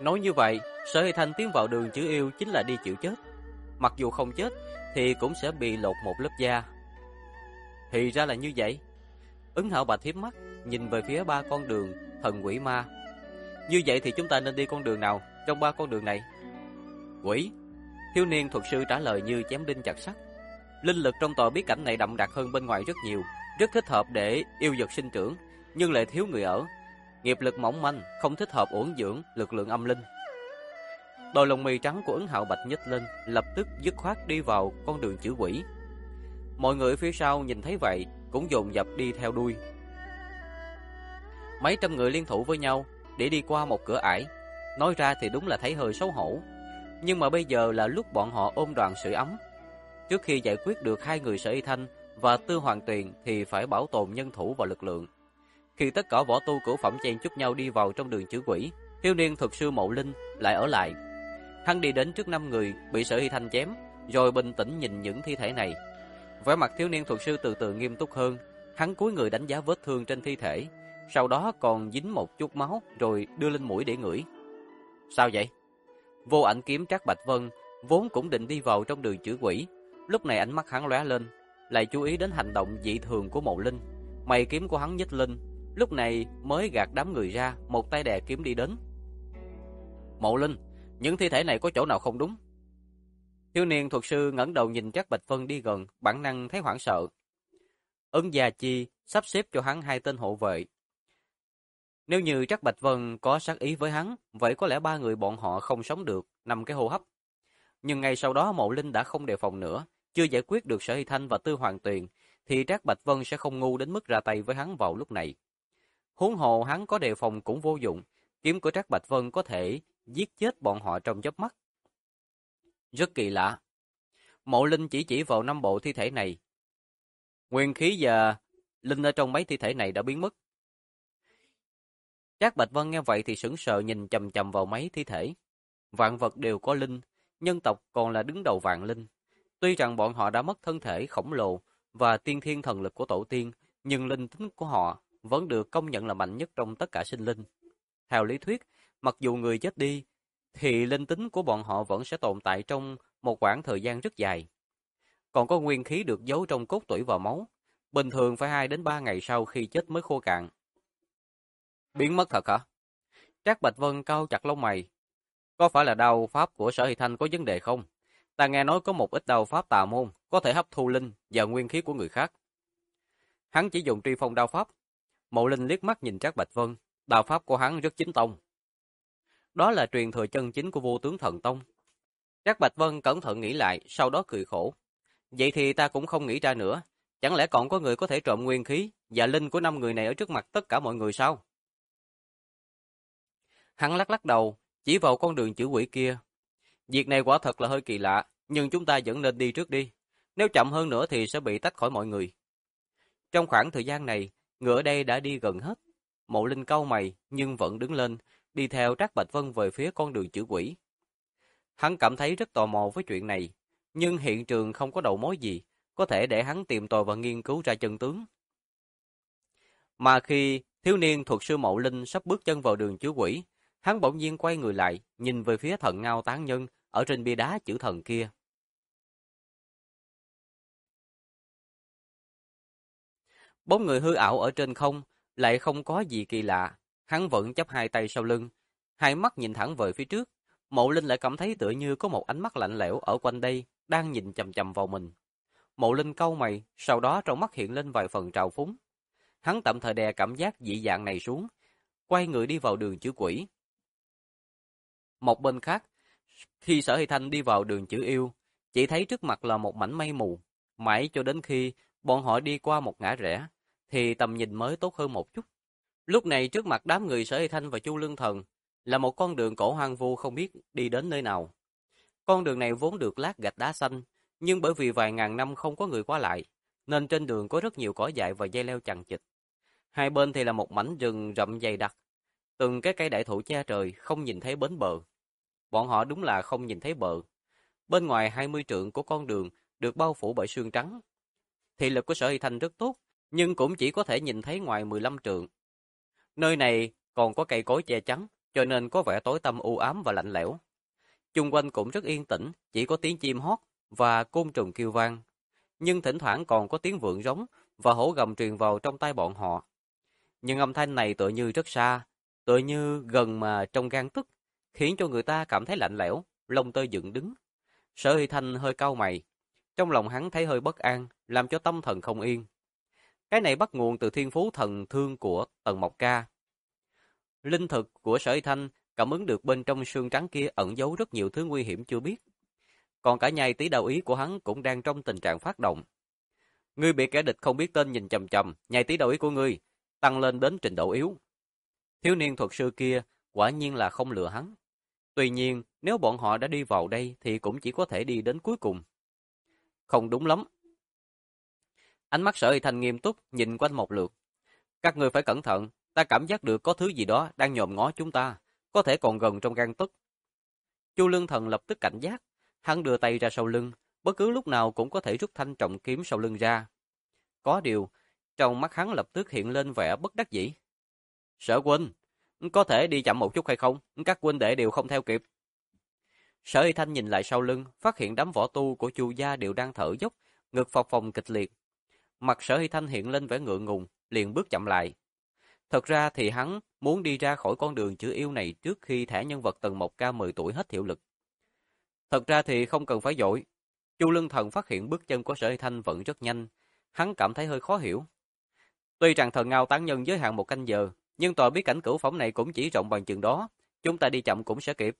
Nói như vậy, Sở Hy Thanh tiến vào đường chữ yêu chính là đi chịu chết. Mặc dù không chết thì cũng sẽ bị lột một lớp da. Thì ra là như vậy. Ứng Hạo Bạch hiếp mắt, nhìn về phía ba con đường thần quỷ ma. Như vậy thì chúng ta nên đi con đường nào trong ba con đường này? Quỷ. Thiếu niên thuật sư trả lời như chém đinh chặt sắt. Linh lực trong tòa bí cảnh này đậm đặc hơn bên ngoài rất nhiều, rất thích hợp để yêu vật sinh trưởng, nhưng lại thiếu người ở. Nghiệp lực mỏng manh, không thích hợp uốn dưỡng lực lượng âm linh. Đôi lông mi trắng của Ứng Hạo Bạch nhếch lên, lập tức dứt khoát đi vào con đường chữ quỷ. Mọi người phía sau nhìn thấy vậy cũng dồn dập đi theo đuôi. Mấy trăm người liên thủ với nhau để đi qua một cửa ải. Nói ra thì đúng là thấy hơi xấu hổ, nhưng mà bây giờ là lúc bọn họ ôm đoàn sưởi ấm. Trước khi giải quyết được hai người Sở Y Thanh và Tư Hoàng Tuyền thì phải bảo tồn nhân thủ và lực lượng. Khi tất cả võ tu cửu phẩm chen chúc nhau đi vào trong đường chữ quỷ, thiếu niên thuật sư Mộ Linh lại ở lại. Hắn đi đến trước 5 người bị Sở Y Thanh chém, rồi bình tĩnh nhìn những thi thể này. Vẻ mặt thiếu niên thuật sư từ từ nghiêm túc hơn, hắn cúi người đánh giá vết thương trên thi thể, sau đó còn dính một chút máu rồi đưa lên mũi để ngửi. Sao vậy? Vô Ảnh Kiếm Trác Bạch Vân vốn cũng định đi vào trong đường chữ quỷ, lúc này ánh mắt hắn lóe lên, lại chú ý đến hành động dị thường của Mộ Linh. Mày kiếm của hắn nhếch lên, lúc này mới gạt đám người ra, một tay đè kiếm đi đến. Mộ Linh, những thi thể này có chỗ nào không đúng? Thiếu niên thuật sư ngẩng đầu nhìn Trác Bạch Vân đi gần, bản năng thấy hoảng sợ. Ân Gia Chi sắp xếp cho hắn 2 tên hộ vệ. Nếu như Trác Bạch Vân có sát ý với hắn, vậy có lẽ 3 người bọn họ không sống được 5 cái hô hấp. Nhưng ngay sau đó Mộ Linh đã không đề phòng nữa, chưa giải quyết được Sở Hy Thanh và Tư Hoàng Tuyền, thì Trác Bạch Vân sẽ không ngu đến mức ra tay với hắn vào lúc này. Huống hồ hắn có đề phòng cũng vô dụng, kiếm của Trác Bạch Vân có thể giết chết bọn họ trong chớp mắt. Rất kỳ lạ. Mộ Linh chỉ vào 5 bộ thi thể này. Nguyên khí và linh ở trong mấy thi thể này đã biến mất. Trác Bạch Vân nghe vậy thì sững sờ nhìn chằm chằm vào mấy thi thể. Vạn vật đều có linh, nhân tộc còn là đứng đầu vạn linh. Tuy rằng bọn họ đã mất thân thể khổng lồ và tiên thiên thần lực của tổ tiên, nhưng linh tính của họ vẫn được công nhận là mạnh nhất trong tất cả sinh linh. Theo lý thuyết, mặc dù người chết đi, thì linh tính của bọn họ vẫn sẽ tồn tại trong một khoảng thời gian rất dài. Còn có nguyên khí được giấu trong cốt tủy và máu, bình thường phải 2 đến 3 ngày sau khi chết mới khô cạn. Biến mất thật hả? Trác Bạch Vân cau chặt lông mày. Có phải là đao pháp của Sở Hy Thanh có vấn đề không? Ta nghe nói có một ít đao pháp tà môn có thể hấp thu linh và nguyên khí của người khác. Hắn chỉ dùng Truy Phong đao pháp. Mộ Linh liếc mắt nhìn Trác Bạch Vân, đao pháp của hắn rất chính tông. Đó là truyền thừa chân chính của Vô Tướng Thần Tông. Trác Bạch Vân cẩn thận nghĩ lại, sau đó cười khổ. Vậy thì ta cũng không nghĩ ra nữa, chẳng lẽ còn có người có thể trộm nguyên khí và linh của 5 người này ở trước mặt tất cả mọi người sao? Hắn lắc lắc đầu, chỉ vào con đường chữ quỷ kia. Việc này quả thật là hơi kỳ lạ, nhưng chúng ta vẫn nên đi trước đi. Nếu chậm hơn nữa thì sẽ bị tách khỏi mọi người. Trong khoảng thời gian này, người ở đây đã đi gần hết. Mộ Linh cau mày nhưng vẫn đứng lên, đi theo Trác Bạch Vân về phía con đường chữ quỷ. Hắn cảm thấy rất tò mò với chuyện này, nhưng hiện trường không có đầu mối gì, có thể để hắn tìm tòi và nghiên cứu ra chân tướng. Mà khi thiếu niên thuật sư Mộ Linh sắp bước chân vào đường chứa quỷ, hắn bỗng nhiên quay người lại, nhìn về phía thần ngao tán nhân ở trên bia đá chữ thần kia. Bóng người hư ảo ở trên không, lại không có gì kỳ lạ, hắn vẫn chắp 2 tay sau lưng, hai mắt nhìn thẳng về phía trước. Mộ Linh lại cảm thấy tựa như có một ánh mắt lạnh lẽo ở quanh đây đang nhìn chằm chằm vào mình. Mộ Linh cau mày, sau đó trong mắt hiện lên vài phần trào phúng. Hắn tạm thời đè cảm giác dị dạng này xuống, quay người đi vào đường chữ quỷ. Một bên khác, khi Sở Hy Thanh đi vào đường chữ yêu, chỉ thấy trước mặt là một mảnh mây mù, mãi cho đến khi bọn họ đi qua một ngã rẽ, thì tầm nhìn mới tốt hơn một chút. Lúc này trước mặt đám người Sở Hy Thanh và Chu Lương Thần là một con đường cổ hoang vu không biết đi đến nơi nào. Con đường này vốn được lát gạch đá xanh, nhưng bởi vì vài ngàn năm không có người qua lại, nên trên đường có rất nhiều cỏ dại và dây leo chằng chịt. Hai bên thì là một mảnh rừng rậm dày đặc, từng cái cây đại thụ che trời, không nhìn thấy bến bờ. Bọn họ đúng là không nhìn thấy bờ. Bên ngoài 20 trượng của con đường được bao phủ bởi sương trắng. Thị lực của Sở Hy Thanh rất tốt, nhưng cũng chỉ có thể nhìn thấy ngoài 15 trượng. Nơi này còn có cây cối che chắn, cho nên có vẻ tối tăm u ám và lạnh lẽo. Chung quanh cũng rất yên tĩnh, chỉ có tiếng chim hót và côn trùng kêu vang. Nhưng thỉnh thoảng còn có tiếng vượn rống và hổ gầm truyền vào trong tai bọn họ. Nhưng âm thanh này tựa như rất xa, tựa như gần mà trong gang tấc, khiến cho người ta cảm thấy lạnh lẽo, lông tơ dựng đứng. Sở Hy Thanh hơi cau mày, trong lòng hắn thấy hơi bất an, làm cho tâm thần không yên. Cái này bắt nguồn từ thiên phú thần thương của Tần Mộc Ca. Linh thực của Sở Hy Thanh cảm ứng được bên trong xương trắng kia ẩn giấu rất nhiều thứ nguy hiểm chưa biết. Còn cả nhai tí đầu ý của hắn cũng đang trong tình trạng phát động. Ngươi bị kẻ địch không biết tên nhìn chằm chằm, nhai tí đầu ý của ngươi tăng lên đến trình độ yếu. Thiếu niên thuật sư kia quả nhiên là không lừa hắn. Tuy nhiên, nếu bọn họ đã đi vào đây thì cũng chỉ có thể đi đến cuối cùng. Không đúng lắm. Ánh mắt Sở Hy Thanh nghiêm túc nhìn quanh một lượt. Các ngươi phải cẩn thận, ta cảm giác được có thứ gì đó đang nhòm ngó chúng ta, có thể còn gần trong gang tấc. Chu Lương Thần lập tức cảnh giác, hắn đưa tay ra sau lưng, bất cứ lúc nào cũng có thể rút thanh trọng kiếm sau lưng ra. Có điều, trong mắt hắn lập tức hiện lên vẻ bất đắc dĩ. Sở huynh, có thể đi chậm một chút hay không? Các huynh đệ đều không theo kịp. Sở Hy Thanh nhìn lại sau lưng, phát hiện đám võ tu của Chu gia đều đang thở dốc, ngực phập phồng kịch liệt. Mặt Sở Hy Thanh hiện lên vẻ ngượng ngùng, liền bước chậm lại. Thật ra thì hắn muốn đi ra khỏi con đường chữ yêu này trước khi thẻ nhân vật Tần Mộc Ca 10 tuổi hết hiệu lực. Thật ra thì không cần phải vội. Chu Lương Thần phát hiện bước chân của Sở Hy Thanh vẫn rất nhanh, hắn cảm thấy hơi khó hiểu. Tuy rằng thần ngao tán nhân giới hạn 1 canh giờ, nhưng tòa bí cảnh cửu phẩm này cũng chỉ rộng bằng chừng đó, chúng ta đi chậm cũng sẽ kịp.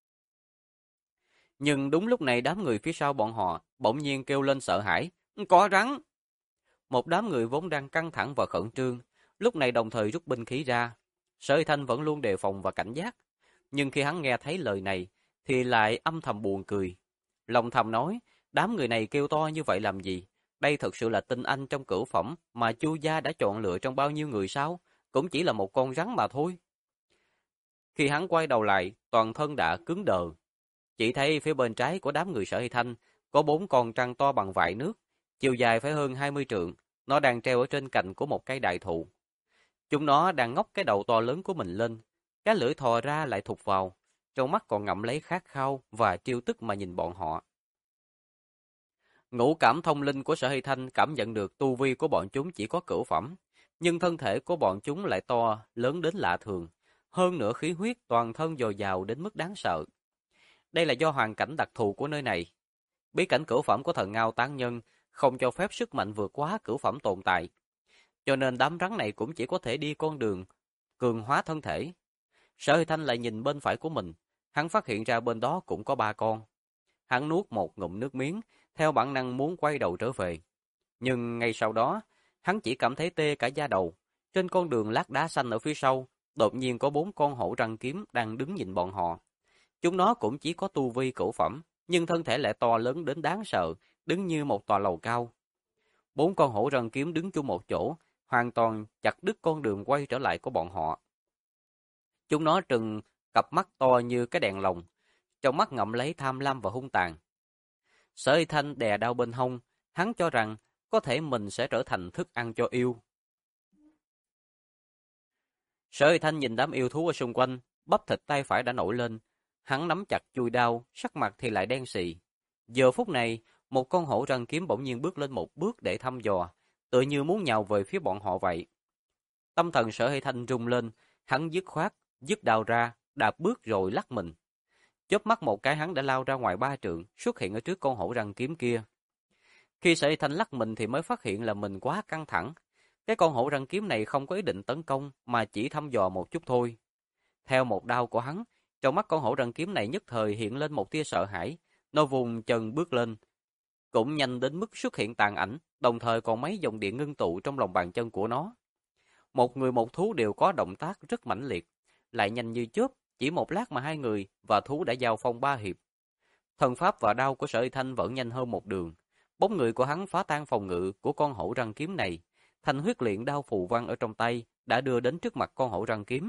Nhưng đúng lúc này đám người phía sau bọn họ bỗng nhiên kêu lên sợ hãi, có rắn! Một đám người vốn đang căng thẳng và khẩn trương, lúc này đồng thời rút binh khí ra. Sở Hy Thanh vẫn luôn đề phòng và cảnh giác, nhưng khi hắn nghe thấy lời này, thì lại âm thầm buồn cười. Lòng thầm nói, đám người này kêu to như vậy làm gì? Đây thật sự là tinh anh trong cửu phẩm mà Chu gia đã chọn lựa trong bao nhiêu người sao? Cũng chỉ là một con rắn mà thôi. Khi hắn quay đầu lại, toàn thân đã cứng đờ. Chỉ thấy phía bên trái của đám người Sở Hy Thanh có 4 con trăng to bằng vại nước, chiều dài phải hơn 20 trượng, nó đang treo ở trên cành của một cây đại thụ. Chúng nó đang ngóc cái đầu to lớn của mình lên, cái lưỡi thò ra lại thụt vào, trong mắt còn ngậm lấy khát khao và trêu tức mà nhìn bọn họ. Ngũ cảm thông linh của Sở Hy Thanh cảm nhận được tu vi của bọn chúng chỉ có cửu phẩm, nhưng thân thể của bọn chúng lại to, lớn đến lạ thường, hơn nữa khí huyết toàn thân dồi dào đến mức đáng sợ. Đây là do hoàn cảnh đặc thù của nơi này. Bí cảnh cửu phẩm của thần ngao tán nhân không cho phép sức mạnh vượt quá cửu phẩm tồn tại, cho nên đám rắn này cũng chỉ có thể đi con đường cường hóa thân thể. Sở Hy Thanh lại nhìn bên phải của mình, hắn phát hiện ra bên đó cũng có 3 con. Hắn nuốt một ngụm nước miếng, theo bản năng muốn quay đầu trở về. Nhưng ngay sau đó, hắn chỉ cảm thấy tê cả da đầu. Trên con đường lát đá xanh ở phía sau, đột nhiên có 4 con hổ răng kiếm đang đứng nhìn bọn họ. Chúng nó cũng chỉ có tu vi cửu phẩm, nhưng thân thể lại to lớn đến đáng sợ, đứng như một tòa lầu cao. 4 con hổ răng kiếm đứng chung một chỗ, hoàn toàn chặt đứt con đường quay trở lại của bọn họ. Chúng nó trừng cặp mắt to như cái đèn lồng, trong mắt ngậm lấy tham lam và hung tàn. Sở Hy Thanh đè đau bên hông, hắn cho rằng có thể mình sẽ trở thành thức ăn cho yêu. Sở Hy Thanh nhìn đám yêu thú ở xung quanh, bắp thịt tay phải đã nổi lên, hắn nắm chặt chuôi đao, sắc mặt thì lại đen xì. Giờ phút này, một con hổ răng kiếm bỗng nhiên bước lên một bước để thăm dò, tựa như muốn nhào về phía bọn họ vậy. Tâm thần Sở Hy Thanh rung lên, hắn dứt khoát, dứt đao ra, đạp bước rồi lắc mình. Chớp mắt một cái hắn đã lao ra ngoài 3 trượng, xuất hiện ở trước con hổ răng kiếm kia. Khi Sở Hy Thanh lắc mình thì mới phát hiện là mình quá căng thẳng. Cái con hổ răng kiếm này không có ý định tấn công mà chỉ thăm dò một chút thôi. Theo một đao của hắn, trong mắt con hổ răng kiếm này nhất thời hiện lên một tia sợ hãi, nó vùng chân bước lên, cũng nhanh đến mức xuất hiện tàn ảnh, đồng thời còn mấy dòng điện ngưng tụ trong lòng bàn chân của nó. Một người một thú đều có động tác rất mãnh liệt, lại nhanh như chớp, chỉ một lát mà hai người và thú đã giao phong 3 hiệp. Thần pháp và đao của Sở Hy Thanh vẫn nhanh hơn một đường. Bóng người của hắn phá tan phòng ngự của con hổ răng kiếm này, thành huyết luyện đao phù văn ở trong tay đã đưa đến trước mặt con hổ răng kiếm.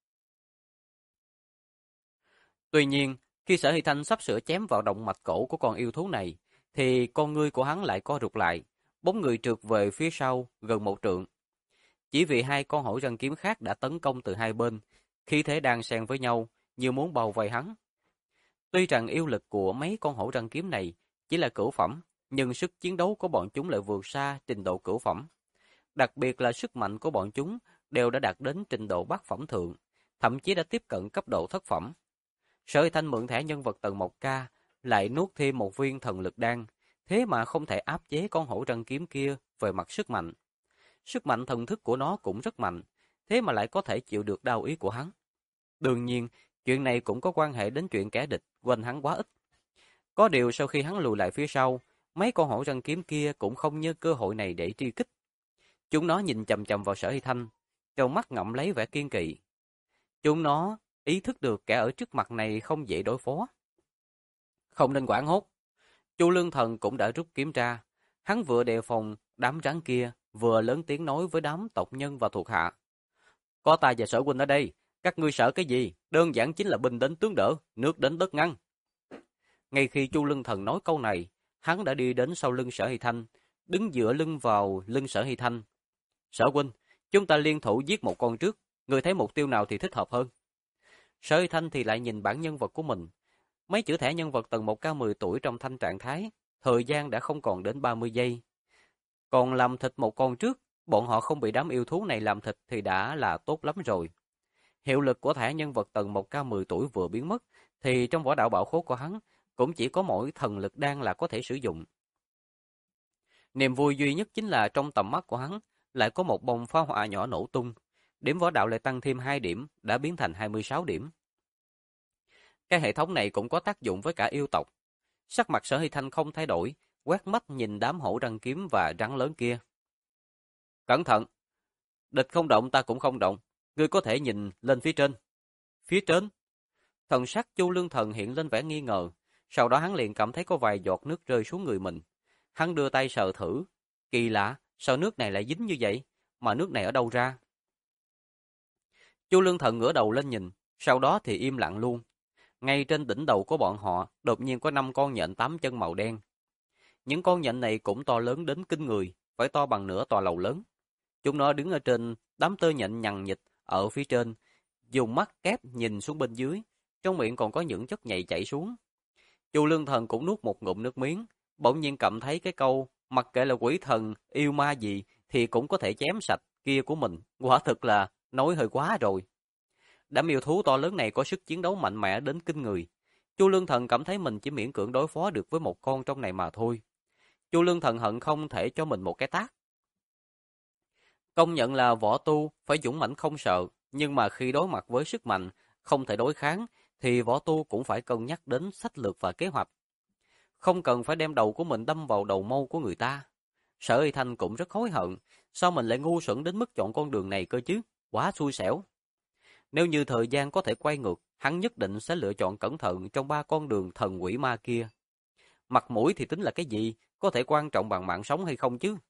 Tuy nhiên, khi Sở Hy Thanh sắp sửa chém vào động mạch cổ của con yêu thú này, thì con ngươi của hắn lại co rụt lại, bóng người trượt về phía sau gần 1 trượng. Chỉ vì 2 con hổ răng kiếm khác đã tấn công từ hai bên, khí thế đan xen với nhau, như muốn bao vây hắn. Tuy rằng yêu lực của mấy con hổ răng kiếm này chỉ là cửu phẩm, nhưng sức chiến đấu của bọn chúng lại vượt xa trình độ cửu phẩm. Đặc biệt là sức mạnh của bọn chúng đều đã đạt đến trình độ bát phẩm thượng, thậm chí đã tiếp cận cấp độ thất phẩm. Sở Huy Thanh mượn thẻ nhân vật tầng 1K, lại nuốt thêm một viên thần lực đan, thế mà không thể áp chế con hổ răng kiếm kia về mặt sức mạnh. Sức mạnh thần thức của nó cũng rất mạnh, thế mà lại có thể chịu được đao ý của hắn. Đương nhiên, chuyện này cũng có quan hệ đến chuyện kẻ địch quanh hắn quá ít. Có điều sau khi hắn lùi lại phía sau, mấy con hổ răng kiếm kia cũng không như cơ hội này để truy kích. Chúng nó nhìn chằm chằm vào Sở Huy Thanh, trong mắt ngậm lấy vẻ kiên kỵ. Chúng nó ý thức được kẻ ở trước mặt này không dễ đối phó. Không nên hoảng hốt. Chu Lương Thần cũng đã rút kiếm ra. Hắn vừa đề phòng đám rắn kia, vừa lớn tiếng nói với đám tộc nhân và thuộc hạ. Có ta và Sở huynh ở đây, các ngươi sợ cái gì? Đơn giản chính là binh đến tướng đỡ, nước đến đất ngăn. Ngay khi Chu Lương Thần nói câu này, hắn đã đi đến sau lưng Sở Huy Thanh, đứng dựa lưng vào lưng Sở Huy Thanh. Sở huynh, chúng ta liên thủ giết một con trước, ngươi thấy mục tiêu nào thì thích hợp hơn? Sở Huy Thanh thì lại nhìn bản nhân vật của mình. Mấy chữ thẻ nhân vật tầng 1K 10 tuổi trong thanh trạng thái, thời gian đã không còn đến 30 giây. Còn làm thịt một con trước, bọn họ không bị đám yêu thú này làm thịt thì đã là tốt lắm rồi. Hiệu lực của thẻ nhân vật tầng 1K 10 tuổi vừa biến mất, thì trong võ đạo bảo khố của hắn cũng chỉ có mỗi thần lực đan là có thể sử dụng. Niềm vui duy nhất chính là trong tầm mắt của hắn lại có một bông pháo hoa nhỏ nổ tung, điểm võ đạo lại tăng thêm 2 điểm, đã biến thành 26 điểm. Cái hệ thống này cũng có tác dụng với cả yêu tộc. Sắc mặt Sở Huy Thanh không thay đổi, quét mắt nhìn đám hổ răng kiếm và rắn lớn kia. Cẩn thận! Địch không động ta cũng không động, ngươi có thể nhìn lên phía trên. Phía trên? Thần sắc Chu Lương Thần hiện lên vẻ nghi ngờ, sau đó hắn liền cảm thấy có vài giọt nước rơi xuống người mình. Hắn đưa tay sờ thử, kỳ lạ, sao nước này lại dính như vậy, mà nước này ở đâu ra? Chu Lương Thần ngửa đầu lên nhìn, sau đó thì im lặng luôn. Ngay trên đỉnh đầu của bọn họ, đột nhiên có 5 con nhện 8 chân màu đen. Những con nhện này cũng to lớn đến kinh người, phải to bằng nửa tòa lầu lớn. Chúng nó đứng ở trên đám tơ nhện nhằn nhịt ở phía trên, dùng mắt kép nhìn xuống bên dưới, trong miệng còn có những chất nhầy chảy xuống. Chu Lương Thần cũng nuốt một ngụm nước miếng, bỗng nhiên cảm thấy cái câu mặc kệ là quỷ thần, yêu ma gì thì cũng có thể chém sạch kia của mình, quả thực là nói hơi quá rồi. Đám yêu thú to lớn này có sức chiến đấu mạnh mẽ đến kinh người. Chu Lương Thần cảm thấy mình chỉ miễn cưỡng đối phó được với một con trong này mà thôi. Chu Lương Thần hận không thể cho mình một cái tát. Công nhận là võ tu phải dũng mãnh không sợ, nhưng mà khi đối mặt với sức mạnh không thể đối kháng thì võ tu cũng phải cân nhắc đến sách lược và kế hoạch. Không cần phải đem đầu của mình đâm vào đầu mâu của người ta. Sở Huy Thanh cũng rất hối hận, sao mình lại ngu xuẩn đến mức chọn con đường này cơ chứ, quá xui xẻo. Nếu như thời gian có thể quay ngược, hắn nhất định sẽ lựa chọn cẩn thận trong 3 con đường thần quỷ ma kia. Mặt mũi thì tính là cái gì, có thể quan trọng bằng mạng sống hay không chứ?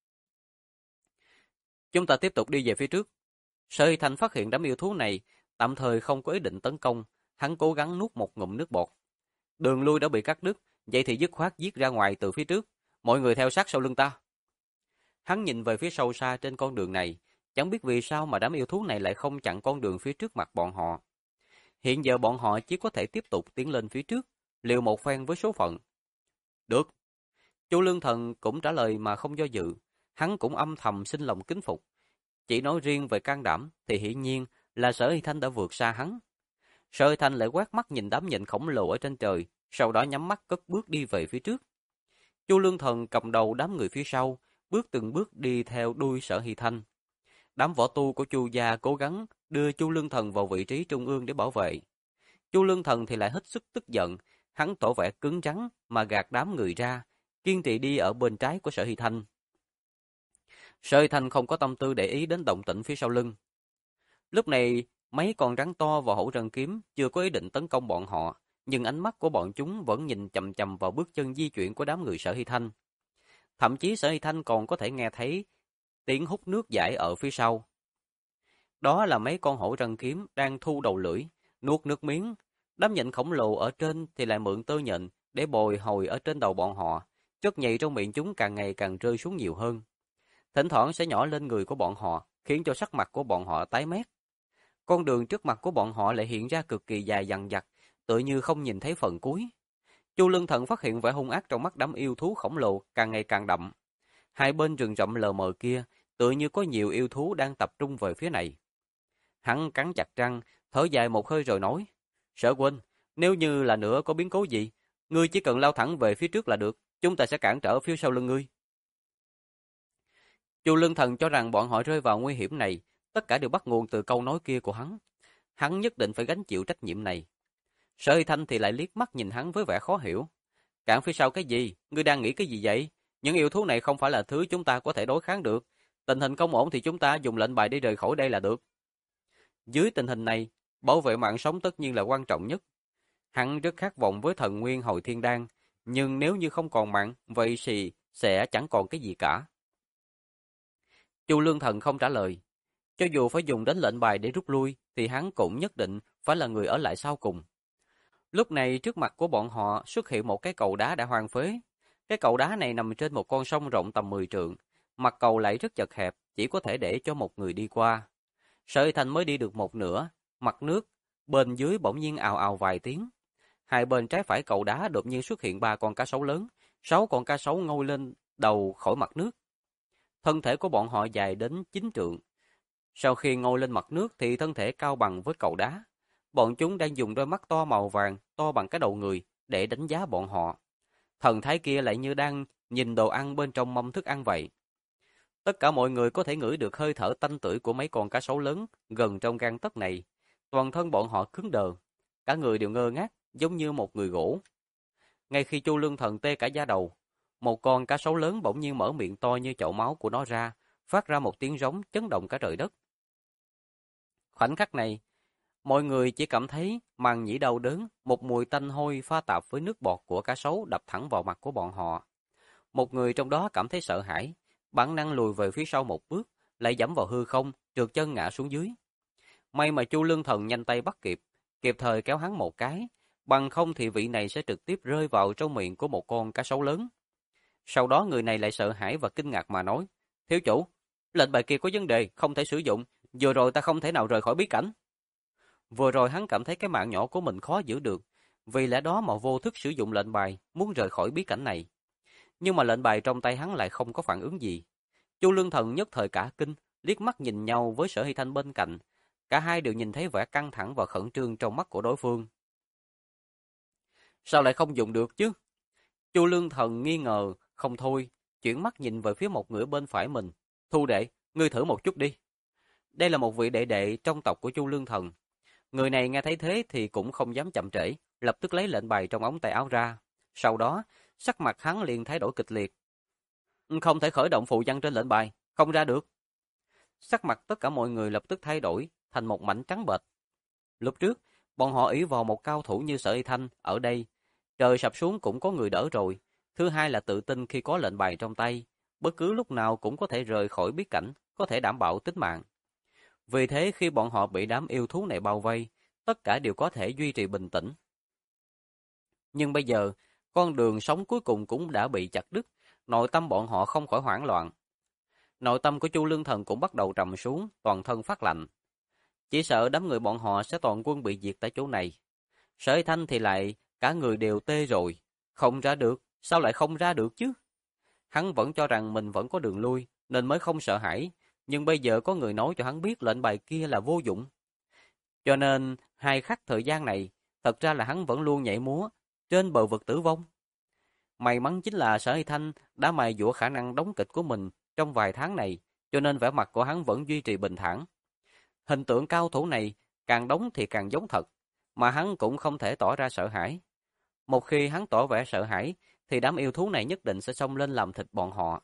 Chúng ta tiếp tục đi về phía trước. Sở Huy Thanh phát hiện đám yêu thú này tạm thời không có ý định tấn công, hắn cố gắng nuốt một ngụm nước bọt. Đường lui đã bị cắt đứt, vậy thì dứt khoát giết ra ngoài từ phía trước, mọi người theo sát sau lưng ta. Hắn nhìn về phía sâu xa trên con đường này, chẳng biết vì sao mà đám yêu thú này lại không chặn con đường phía trước mặt bọn họ. Hiện giờ bọn họ chỉ có thể tiếp tục tiến lên phía trước, liều một phen với số phận. Được. Chu Lương Thần cũng trả lời mà không do dự, hắn cũng âm thầm sinh lòng kính phục. Chỉ nói riêng về can đảm thì hiển nhiên là Sở Huy Thanh đã vượt xa hắn. Sở Huy Thanh lại quét mắt nhìn đám nhện khổng lồ ở trên trời, sau đó nhắm mắt cất bước đi về phía trước. Chu Lương Thần cầm đầu đám người phía sau, bước từng bước đi theo đuôi Sở Huy Thanh. Đám võ tu của Chu gia cố gắng đưa Chu Lương Thần vào vị trí trung ương để bảo vệ. Chu Lương Thần thì lại hết sức tức giận, hắn tỏ vẻ cứng rắn mà gạt đám người ra, kiên trì đi ở bên trái của Sở Huy Thanh. Sở Huy Thanh không có tâm tư để ý đến động tĩnh phía sau lưng. Lúc này, mấy con rắn to và hổ răng kiếm chưa có ý định tấn công bọn họ, nhưng ánh mắt của bọn chúng vẫn nhìn chằm chằm vào bước chân di chuyển của đám người Sở Huy Thanh. Thậm chí Sở Huy Thanh còn có thể nghe thấy tiếng hút nước dãi ở phía sau. Đó là mấy con hổ răng kiếm đang thu đầu lưỡi, nuốt nước miếng. Đám nhện khổng lồ ở trên thì lại mượn tơ nhện để bồi hồi ở trên đầu bọn họ. Chất nhầy trong miệng chúng càng ngày càng rơi xuống nhiều hơn. Thỉnh thoảng sẽ nhỏ lên người của bọn họ, khiến cho sắc mặt của bọn họ tái mét. Con đường trước mặt của bọn họ lại hiện ra cực kỳ dài dằng dặc, tựa như không nhìn thấy phần cuối. Chu Lương Thần phát hiện vẻ hung ác trong mắt đám yêu thú khổng lồ càng ngày càng đậm. Hai bên rừng rậm lờ mờ kia, tựa như có nhiều yêu thú đang tập trung về phía này. Hắn cắn chặt răng, thở dài một hơi rồi nói: Sở huynh, nếu như là nữa có biến cố gì, ngươi chỉ cần lao thẳng về phía trước là được, chúng ta sẽ cản trở phía sau lưng ngươi. Chu Lương Thần cho rằng bọn họ rơi vào nguy hiểm này, tất cả đều bắt nguồn từ câu nói kia của hắn. Hắn nhất định phải gánh chịu trách nhiệm này. Sở Hy Thanh thì lại liếc mắt nhìn hắn với vẻ khó hiểu. Cản phía sau cái gì? Ngươi đang nghĩ cái gì vậy? Những yêu thú này không phải là thứ chúng ta có thể đối kháng được. Tình hình không ổn thì chúng ta dùng lệnh bài để rời khỏi đây là được. Dưới tình hình này, bảo vệ mạng sống tất nhiên là quan trọng nhất. Hắn rất khát vọng với thần nguyên hồi thiên đan, nhưng nếu như không còn mạng, vậy thì sẽ chẳng còn cái gì cả. Chu Lương Thần không trả lời. Cho dù phải dùng đến lệnh bài để rút lui, thì hắn cũng nhất định phải là người ở lại sau cùng. Lúc này trước mặt của bọn họ xuất hiện một cái cầu đá đã hoang phế. Cái cầu đá này nằm trên một con sông rộng tầm 10 trượng. Mặt cầu lại rất chật hẹp, chỉ có thể để cho một người đi qua. Sở Hy Thanh mới đi được một nửa, mặt nước, bên dưới bỗng nhiên ào ào vài tiếng. Hai bên trái phải cầu đá đột nhiên xuất hiện 3 con cá sấu lớn, 6 con cá sấu ngoi lên đầu khỏi mặt nước. Thân thể của bọn họ dài đến 9 trượng. Sau khi ngoi lên mặt nước thì thân thể cao bằng với cầu đá. Bọn chúng đang dùng đôi mắt to màu vàng, to bằng cái đầu người, để đánh giá bọn họ. Thần thái kia lại như đang nhìn đồ ăn bên trong mâm thức ăn vậy. Tất cả mọi người có thể ngửi được hơi thở tanh tưởi của mấy con cá sấu lớn gần trong gang tấc này. Toàn thân bọn họ cứng đờ, cả người đều ngơ ngác, giống như một người gỗ. Ngay khi Chu Lương Thần tê cả da đầu, một con cá sấu lớn bỗng nhiên mở miệng to như chậu máu của nó ra, phát ra một tiếng rống chấn động cả trời đất. Khoảnh khắc này, mọi người chỉ cảm thấy màng nhĩ đau đớn, một mùi tanh hôi pha tạp với nước bọt của cá sấu đập thẳng vào mặt của bọn họ. Một người trong đó cảm thấy sợ hãi, bản năng lùi về phía sau một bước, lại giẫm vào hư không, trượt chân ngã xuống dưới. May mà Chu Lương Thần nhanh tay bắt kịp, kịp thời kéo hắn một cái, bằng không thì vị này sẽ trực tiếp rơi vào trong miệng của một con cá sấu lớn. Sau đó người này lại sợ hãi và kinh ngạc mà nói: Thiếu chủ, lệnh bài kia có vấn đề, không thể sử dụng, vừa rồi ta không thể nào rời khỏi bí cảnh. Vừa rồi hắn cảm thấy cái mạng nhỏ của mình khó giữ được, vì lẽ đó mà vô thức sử dụng lệnh bài, muốn rời khỏi bí cảnh này. Nhưng mà lệnh bài trong tay hắn lại không có phản ứng gì. Chu Lương Thần nhất thời cả kinh, liếc mắt nhìn nhau với Sở Hy Thanh bên cạnh. Cả hai đều nhìn thấy vẻ căng thẳng và khẩn trương trong mắt của đối phương. Sao lại không dùng được chứ? Chu Lương Thần nghi ngờ, không thôi, chuyển mắt nhìn về phía một người bên phải mình. Thu đệ, ngươi thử một chút đi. Đây là một vị đệ đệ trong tộc của Chu Lương Thần. Người này nghe thấy thế thì cũng không dám chậm trễ, lập tức lấy lệnh bài trong ống tay áo ra. Sau đó, sắc mặt hắn liền thay đổi kịch liệt. Không thể khởi động phù văn trên lệnh bài, không ra được. Sắc mặt tất cả mọi người lập tức thay đổi, thành một mảnh trắng bệch. Lúc trước, bọn họ ỷ vào một cao thủ như Sở Y Thanh, ở đây, trời sập xuống cũng có người đỡ rồi. Thứ hai là tự tin khi có lệnh bài trong tay, bất cứ lúc nào cũng có thể rời khỏi bí cảnh, có thể đảm bảo tính mạng. Vì thế khi bọn họ bị đám yêu thú này bao vây, tất cả đều có thể duy trì bình tĩnh. Nhưng bây giờ, con đường sống cuối cùng cũng đã bị chặt đứt, nội tâm bọn họ không khỏi hoảng loạn. Nội tâm của Chu Lương Thần cũng bắt đầu trầm xuống, toàn thân phát lạnh. Chỉ sợ đám người bọn họ sẽ toàn quân bị diệt tại chỗ này. Sở Y Thanh thì lại, cả người đều tê rồi. Không ra được, sao lại không ra được chứ? Hắn vẫn cho rằng mình vẫn có đường lui, nên mới không sợ hãi. Nhưng bây giờ có người nói cho hắn biết lệnh bài kia là vô dụng. Cho nên, hai khắc thời gian này, thật ra là hắn vẫn luôn nhảy múa, trên bờ vực tử vong. May mắn chính là Sở Y Thanh đã mài dũa khả năng đóng kịch của mình trong vài tháng này, cho nên vẻ mặt của hắn vẫn duy trì bình thản. Hình tượng cao thủ này càng đóng thì càng giống thật, mà hắn cũng không thể tỏ ra sợ hãi. Một khi hắn tỏ vẻ sợ hãi, thì đám yêu thú này nhất định sẽ xông lên làm thịt bọn họ.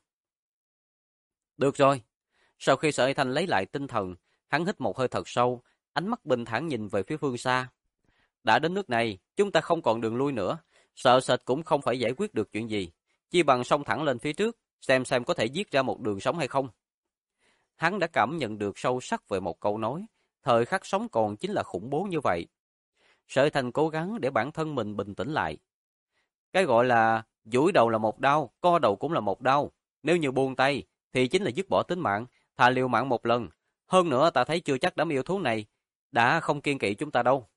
Được rồi. Sau khi Sở Y Thanh lấy lại tinh thần, hắn hít một hơi thật sâu, ánh mắt bình thản nhìn về phía phương xa. Đã đến nước này, chúng ta không còn đường lui nữa, sợ sệt cũng không phải giải quyết được chuyện gì, chi bằng xông thẳng lên phía trước, xem có thể giết ra một đường sống hay không. Hắn đã cảm nhận được sâu sắc về một câu nói, thời khắc sống còn chính là khủng bố như vậy. Sở Y Thanh cố gắng để bản thân mình bình tĩnh lại. Cái gọi là duỗi đầu là một đau, co đầu cũng là một đau, nếu như buông tay thì chính là dứt bỏ tính mạng, thà liều mạng một lần. Hơn nữa ta thấy chưa chắc đám yêu thú này đã không kiêng kỵ chúng ta đâu.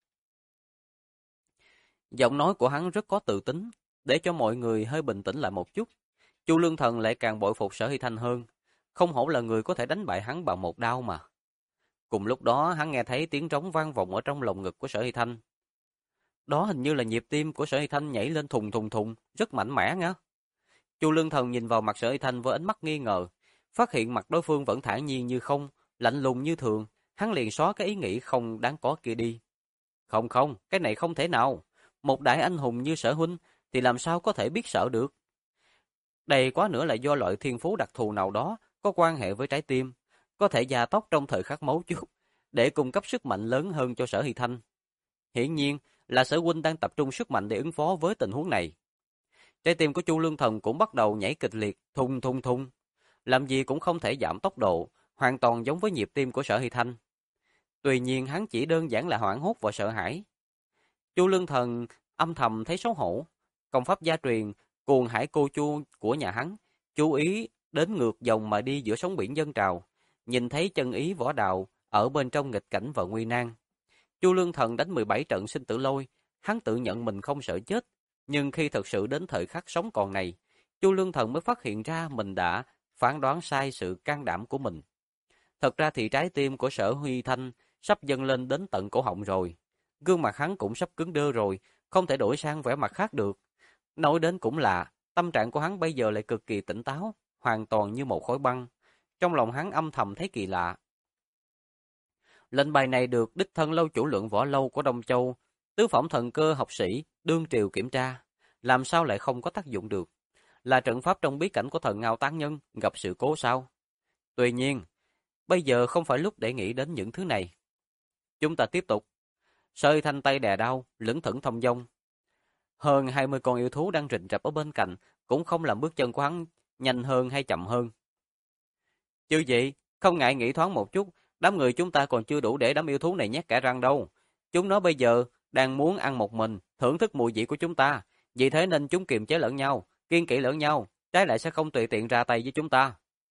Giọng nói của hắn rất có tự tính, để cho mọi người hơi bình tĩnh lại một chút. Chu Lương Thần lại càng bội phục Sở Hy Thanh hơn, không hổ là người có thể đánh bại hắn bằng một đao mà. Cùng lúc đó, hắn nghe thấy tiếng trống vang vọng ở trong lồng ngực của Sở Hy Thanh. Đó hình như là nhịp tim của Sở Hy Thanh nhảy lên thùng thùng thùng, rất mạnh mẽ nha. Chu Lương Thần nhìn vào mặt Sở Hy Thanh với ánh mắt nghi ngờ, phát hiện mặt đối phương vẫn thản nhiên như không, lạnh lùng như thường, hắn liền xóa cái ý nghĩ không đáng có kia đi. Không không, cái này không thể nào. Một đại anh hùng như Sở huynh thì làm sao có thể biết sợ được. Đây quá nữa là do loại thiên phú đặc thù nào đó có quan hệ với trái tim, có thể gia tốc trong thời khắc mấu chốt để cung cấp sức mạnh lớn hơn cho Sở Hy Thanh. Hiển nhiên là Sở huynh đang tập trung sức mạnh để ứng phó với tình huống này. Trái tim của Chu Lương Thần cũng bắt đầu nhảy kịch liệt, thùng thùng thùng, làm gì cũng không thể giảm tốc độ, hoàn toàn giống với nhịp tim của Sở Hy Thanh. Tuy nhiên hắn chỉ đơn giản là hoảng hốt và sợ hãi. Chu Lương Thần âm thầm thấy xấu hổ, công pháp gia truyền Cuồng Hải Cô Chu của nhà hắn, chú ý đến ngược dòng mà đi giữa sóng biển dâng trào, nhìn thấy chân ý võ đạo ở bên trong nghịch cảnh và nguy nan. Chu Lương Thần đánh 17 trận sinh tử lôi, hắn tự nhận mình không sợ chết, nhưng khi thật sự đến thời khắc sống còn này, Chu Lương Thần mới phát hiện ra mình đã phán đoán sai sự can đảm của mình. Thật ra thì trái tim của Sở Huy Thanh sắp dâng lên đến tận cổ họng rồi. Gương mặt hắn cũng sắp cứng đơ rồi, không thể đổi sang vẻ mặt khác được. Nói đến cũng là, tâm trạng của hắn bây giờ lại cực kỳ tỉnh táo, hoàn toàn như một khối băng. Trong lòng hắn âm thầm thấy kỳ lạ. Lệnh bài này được đích thân lâu chủ lượng võ lâu của Đông Châu, tứ phẩm thần cơ học sĩ, đương triều kiểm tra. Làm sao lại không có tác dụng được? Là trận pháp trong bí cảnh của thần Ngao Tán Nhân gặp sự cố sao? Tuy nhiên, bây giờ không phải lúc để nghĩ đến những thứ này. Chúng ta tiếp tục. Sơi thanh tay đè đau, lững thững thông dong. Hơn 20 con yêu thú đang rình rập ở bên cạnh, cũng không làm bước chân của hắn nhanh hơn hay chậm hơn. Chứ gì, không ngại nghĩ thoáng một chút, đám người chúng ta còn chưa đủ để đám yêu thú này nhét cả răng đâu. Chúng nó bây giờ đang muốn ăn một mình, thưởng thức mùi vị của chúng ta, vì thế nên chúng kiềm chế lẫn nhau, kiên kỵ lẫn nhau, trái lại sẽ không tùy tiện ra tay với chúng ta.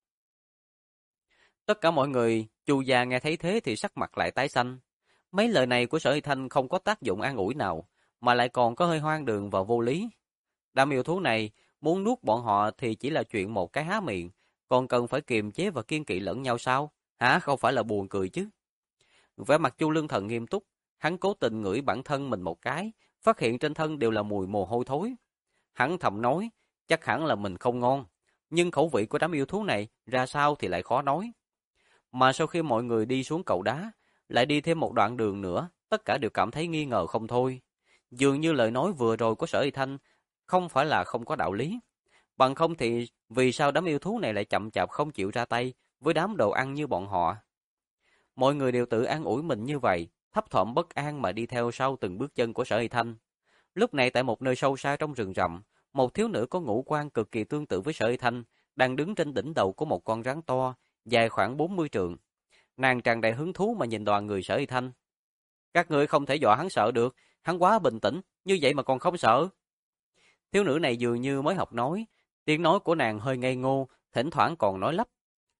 Tất cả mọi người, Chu gia nghe thấy thế thì sắc mặt lại tái xanh. Mấy lời này của Sở Hy Thanh không có tác dụng an ủi nào, mà lại còn có hơi hoang đường và vô lý. Đám yêu thú này muốn nuốt bọn họ thì chỉ là chuyện một cái há miệng, còn cần phải kiềm chế và kiên kỵ lẫn nhau sao? Hả, không phải là buồn cười chứ? Vẻ mặt Chu Lương Thần nghiêm túc, hắn cố tình ngửi bản thân mình một cái, phát hiện trên thân đều là mùi mồ hôi thối. Hắn thầm nói, chắc hẳn là mình không ngon, nhưng khẩu vị của đám yêu thú này ra sao thì lại khó nói. Mà sau khi mọi người đi xuống cầu đá, lại đi thêm một đoạn đường nữa, tất cả đều cảm thấy nghi ngờ không thôi. Dường như lời nói vừa rồi của Sở Y Thanh không phải là không có đạo lý. Bằng không thì vì sao đám yêu thú này lại chậm chạp không chịu ra tay với đám đồ ăn như bọn họ? Mọi người đều tự an ủi mình như vậy, thấp thỏm bất an mà đi theo sau từng bước chân của Sở Y Thanh. Lúc này tại một nơi sâu xa trong rừng rậm, một thiếu nữ có ngũ quan cực kỳ tương tự với Sở Y Thanh, đang đứng trên đỉnh đầu của một con rắn to, dài khoảng 40 trượng. Nàng tràn đầy hứng thú mà nhìn đoàn người Sở Y Thanh. Các ngươi không thể dọa hắn sợ được, hắn quá bình tĩnh, như vậy mà còn không sợ. Thiếu nữ này dường như mới học nói, tiếng nói của nàng hơi ngây ngô, thỉnh thoảng còn nói lắp.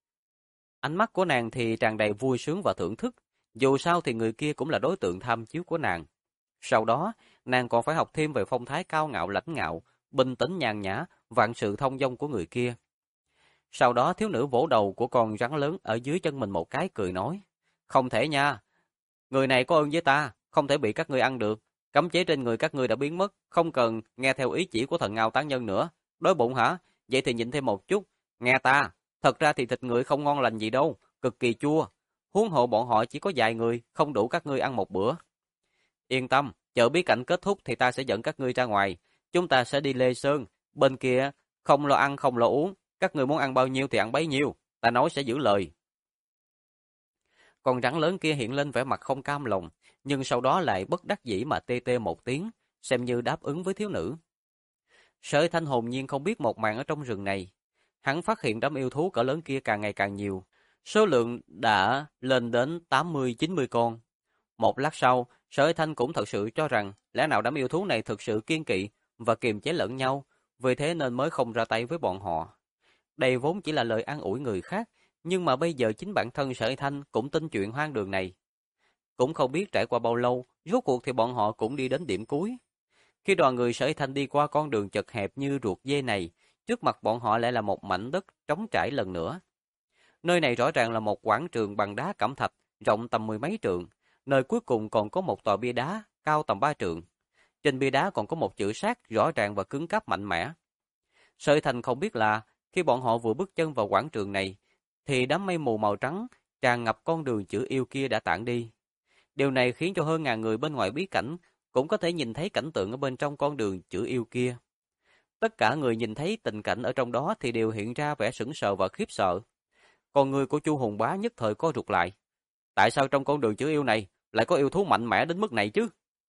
Ánh mắt của nàng thì tràn đầy vui sướng và thưởng thức, dù sao thì người kia cũng là đối tượng tham chiếu của nàng. Sau đó, nàng còn phải học thêm về phong thái cao ngạo lãnh ngạo, bình tĩnh nhàn nhã, vạn sự thông dong của người kia. Sau đó thiếu nữ vỗ đầu của con rắn lớn ở dưới chân mình một cái cười nói, không thể nha, người này có ơn với ta, không thể bị các ngươi ăn được, cấm chế trên người các ngươi đã biến mất, không cần nghe theo ý chỉ của thần Ngao Tán Nhân nữa. Đói bụng hả? Vậy thì nhịn thêm một chút, nghe ta, thật ra thì thịt người không ngon lành gì đâu, cực kỳ chua, huống hộ bọn họ chỉ có vài người, không đủ các ngươi ăn một bữa. Yên tâm, chờ bí cảnh kết thúc thì ta sẽ dẫn các ngươi ra ngoài, chúng ta sẽ đi Lê Sơn, bên kia không lo ăn không lo uống, các ngươi muốn ăn bao nhiêu thì ăn bấy nhiêu, ta nói sẽ giữ lời. Con rắn lớn kia hiện lên vẻ mặt không cam lòng, nhưng sau đó lại bất đắc dĩ mà tê tê một tiếng, xem như đáp ứng với thiếu nữ. Sở Thanh hồn nhiên không biết một màn ở trong rừng này. Hắn phát hiện đám yêu thú cỡ lớn kia càng ngày càng nhiều, số lượng đã lên đến 80-90 con. Một lát sau, Sở Thanh cũng thật sự cho rằng lẽ nào đám yêu thú này thực sự kiên kỵ và kiềm chế lẫn nhau, vì thế nên mới không ra tay với bọn họ. Đây vốn chỉ là lời an ủi người khác, nhưng mà bây giờ chính bản thân Sở Thanh cũng tin chuyện hoang đường này. Cũng không biết trải qua bao lâu, rốt cuộc thì bọn họ cũng đi đến điểm cuối. Khi đoàn người Sở Thanh đi qua con đường chật hẹp như ruột dê này, trước mặt bọn họ lại là một mảnh đất trống trải lần nữa. Nơi này rõ ràng là một quảng trường bằng đá cẩm thạch, rộng tầm mười mấy trượng. Nơi cuối cùng còn có một tòa bia đá cao tầm 3 trượng. Trên bia đá còn có một chữ sát rõ ràng và cứng cáp mạnh mẽ. Sở Thành không biết là khi bọn họ vừa bước chân vào quảng trường này, thì đám mây mù màu trắng tràn ngập con đường chữ yêu kia đã tản đi. Điều này khiến cho hơn ngàn người bên ngoài bí cảnh cũng có thể nhìn thấy cảnh tượng ở bên trong con đường chữ yêu kia. Tất cả người nhìn thấy tình cảnh ở trong đó thì đều hiện ra vẻ sững sờ và khiếp sợ. Còn người của Chu Hùng Bá nhất thời co rụt lại. Tại sao trong con đường chữ yêu này lại có yêu thú mạnh mẽ đến mức này chứ?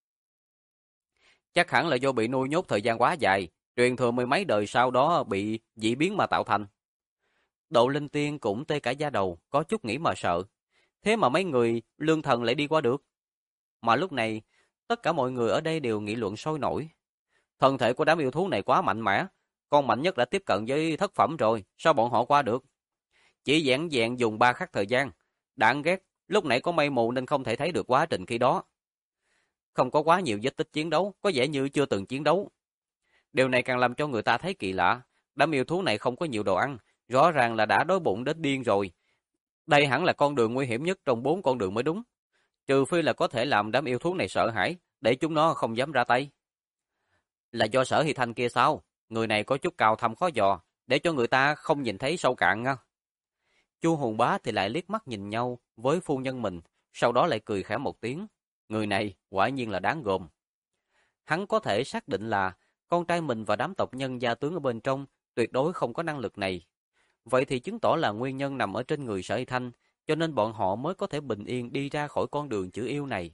Chắc hẳn là do bị nuôi nhốt thời gian quá dài, truyền thừa mười mấy đời sau đó bị dị biến mà tạo thành. Độ Linh Tiên cũng tê cả da đầu, có chút nghĩ mà sợ. Thế mà mấy người lương thần lại đi qua được. Mà lúc này, tất cả mọi người ở đây đều nghị luận sôi nổi. Thân thể của đám yêu thú này quá mạnh mẽ, con mạnh nhất đã tiếp cận với thất phẩm rồi, sao bọn họ qua được? Chỉ vẹn vẹn dùng 3 khắc thời gian. Đáng ghét, lúc nãy có mây mù nên không thể thấy được quá trình khi đó. Không có quá nhiều vết tích chiến đấu, có vẻ như chưa từng chiến đấu. Điều này càng làm cho người ta thấy kỳ lạ. Đám yêu thú này không có nhiều đồ ăn, rõ ràng là đã đói bụng đến điên rồi. Đây hẳn là con đường nguy hiểm nhất trong 4 con đường mới đúng. Trừ phi là có thể làm đám yêu thú này sợ hãi, để chúng nó không dám ra tay. Là do Sở Hy Thanh kia sao? Người này có chút cao thâm khó dò, để cho người ta không nhìn thấy sâu cạn nha. Chu Hùng Bá thì lại liếc mắt nhìn nhau với phu nhân mình, sau đó lại cười khẽ một tiếng. Người này quả nhiên là đáng gờm. Hắn có thể xác định là con trai mình và đám tộc nhân gia tướng ở bên trong tuyệt đối không có năng lực này. Vậy thì chứng tỏ là nguyên nhân nằm ở trên người Sở Hy Thanh, cho nên bọn họ mới có thể bình yên đi ra khỏi con đường chữ yêu này.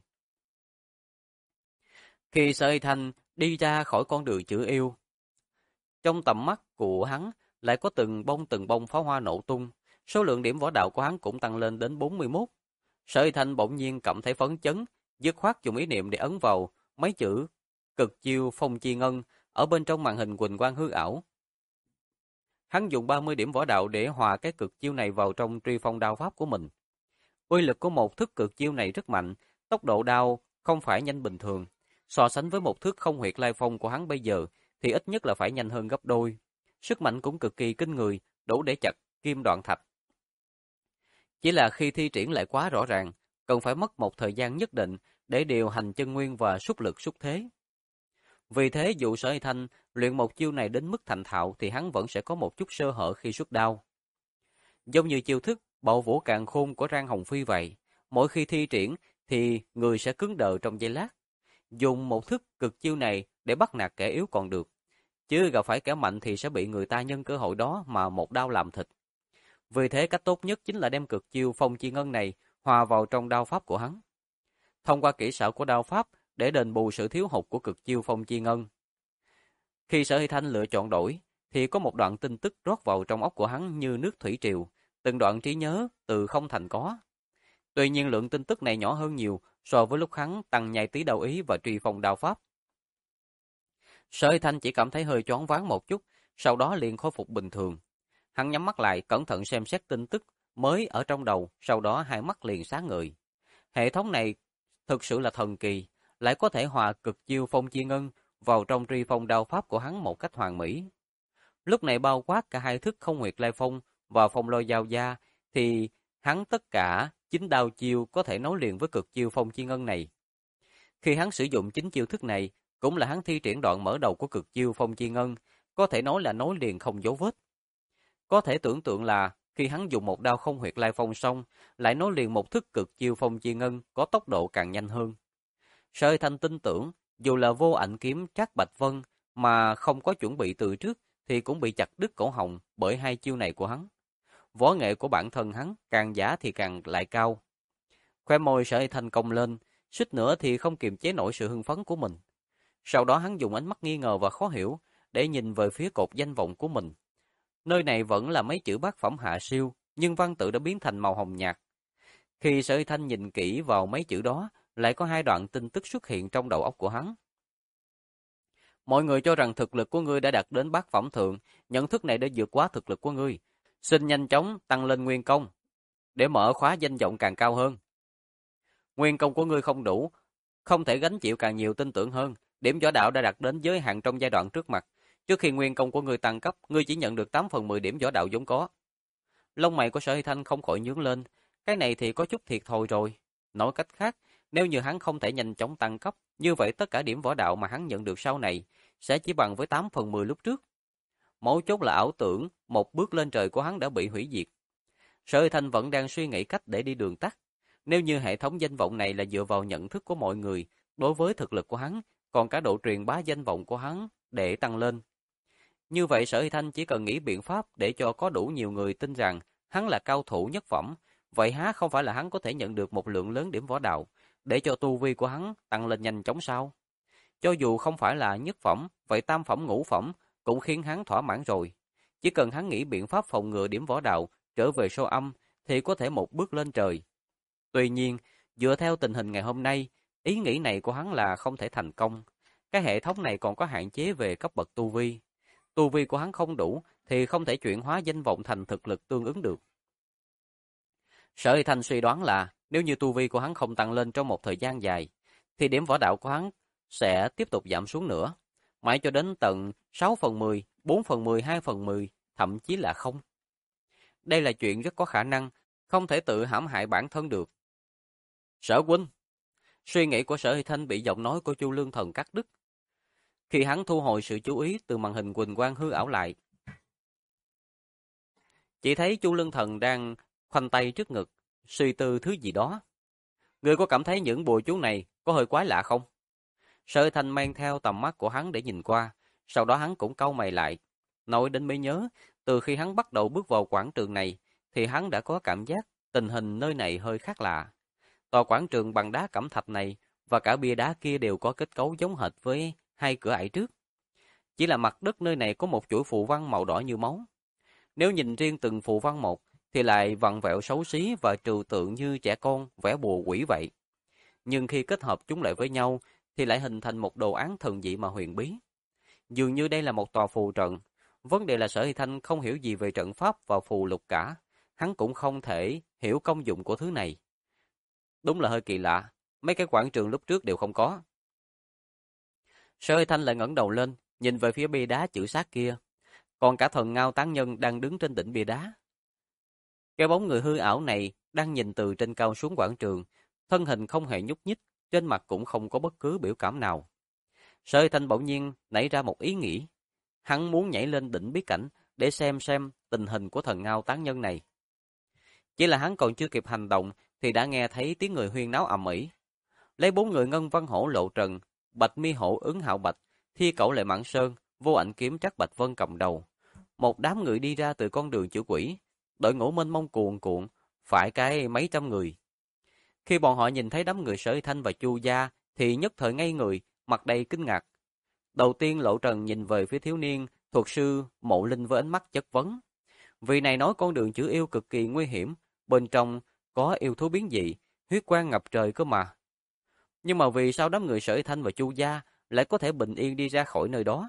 Khi Sở Hy Thanh đi ra khỏi con đường chữ yêu, trong tầm mắt của hắn lại có từng bông pháo hoa nổ tung, số lượng điểm võ đạo của hắn cũng tăng lên đến 41. Sở Hy Thanh bỗng nhiên cảm thấy phấn chấn, dứt khoát dùng ý niệm để ấn vào mấy chữ cực chiêu phong chi ngân ở bên trong màn hình huỳnh quang hư ảo. Hắn dùng 30 điểm võ đạo để hòa cái cực chiêu này vào trong truy phong đao pháp của mình. Uy lực của một thức cực chiêu này rất mạnh, tốc độ đao không phải nhanh bình thường. So sánh với một thức không huyệt lai phong của hắn bây giờ thì ít nhất là phải nhanh hơn gấp đôi. Sức mạnh cũng cực kỳ kinh người, đủ để chặt kim đoạn thạch. Chỉ là khi thi triển lại quá rõ ràng, cần phải mất một thời gian nhất định để điều hành chân nguyên và xuất lực xuất thế. Vì thế dù Sở Hy Thanh luyện một chiêu này đến mức thành thạo thì hắn vẫn sẽ có một chút sơ hở khi xuất đao. Giống như chiêu thức bạo vũ càn khôn của Rang Hồng Phi vậy, mỗi khi thi triển thì người sẽ cứng đờ trong giây lát. Dùng một thức cực chiêu này để bắt nạt kẻ yếu còn được, chứ gặp phải kẻ mạnh thì sẽ bị người ta nhân cơ hội đó mà một đao làm thịt. Vì thế cách tốt nhất chính là đem cực chiêu phong chi ngân này hòa vào trong đao pháp của hắn. Thông qua kỹ xảo của đao pháp để đền bù sự thiếu hụt của cực chiêu phong chi ngân. Khi Sở Hy Thanh lựa chọn đổi, thì có một đoạn tin tức rót vào trong óc của hắn như nước thủy triều, từng đoạn trí nhớ từ không thành có. Tuy nhiên lượng tin tức này nhỏ hơn nhiều so với lúc hắn tăng nhai tí đầu ý và truy phong đao pháp. Sở Hy Thanh chỉ cảm thấy hơi choáng váng một chút, sau đó liền khôi phục bình thường. Hắn nhắm mắt lại, cẩn thận xem xét tin tức mới ở trong đầu, sau đó hai mắt liền sáng ngời. Hệ thống này thực sự là thần kỳ, lại có thể hòa cực chiêu phong chi ngân vào trong truy phong đao pháp của hắn một cách hoàn mỹ. Lúc này bao quát cả hai thức không huyệt lai phong và phong lôi giao gia, thì hắn tất cả 9 đao chiêu có thể nối liền với cực chiêu phong chi ngân này. Khi hắn sử dụng 9 chiêu thức này, cũng là hắn thi triển đoạn mở đầu của cực chiêu phong chi ngân, có thể nói là nối liền không dấu vết. Có thể tưởng tượng là khi hắn dùng một đao không huyệt lai phong xong, lại nối liền một thức cực chiêu phong chi ngân có tốc độ càng nhanh hơn. Sở Hy Thanh tin tưởng, dù là vô ảnh kiếm Trác Bạch Vân mà không có chuẩn bị từ trước thì cũng bị chặt đứt cổ họng bởi hai chiêu này của hắn. Võ nghệ của bản thân hắn càng giả thì càng lại cao. Khóe môi Sở Hy Thanh cong lên, suýt nữa thì không kiềm chế nổi sự hưng phấn của mình. Sau đó hắn dùng ánh mắt nghi ngờ và khó hiểu để nhìn về phía cột danh vọng của mình. Nơi này vẫn là mấy chữ bát phẩm hạ siêu, nhưng văn tự đã biến thành màu hồng nhạt. Khi Sở Hy Thanh nhìn kỹ vào mấy chữ đó, lại có hai đoạn tin tức xuất hiện trong đầu óc của hắn. Mọi người cho rằng thực lực của ngươi đã đạt đến bát phẩm thượng, nhận thức này đã vượt quá thực lực của ngươi. Xin nhanh chóng tăng lên nguyên công, để mở khóa danh vọng càng cao hơn. Nguyên công của ngươi không đủ, không thể gánh chịu càng nhiều tin tưởng hơn. Điểm võ đạo đã đạt đến giới hạn trong giai đoạn trước mặt. Trước khi nguyên công của ngươi tăng cấp, ngươi chỉ nhận được 8/10 điểm võ đạo vốn có. Lông mày của Sở Hy Thanh không khỏi nhướng lên, cái này thì có chút thiệt thòi rồi. Nói cách khác, nếu như hắn không thể nhanh chóng tăng cấp, như vậy tất cả điểm võ đạo mà hắn nhận được sau này sẽ chỉ bằng với 8/10 lúc trước. Mấu chốt là ảo tưởng, một bước lên trời của hắn đã bị hủy diệt. Sở Hy Thanh vẫn đang suy nghĩ cách để đi đường tắt. Nếu như hệ thống danh vọng này là dựa vào nhận thức của mọi người đối với thực lực của hắn, còn cả độ truyền bá danh vọng của hắn để tăng lên. Như vậy Sở Hy Thanh chỉ cần nghĩ biện pháp để cho có đủ nhiều người tin rằng hắn là cao thủ nhất phẩm, vậy há không phải là hắn có thể nhận được một lượng lớn điểm võ đạo, để cho tu vi của hắn tăng lên nhanh chóng sao? Cho dù không phải là nhất phẩm, vậy tam phẩm ngũ phẩm cũng khiến hắn thỏa mãn rồi. Chỉ cần hắn nghĩ biện pháp phòng ngừa điểm võ đạo trở về số âm thì có thể một bước lên trời. Tuy nhiên, dựa theo tình hình ngày hôm nay, ý nghĩ này của hắn là không thể thành công. Cái hệ thống này còn có hạn chế về cấp bậc tu vi. Tu vi của hắn không đủ thì không thể chuyển hóa danh vọng thành thực lực tương ứng được. Sở Hy Thanh suy đoán là nếu như tu vi của hắn không tăng lên trong một thời gian dài, thì điểm võ đạo của hắn sẽ tiếp tục giảm xuống nữa, mãi cho đến tận 6/10, 4/10, 2/10, thậm chí là không. Đây là chuyện rất có khả năng, không thể tự hãm hại bản thân được. Sở huynh, suy nghĩ của Sở Hy Thanh bị giọng nói của Chu Lương Thần cắt đứt. Khi hắn thu hồi sự chú ý từ màn hình huỳnh quang hư ảo lại, chỉ thấy Chu Lương Thần đang khoanh tay trước ngực, suy tư thứ gì đó. Người có cảm thấy những bùa chú này có hơi quái lạ không? Sở Hy Thanh mang theo tầm mắt của hắn để nhìn qua, sau đó hắn cũng cau mày lại. Nói đến mới nhớ, từ khi hắn bắt đầu bước vào quảng trường này, thì hắn đã có cảm giác tình hình nơi này hơi khác lạ. Tòa quảng trường bằng đá cẩm thạch này và cả bia đá kia đều có kết cấu giống hệt với hai cửa ải trước. Chỉ là mặt đất nơi này có một chuỗi phù văn màu đỏ như máu. Nếu nhìn riêng từng phù văn một, thì lại vặn vẹo xấu xí và trừu tượng như trẻ con vẽ bùa quỷ vậy. Nhưng khi kết hợp chúng lại với nhau, thì lại hình thành một đồ án thần dị mà huyền bí. Dường như đây là một tòa phù trận. Vấn đề là Sở Hy Thanh không hiểu gì về trận pháp và phù lục cả. Hắn cũng không thể hiểu công dụng của thứ này. Đúng là hơi kỳ lạ, mấy cái quảng trường lúc trước đều không có. Sở Hy Thanh lại ngẩng đầu lên, nhìn về phía bia đá chữ sát kia. Còn cả thần ngao tán nhân đang đứng trên đỉnh bia đá. Cái bóng người hư ảo này đang nhìn từ trên cao xuống quảng trường, thân hình không hề nhúc nhích, trên mặt cũng không có bất cứ biểu cảm nào. Sở Hy Thanh bỗng nhiên nảy ra một ý nghĩ. Hắn muốn nhảy lên đỉnh bí cảnh để xem tình hình của thần ngao tán nhân này. Chỉ là hắn còn chưa kịp hành động thì đã nghe thấy tiếng người huyên náo ầm ĩ. Lấy 4 người Ngân Văn Hổ Lộ Trần, Bạch Mi Hổ Ứng Hạo Bạch, Thi Cẩu Lệ Mãn Sơn, Vô Ảnh Kiếm Trắc Bạch Vân cầm đầu. Một đám người đi ra từ con đường chữ quỷ, đội ngũ mênh mông cuồn cuộn, phải cái mấy trăm người. Khi bọn họ nhìn thấy đám người Sở Hy Thanh và Chu Gia thì nhất thời ngây người, mặt đầy kinh ngạc. Đầu tiên Lộ Trần nhìn về phía thiếu niên thuật sư Mộ Linh với ánh mắt chất vấn. Vị này nói con đường chữ yêu cực kỳ nguy hiểm, bên trong có yêu thú biến dị, huyết quang ngập trời cơ mà. Nhưng mà vì sao đám người Sở Hy Thanh và Chu Gia lại có thể bình yên đi ra khỏi nơi đó?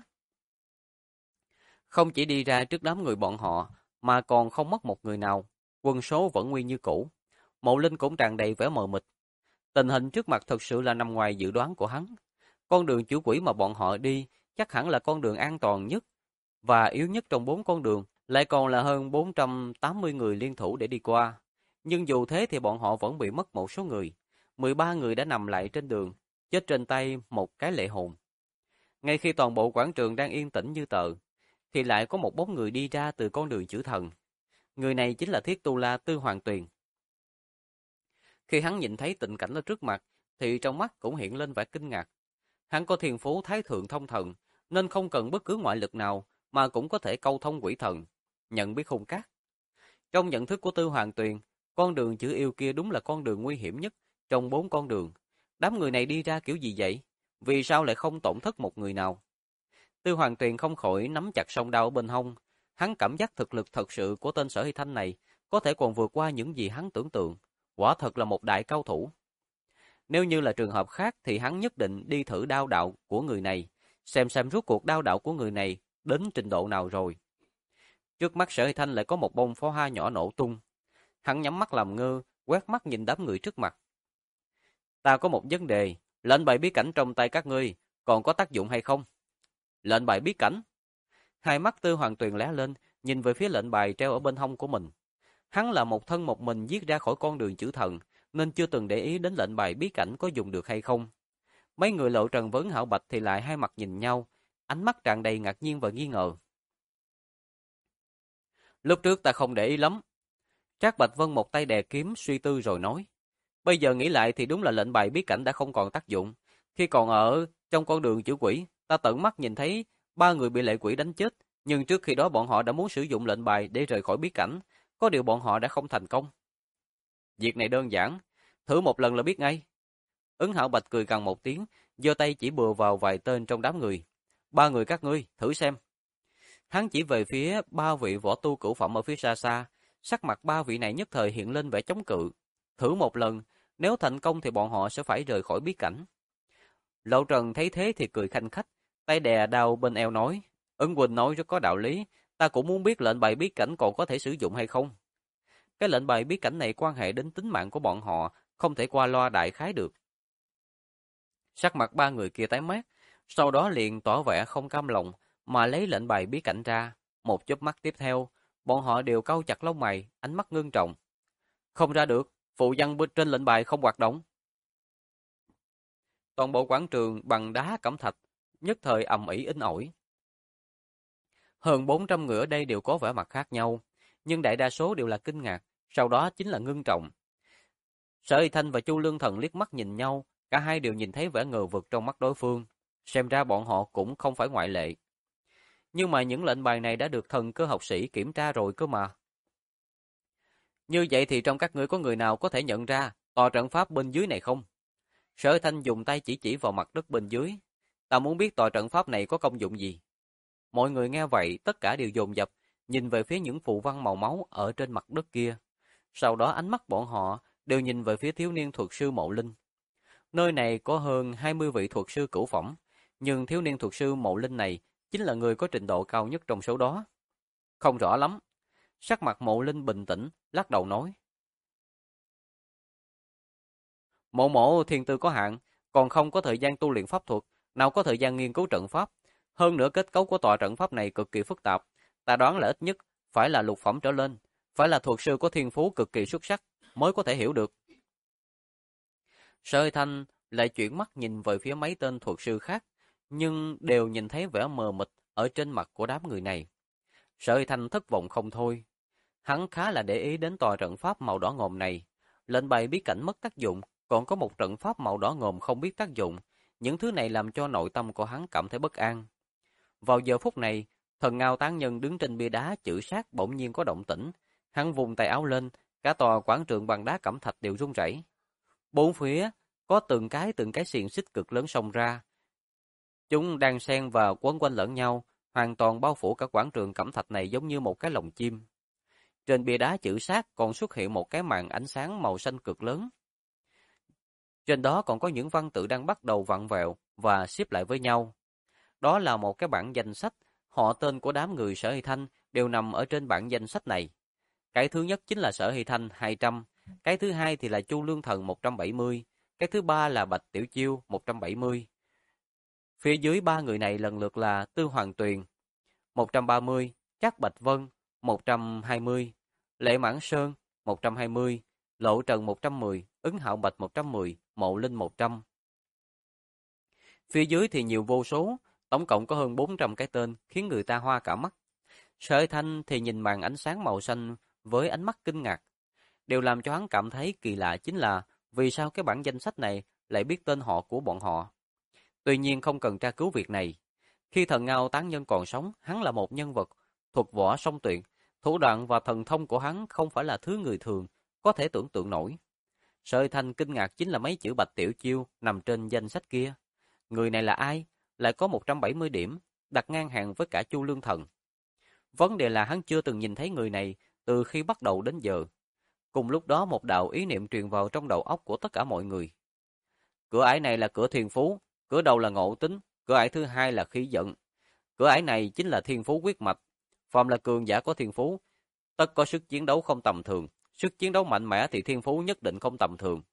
Không chỉ đi ra trước đám người bọn họ, mà còn không mất một người nào, quân số vẫn nguyên như cũ. Mộ Linh cũng tràn đầy vẻ mờ mịt. Tình hình trước mặt thực sự là nằm ngoài dự đoán của hắn. Con đường chữ quỷ mà bọn họ đi chắc hẳn là con đường an toàn nhất và yếu nhất trong 4 con đường, lại còn là hơn 480 người liên thủ để đi qua. Nhưng dù thế thì bọn họ vẫn bị mất một số người. 13 người đã nằm lại trên đường, chết trên tay một cái lệ hồn. Ngay khi toàn bộ quảng trường đang yên tĩnh như tờ, thì lại có một bóng người đi ra từ con đường chữ thần. Người này chính là Thiết Tu La Tư Hoàng Tuyền. Khi hắn nhìn thấy tình cảnh ở trước mặt, thì trong mắt cũng hiện lên vẻ kinh ngạc. Hắn có thiên phú thái thượng thông thần, nên không cần bất cứ ngoại lực nào mà cũng có thể câu thông quỷ thần, nhận biết khung cát. Trong nhận thức của Tư Hoàng Tuyền, con đường chữ yêu kia đúng là con đường nguy hiểm nhất trong 4 con đường. Đám người này đi ra kiểu gì vậy? Vì sao lại không tổn thất một người nào? Tư Hoàng Tuyền không khỏi nắm chặt song đao ở bên hông. Hắn cảm giác thực lực thật sự của tên Sở Hy Thanh này có thể còn vượt qua những gì hắn tưởng tượng. Quả thật là một đại cao thủ. Nếu như là trường hợp khác thì hắn nhất định đi thử đao đạo của người này, xem rốt cuộc đao đạo của người này đến trình độ nào rồi. Trước mắt Sở Hy Thanh lại có một bông pháo hoa nhỏ nổ tung. Hắn nhắm mắt làm ngơ, quét mắt nhìn đám người trước mặt. Ta có một vấn đề, lệnh bài bí cảnh trong tay các ngươi còn có tác dụng hay không? Lệnh bài bí cảnh? Hai mắt Tư Hoàng Tuyền lóe lên, nhìn về phía lệnh bài treo ở bên hông của mình. Hắn là một thân một mình giết ra khỏi con đường chữ thần, nên chưa từng để ý đến lệnh bài bí cảnh có dùng được hay không. Mấy người Lộ Trần với Hạo Bạch thì lại hai mặt nhìn nhau, ánh mắt tràn đầy ngạc nhiên và nghi ngờ. Lúc trước ta không để ý lắm. Trác Bạch Vân một tay đè kiếm suy tư rồi nói. Bây giờ nghĩ lại thì đúng là lệnh bài bí cảnh đã không còn tác dụng. Khi còn ở trong con đường chữ quỷ, ta tận mắt nhìn thấy 3 người bị lệ quỷ đánh chết, nhưng trước khi đó bọn họ đã muốn sử dụng lệnh bài để rời khỏi bí cảnh, có điều bọn họ đã không thành công. Việc này đơn giản, thử một lần là biết ngay. Ứng Hạo Bạch cười gằn một tiếng, giơ tay chỉ bừa vào vài tên trong đám người. 3 người các ngươi, thử xem. Hắn chỉ về phía 3 vị võ tu cửu phẩm ở phía xa xa, sắc mặt 3 vị này nhất thời hiện lên vẻ chống cự. Thử một lần, nếu thành công thì bọn họ sẽ phải rời khỏi bí cảnh. Lộ Trần thấy thế thì cười khanh khách, tay đè đao bên eo nói, Ân Quỳnh nói rất có đạo lý, ta cũng muốn biết lệnh bài bí cảnh còn có thể sử dụng hay không. Cái lệnh bài bí cảnh này quan hệ đến tính mạng của bọn họ, không thể qua loa đại khái được. Sắc mặt 3 người kia tái mét, sau đó liền tỏ vẻ không cam lòng, mà lấy lệnh bài bí cảnh ra. Một chớp mắt tiếp theo, bọn họ đều cau chặt lông mày, ánh mắt ngưng trọng. Không ra được, phụ văn bên trên lệnh bài không hoạt động. Toàn bộ quảng trường bằng đá cẩm thạch, nhất thời ầm ĩ inh ỏi. Hơn 400 người ở đây đều có vẻ mặt khác nhau, nhưng đại đa số đều là kinh ngạc, sau đó chính là ngưng trọng. Sở Y Thanh và Chu Lương Thần liếc mắt nhìn nhau, cả hai đều nhìn thấy vẻ ngờ vực trong mắt đối phương, xem ra bọn họ cũng không phải ngoại lệ. Nhưng mà những lệnh bài này đã được thần cơ học sĩ kiểm tra rồi cơ mà. Như vậy thì trong các ngươi có người nào có thể nhận ra tòa trận pháp bên dưới này không? Sở Thanh dùng tay chỉ vào mặt đất bên dưới. Ta muốn biết tòa trận pháp này có công dụng gì. Mọi người nghe vậy, tất cả đều dồn dập, nhìn về phía những phù văn màu máu ở trên mặt đất kia. Sau đó ánh mắt bọn họ đều nhìn về phía thiếu niên thuật sư Mộ Linh. Nơi này có hơn 20 vị thuật sư cửu phẩm, nhưng thiếu niên thuật sư Mộ Linh này chính là người có trình độ cao nhất trong số đó. Không rõ lắm. Sắc mặt Mộ Linh bình tĩnh, lắc đầu nói. Mộ thiên tư có hạn, còn không có thời gian tu luyện pháp thuật, nào có thời gian nghiên cứu trận pháp. Hơn nữa kết cấu của tòa trận pháp này cực kỳ phức tạp, ta đoán là ít nhất phải là lục phẩm trở lên, phải là thuật sư có thiên phú cực kỳ xuất sắc mới có thể hiểu được. Sở Thanh lại chuyển mắt nhìn về phía mấy tên thuật sư khác, nhưng đều nhìn thấy vẻ mờ mịt ở trên mặt của đám người này. Sở Thanh thất vọng không thôi. Hắn khá là để ý đến tòa trận pháp màu đỏ ngòm này. Lệnh bài bí cảnh mất tác dụng, còn có một trận pháp màu đỏ ngòm không biết tác dụng. Những thứ này làm cho nội tâm của hắn cảm thấy bất an. Vào giờ phút này, thần Ngao Tán Nhân đứng trên bia đá chữ sát bỗng nhiên có động tĩnh. Hắn vùng tay áo lên, cả tòa quảng trường bằng đá cẩm thạch đều rung rẩy. Bốn phía có từng cái xiềng xích cực lớn xông ra. Chúng đang xen và quấn quanh lẫn nhau, hoàn toàn bao phủ cả quảng trường cẩm thạch này giống như một cái lồng chim. Trên bia đá chữ sát còn xuất hiện một cái màn ánh sáng màu xanh cực lớn. Trên đó còn có những văn tự đang bắt đầu vặn vẹo và xếp lại với nhau. Đó là một cái bảng danh sách, họ tên của đám người Sở Hy Thanh đều nằm ở trên bảng danh sách này. Cái thứ nhất chính là Sở Hy Thanh 200, cái thứ hai thì là Chu Lương Thần 170, cái thứ ba là Bạch Tiểu Chiêu 170. Phía dưới ba người này lần lượt là Tư Hoàng Tuyền 130, Trác Bạch Vân 120, Lệ Mãn Sơn 120, Lộ Trần 110, Ứng Hạo Bạch 110, Mộ Linh 100. Phía dưới thì nhiều vô số, tổng cộng có hơn 400 cái tên, khiến người ta hoa cả mắt. Sở Thanh thì nhìn màn ánh sáng màu xanh với ánh mắt kinh ngạc. Điều làm cho hắn cảm thấy kỳ lạ chính là vì sao cái bản danh sách này lại biết tên họ của bọn họ. Tuy nhiên không cần tra cứu việc này. Khi thần Ngao Tán Nhân còn sống, hắn là một nhân vật thuật võ song tuyệt, thủ đoạn và thần thông của hắn không phải là thứ người thường có thể tưởng tượng nổi. Sở Thanh kinh ngạc chính là mấy chữ Bạch Tiểu Chiêu nằm trên danh sách kia. Người này là ai? Lại có 170 điểm, đặt ngang hàng với cả Chu Lương Thần. Vấn đề là hắn chưa từng nhìn thấy người này từ khi bắt đầu đến giờ. Cùng lúc đó một đạo ý niệm truyền vào trong đầu óc của tất cả mọi người. Cửa ải này là cửa thiên phú, cửa đầu là ngộ tính, cửa ải thứ hai là khí giận. Cửa ải này chính là thiên phú quyết mạch. Phàm là cường giả có thiên phú, tất có sức chiến đấu không tầm thường. Sức chiến đấu mạnh mẽ thì thiên phú nhất định không tầm thường.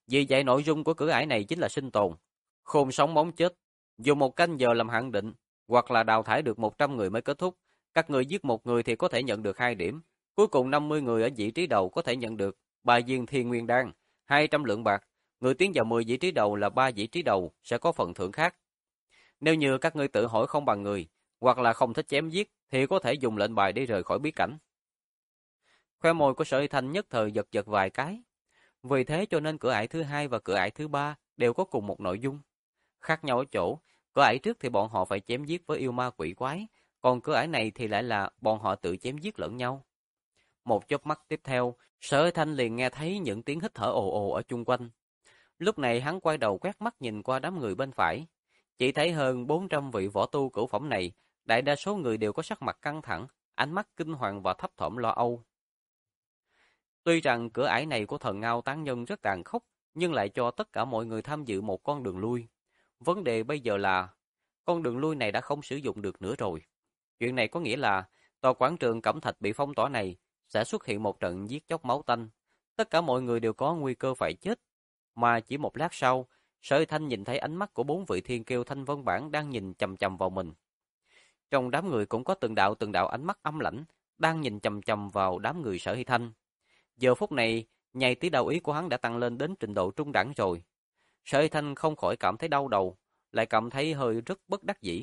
Vì vậy nội dung của cửa ải này chính là sinh tồn, khôn sống móng chết, dùng 1 canh giờ làm hạn định, hoặc là đào thải được 100 người mới kết thúc. Các người giết 1 người thì có thể nhận được 2 điểm. Cuối cùng 50 người ở vị trí đầu có thể nhận được 3 viên thiên nguyên đan, 200 lượng bạc. Người tiến vào 10 vị trí đầu là 3 vị trí đầu sẽ có phần thưởng khác. Nếu như các ngươi tự hỏi không bằng người, hoặc là không thích chém giết, thì có thể dùng lệnh bài để rời khỏi bí cảnh. Khoe môi của Sở Y Thanh nhất thời giật giật vài cái. Vì thế cho nên cửa ải thứ 2 và cửa ải thứ 3 đều có cùng một nội dung. Khác nhau ở chỗ, cửa ải trước thì bọn họ phải chém giết với yêu ma quỷ quái, còn cửa ải này thì lại là bọn họ tự chém giết lẫn nhau. Một chớp mắt tiếp theo, Sở Y Thanh liền nghe thấy những tiếng hít thở ồ ồ ở chung quanh. Lúc này hắn quay đầu quét mắt nhìn qua đám người bên phải, chỉ thấy hơn 400 vị võ tu cửu phẩm này, đại đa số người đều có sắc mặt căng thẳng, ánh mắt kinh hoàng và thấp thỏm lo âu. Tuy rằng cửa ải này của thần Ngao Tán Nhân rất tàn khốc, nhưng lại cho tất cả mọi người tham dự một con đường lui. Vấn đề bây giờ là, con đường lui này đã không sử dụng được nữa rồi. Chuyện này có nghĩa là, tòa quảng trường Cẩm Thạch bị phong tỏa này, sẽ xuất hiện một trận giết chóc máu tanh. Tất cả mọi người đều có nguy cơ phải chết. Mà chỉ một lát sau, Sở Thanh nhìn thấy ánh mắt của 4 vị thiên kiêu Thanh Vân Bản đang nhìn chằm chằm vào mình. Trong đám người cũng có từng đạo ánh mắt âm lãnh, đang nhìn chằm chằm vào đám người Sở Hy Thanh. Giờ phút này, nhạy tí đầu ý của hắn đã tăng lên đến trình độ trung đẳng rồi. Sở Hy Thanh không khỏi cảm thấy đau đầu, lại cảm thấy hơi rất bất đắc dĩ.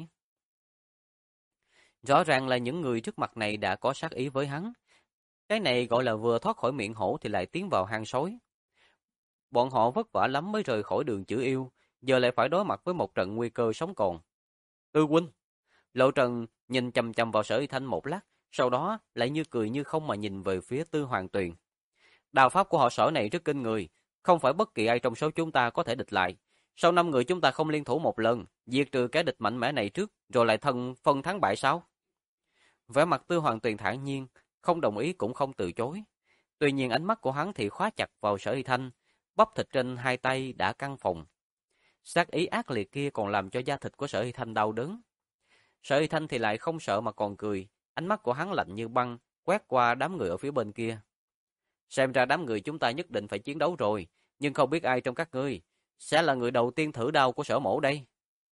Rõ ràng là những người trước mặt này đã có sát ý với hắn. Cái này gọi là vừa thoát khỏi miệng hổ thì lại tiến vào hang sói. Bọn họ vất vả lắm mới rời khỏi đường chữ yêu, giờ lại phải đối mặt với một trận nguy cơ sống còn. Huynh. Lộ Trần nhìn chằm chằm vào Sở Y Thanh một lát, sau đó lại như cười như không mà nhìn về phía Tư Hoàng Tuyền. Đao pháp của họ Sở này rất kinh người, không phải bất kỳ ai trong số chúng ta có thể địch lại. Sau 5 người chúng ta không liên thủ một lần, diệt trừ kẻ địch mạnh mẽ này trước, rồi lại phân thắng bại sao? Vẻ mặt Tư Hoàng Tuyền thản nhiên, không đồng ý cũng không từ chối. Tuy nhiên ánh mắt của hắn thì khóa chặt vào Sở Y Thanh, bắp thịt trên hai tay đã căng phồng. Sát ý ác liệt kia còn làm cho da thịt của Sở Y Thanh đau đớn. Sở Y Thanh thì lại không sợ mà còn cười, ánh mắt của hắn lạnh như băng, quét qua đám người ở phía bên kia. Xem ra đám người chúng ta nhất định phải chiến đấu rồi, nhưng không biết ai trong các ngươi sẽ là người đầu tiên thử đao của Sở Mỗ đây.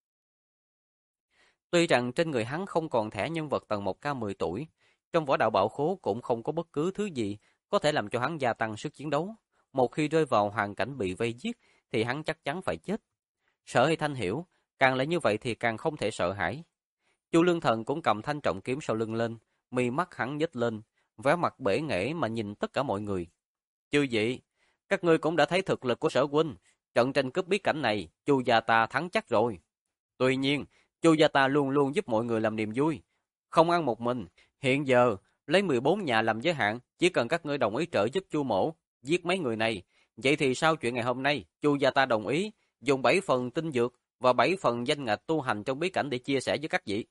Tuy rằng trên người hắn không còn thẻ nhân vật tầng 1K 10 tuổi, trong võ đạo bảo khố cũng không có bất cứ thứ gì có thể làm cho hắn gia tăng sức chiến đấu. Một khi rơi vào hoàn cảnh bị vây giết thì hắn chắc chắn phải chết. Sở Hy Thanh hiểu, càng là như vậy thì càng không thể sợ hãi. Chu Lương Thần cũng cầm thanh trọng kiếm sau lưng lên, mi mắt hắn nhếch lên, vẻ mặt bể nghễ mà nhìn tất cả mọi người. Chư vị, các ngươi cũng đã thấy thực lực của Sở huynh, trận tranh cướp bí cảnh này, Chu gia ta thắng chắc rồi. Tuy nhiên, Chu gia ta luôn luôn giúp mọi người làm niềm vui, không ăn một mình. Hiện giờ lấy 14 nhà làm giới hạn, chỉ cần các ngươi đồng ý trợ giúp Chu mỗ giết mấy người này, vậy thì sau chuyện ngày hôm nay, Chu gia ta đồng ý dùng 7 phần tinh dược và 7 phần danh ngạch tu hành trong bí cảnh để chia sẻ với các vị.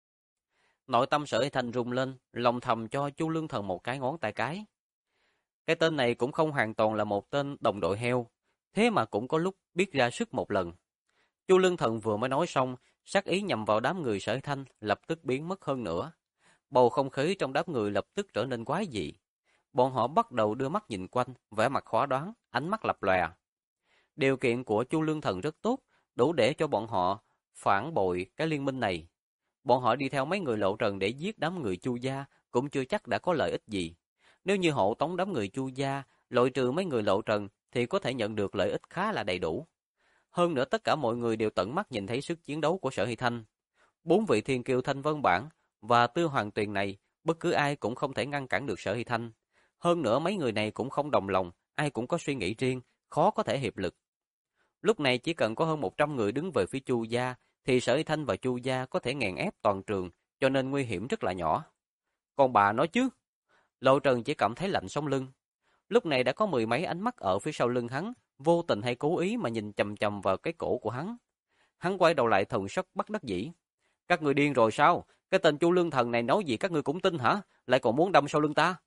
Nội tâm Sở Hy Thanh rung lên, lòng thầm cho Chu Lương Thần một cái ngón tay cái. Cái tên này cũng không hoàn toàn là một tên đồng đội heo, thế mà cũng có lúc biết ra sức một lần. Chu Lương Thần vừa mới nói xong, sát ý nhằm vào đám người Sở Hy Thanh lập tức biến mất hơn nữa. Bầu không khí trong đám người lập tức trở nên quái dị. Bọn họ bắt đầu đưa mắt nhìn quanh, vẻ mặt khó đoán, ánh mắt lập lòe. Điều kiện của Chu Lương Thần rất tốt, đủ để cho bọn họ phản bội cái liên minh này. Bọn họ đi theo mấy người Lộ Trần để giết đám người Chu gia cũng chưa chắc đã có lợi ích gì. Nếu như hộ tống đám người Chu gia, loại trừ mấy người Lộ Trần thì có thể nhận được lợi ích khá là đầy đủ. Hơn nữa tất cả mọi người đều tận mắt nhìn thấy sức chiến đấu của Sở Hy Thanh. 4 vị thiên kiêu Thanh Vân Bản và Tư Hoàng Tuyền này, bất cứ ai cũng không thể ngăn cản được Sở Hy Thanh. Hơn nữa mấy người này cũng không đồng lòng, ai cũng có suy nghĩ riêng, khó có thể hiệp lực. Lúc này chỉ cần có hơn 100 người đứng về phía Chu gia, thì Sở Hy Thanh và Chu gia có thể ngàn ép toàn trường, cho nên nguy hiểm rất là nhỏ. Còn bà nói chứ? Lộ Trần chỉ cảm thấy lạnh sống lưng. Lúc này đã có 10 mấy ánh mắt ở phía sau lưng hắn, vô tình hay cố ý mà nhìn chằm chằm vào cái cổ của hắn. Hắn quay đầu lại thần sắc bất đắc dĩ. Các người điên rồi sao? Cái tên Chu Lương Thần này nói gì các ngươi cũng tin hả? Lại còn muốn đâm sau lưng ta?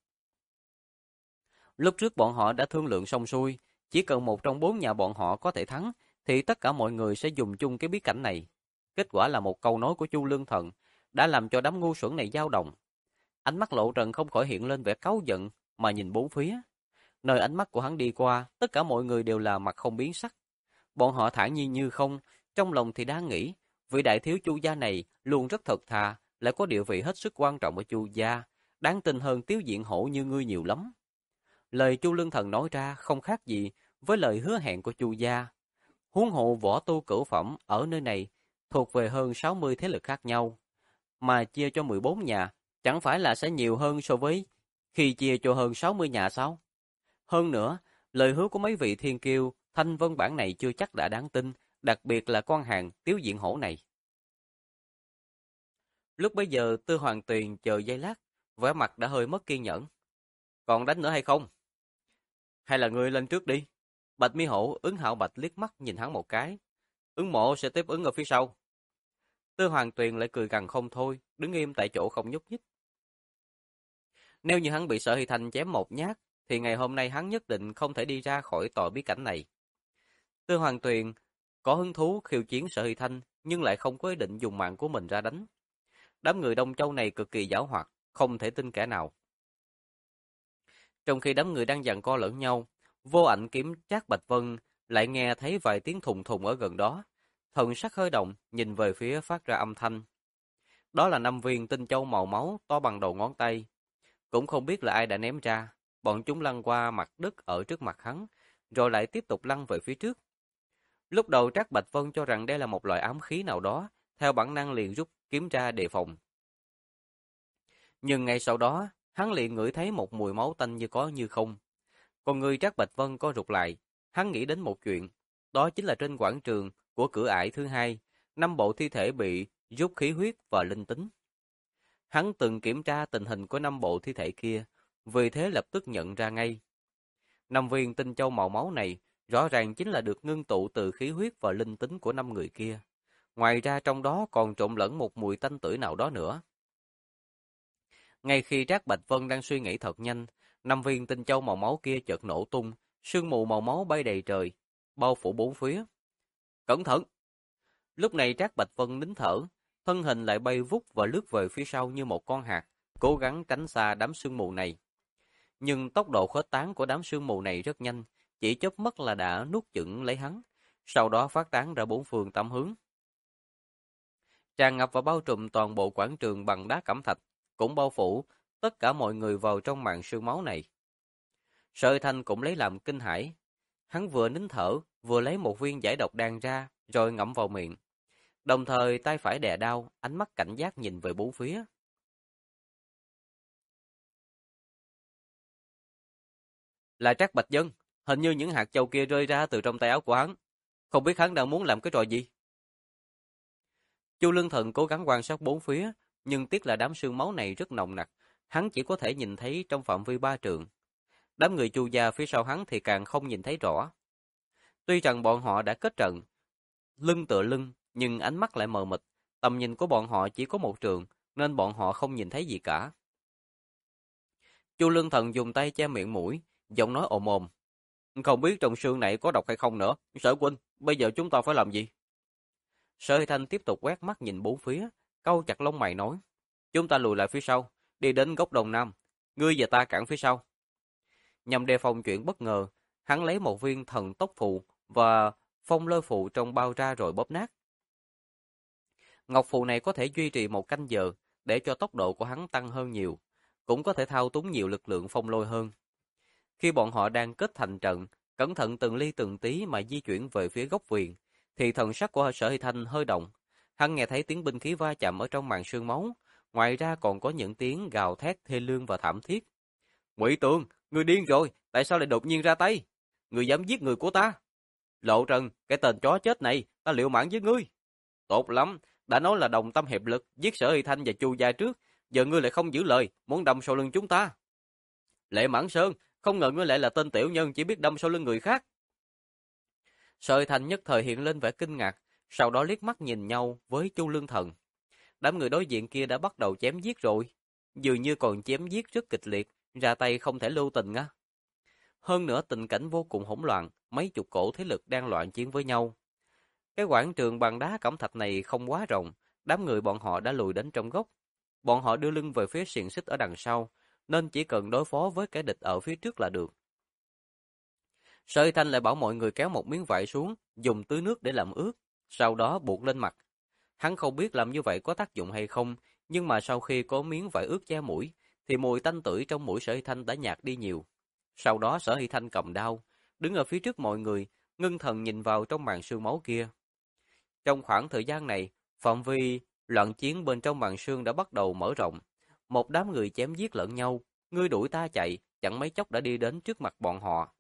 Lúc trước bọn họ đã thương lượng xong xuôi, chỉ cần một trong 4 nhà bọn họ có thể thắng, thì tất cả mọi người sẽ dùng chung cái bí cảnh này. Kết quả là một câu nói của Chu Lương Thần đã làm cho đám ngu xuẩn này dao động. Ánh mắt Lộ Trần không khỏi hiện lên vẻ cáu giận mà nhìn bốn phía. Nơi ánh mắt của hắn đi qua, tất cả mọi người đều là mặt không biến sắc. Bọn họ thản nhiên như không, trong lòng thì đang nghĩ, vị đại thiếu Chu gia này luôn rất thật thà, lại có địa vị hết sức quan trọng ở Chu gia, đáng tin hơn Tiếu Diện Hổ như ngươi nhiều lắm. Lời Chu Lương Thần nói ra không khác gì với lời hứa hẹn của Chu gia. Huống hộ võ tu cửu phẩm ở nơi này thuộc về hơn 60 thế lực khác nhau, mà chia cho 14 nhà, chẳng phải là sẽ nhiều hơn so với khi chia cho hơn 60 nhà sao? Hơn nữa, lời hứa của mấy vị thiên kiêu, thanh vân bản này chưa chắc đã đáng tin, đặc biệt là con hàng Tiếu Diện Hổ này. Lúc bấy giờ Tư Hoàng Tuyền chờ giây lát, vẻ mặt đã hơi mất kiên nhẫn. Còn đánh nữa hay không? Hay là ngươi lên trước đi? Bạch Mi Hổ, Ứng Hạo Bạch liếc mắt nhìn hắn một cái. Ứng Mộ sẽ tiếp ứng ở phía sau. Tư Hoàng Tuyền lại cười gằn không thôi, đứng im tại chỗ không nhúc nhích. Nếu như hắn bị Sở Hy Thanh chém một nhát, thì ngày hôm nay hắn nhất định không thể đi ra khỏi tòa bí cảnh này. Tư Hoàng Tuyền có hứng thú khiêu chiến Sở Hy Thanh, nhưng lại không có ý định dùng mạng của mình ra đánh. Đám người Đông Châu này cực kỳ giảo hoạt, không thể tin kẻ nào. Trong khi đám người đang giằng co lẫn nhau, Vô Ảnh kiếm Trác Bạch Vân lại nghe thấy vài tiếng thùng thùng ở gần đó. Thần sắc hơi động, nhìn về phía phát ra âm thanh. Đó là 5 viên tinh châu màu máu to bằng đầu ngón tay. Cũng không biết là ai đã ném ra, bọn chúng lăn qua mặt đất ở trước mặt hắn, rồi lại tiếp tục lăn về phía trước. Lúc đầu Trác Bạch Vân cho rằng đây là một loại ám khí nào đó, theo bản năng liền rút kiếm ra đề phòng. Nhưng ngay sau đó, hắn liền ngửi thấy một mùi máu tanh như có như không. Còn người Trác Bạch Vân co rụt lại, hắn nghĩ đến một chuyện, đó chính là trên quảng trường của cửa ải thứ hai, 5 bộ thi thể bị rút khí huyết và linh tính. Hắn từng kiểm tra tình hình của 5 bộ thi thể kia, vì thế lập tức nhận ra ngay. 5 viên tinh châu màu máu này rõ ràng chính là được ngưng tụ từ khí huyết và linh tính của 5 người kia. Ngoài ra trong đó còn trộn lẫn một mùi tanh tưởi nào đó nữa. Ngay khi Trác Bạch Vân đang suy nghĩ thật nhanh, 5 viên tinh châu màu máu kia chợt nổ tung, sương mù màu máu bay đầy trời, bao phủ bốn phía. Cẩn thận! Lúc này Trác Bạch Vân nín thở, thân hình lại bay vút và lướt về phía sau như một con hạt, cố gắng tránh xa đám sương mù này. Nhưng tốc độ khuếch tán của đám sương mù này rất nhanh, chỉ chớp mắt là đã nuốt chửng lấy hắn, sau đó phát tán ra bốn phương tám hướng. Tràn ngập và bao trùm toàn bộ quảng trường bằng đá cẩm thạch, cũng bao phủ tất cả mọi người vào trong màn sương máu này. Sở Thanh cũng lấy làm kinh hãi. Hắn vừa nín thở, vừa lấy một viên giải độc đan ra, rồi ngậm vào miệng. Đồng thời tay phải đè đao, ánh mắt cảnh giác nhìn về bốn phía. Là Trác Bạch Dân, hình như những hạt châu kia rơi ra từ trong tay áo của hắn. Không biết hắn đang muốn làm cái trò gì? Chu Lương Thần cố gắng quan sát bốn phía, nhưng tiếc là đám sương máu này rất nồng nặc, hắn chỉ có thể nhìn thấy trong phạm vi 3 trượng. Đám người Chu gia phía sau hắn thì càng không nhìn thấy rõ. Tuy rằng bọn họ đã kết trận, lưng tựa lưng, nhưng ánh mắt lại mờ mịt, tầm nhìn của bọn họ chỉ có một trượng, nên bọn họ không nhìn thấy gì cả. Chu Lương Thần dùng tay che miệng mũi, giọng nói ồm ồm. Không biết trong sương này có độc hay không nữa. Sở huynh, bây giờ chúng ta phải làm gì? Sở Hy Thanh tiếp tục quét mắt nhìn bốn phía, cau chặt lông mày nói. Chúng ta lùi lại phía sau, đi đến góc đông nam. Ngươi và ta cản phía sau. Nhằm đề phòng chuyện bất ngờ, hắn lấy một viên thần tốc phù và phong lôi phù trong bao ra rồi bóp nát. Ngọc phù này có thể duy trì một canh giờ, để cho tốc độ của hắn tăng hơn nhiều, cũng có thể thao túng nhiều lực lượng phong lôi hơn. Khi bọn họ đang kết thành trận, cẩn thận từng ly từng tí mà di chuyển về phía góc viền, thì thần sắc của Sở Hy Thanh hơi động. Hắn nghe thấy tiếng binh khí va chạm ở trong màn sương máu, ngoài ra còn có những tiếng gào thét thê lương và thảm thiết. Ngụy Tường, ngươi điên rồi, tại sao lại đột nhiên ra tay? Ngươi dám giết người của ta? Lộ Trần, cái tên chó chết này, ta liều mạng với ngươi. Tốt lắm, đã nói là đồng tâm hiệp lực, giết Sở Hy Thanh và Chu gia trước, giờ ngươi lại không giữ lời, muốn đâm sau lưng chúng ta. Lệ Mãn Sơn, không ngờ ngươi lại là tên tiểu nhân chỉ biết đâm sau lưng người khác. Sở Hy Thanh nhất thời hiện lên vẻ kinh ngạc, sau đó liếc mắt nhìn nhau với Chu Lương Thần. Đám người đối diện kia đã bắt đầu chém giết rồi, dường như còn chém giết rất kịch liệt, ra tay không thể lưu tình á. Hơn nữa tình cảnh vô cùng hỗn loạn, mấy chục cổ thế lực đang loạn chiến với nhau. Cái quảng trường bằng đá cẩm thạch này không quá rộng, đám người bọn họ đã lùi đến trong góc. Bọn họ đưa lưng về phía xiềng xích ở đằng sau, nên chỉ cần đối phó với kẻ địch ở phía trước là được. Sở Hy Thanh lại bảo mọi người kéo một miếng vải xuống, dùng tưới nước để làm ướt, sau đó buộc lên mặt. Hắn không biết làm như vậy có tác dụng hay không, nhưng mà sau khi có miếng vải ướt che mũi, thì mùi tanh tưởi trong mũi Sở Hy Thanh đã nhạt đi nhiều. Sau đó Sở Hy Thanh cầm đao, đứng ở phía trước mọi người, ngưng thần nhìn vào trong màn sương máu kia. Trong khoảng thời gian này, phạm vi loạn chiến bên trong màn sương đã bắt đầu mở rộng. Một đám người chém giết lẫn nhau, ngươi đuổi ta chạy, chẳng mấy chốc đã đi đến trước mặt bọn họ.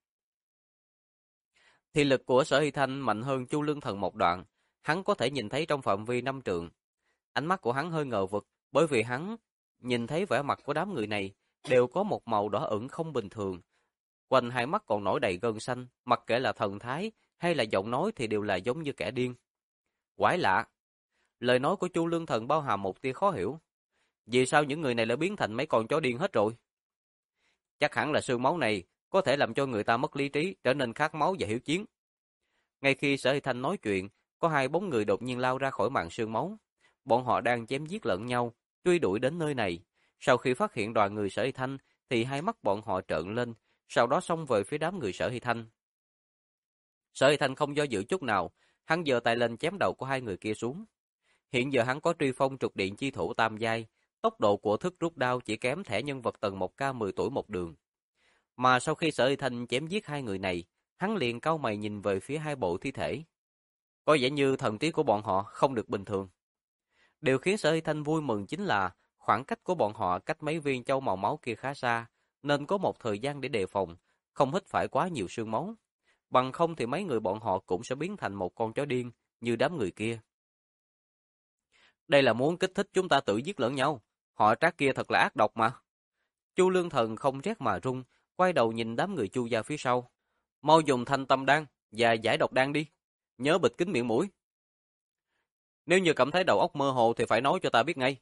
Thị lực của Sở Hy Thanh mạnh hơn Chu Lương Thần một đoạn, hắn có thể nhìn thấy trong phạm vi 5 trượng. Ánh mắt của hắn hơi ngờ vực, bởi vì hắn nhìn thấy vẻ mặt của đám người này đều có một màu đỏ ửng không bình thường. Quanh hai mắt còn nổi đầy gân xanh, mặc kệ là thần thái hay là giọng nói thì đều là giống như kẻ điên. Quái lạ, lời nói của Chu Lương Thần bao hàm một tia khó hiểu. Vì sao những người này lại biến thành mấy con chó điên hết rồi? Chắc hẳn là sương máu này có thể làm cho người ta mất lý trí, trở nên khát máu và hiếu chiến. Ngay khi Sở Hy Thanh nói chuyện, có hai bóng người đột nhiên lao ra khỏi màn sương máu. Bọn họ đang chém giết lẫn nhau, truy đuổi đến nơi này. Sau khi phát hiện đoàn người Sở Hy Thanh, thì hai mắt bọn họ trợn lên, sau đó xông về phía đám người Sở Hy Thanh. Sở Hy Thanh không do dự chút nào, hắn giơ tay lên chém đầu của hai người kia xuống. Hiện giờ hắn có truy phong trục điện chi thủ tam giai, tốc độ của thức rút đao chỉ kém thẻ nhân vật tầng 1K 10 tuổi một đường. Mà sau khi Sở Hy Thanh chém giết hai người này, hắn liền cau mày nhìn về phía hai bộ thi thể. Có vẻ như thần trí của bọn họ không được bình thường. Điều khiến Sở Hy Thanh vui mừng chính là khoảng cách của bọn họ cách mấy viên châu màu máu kia khá xa, nên có một thời gian để đề phòng, không hít phải quá nhiều sương máu. Bằng không thì mấy người bọn họ cũng sẽ biến thành một con chó điên như đám người kia. Đây là muốn kích thích chúng ta tự giết lẫn nhau. Họ Trác kia thật là ác độc mà. Chu Lương Thần không rét mà run, quay đầu nhìn đám người Chu gia phía sau. Mau dùng thanh tâm đan và giải độc đan đi. Nhớ bịt kín miệng mũi. Nếu như cảm thấy đầu óc mơ hồ thì phải nói cho ta biết ngay.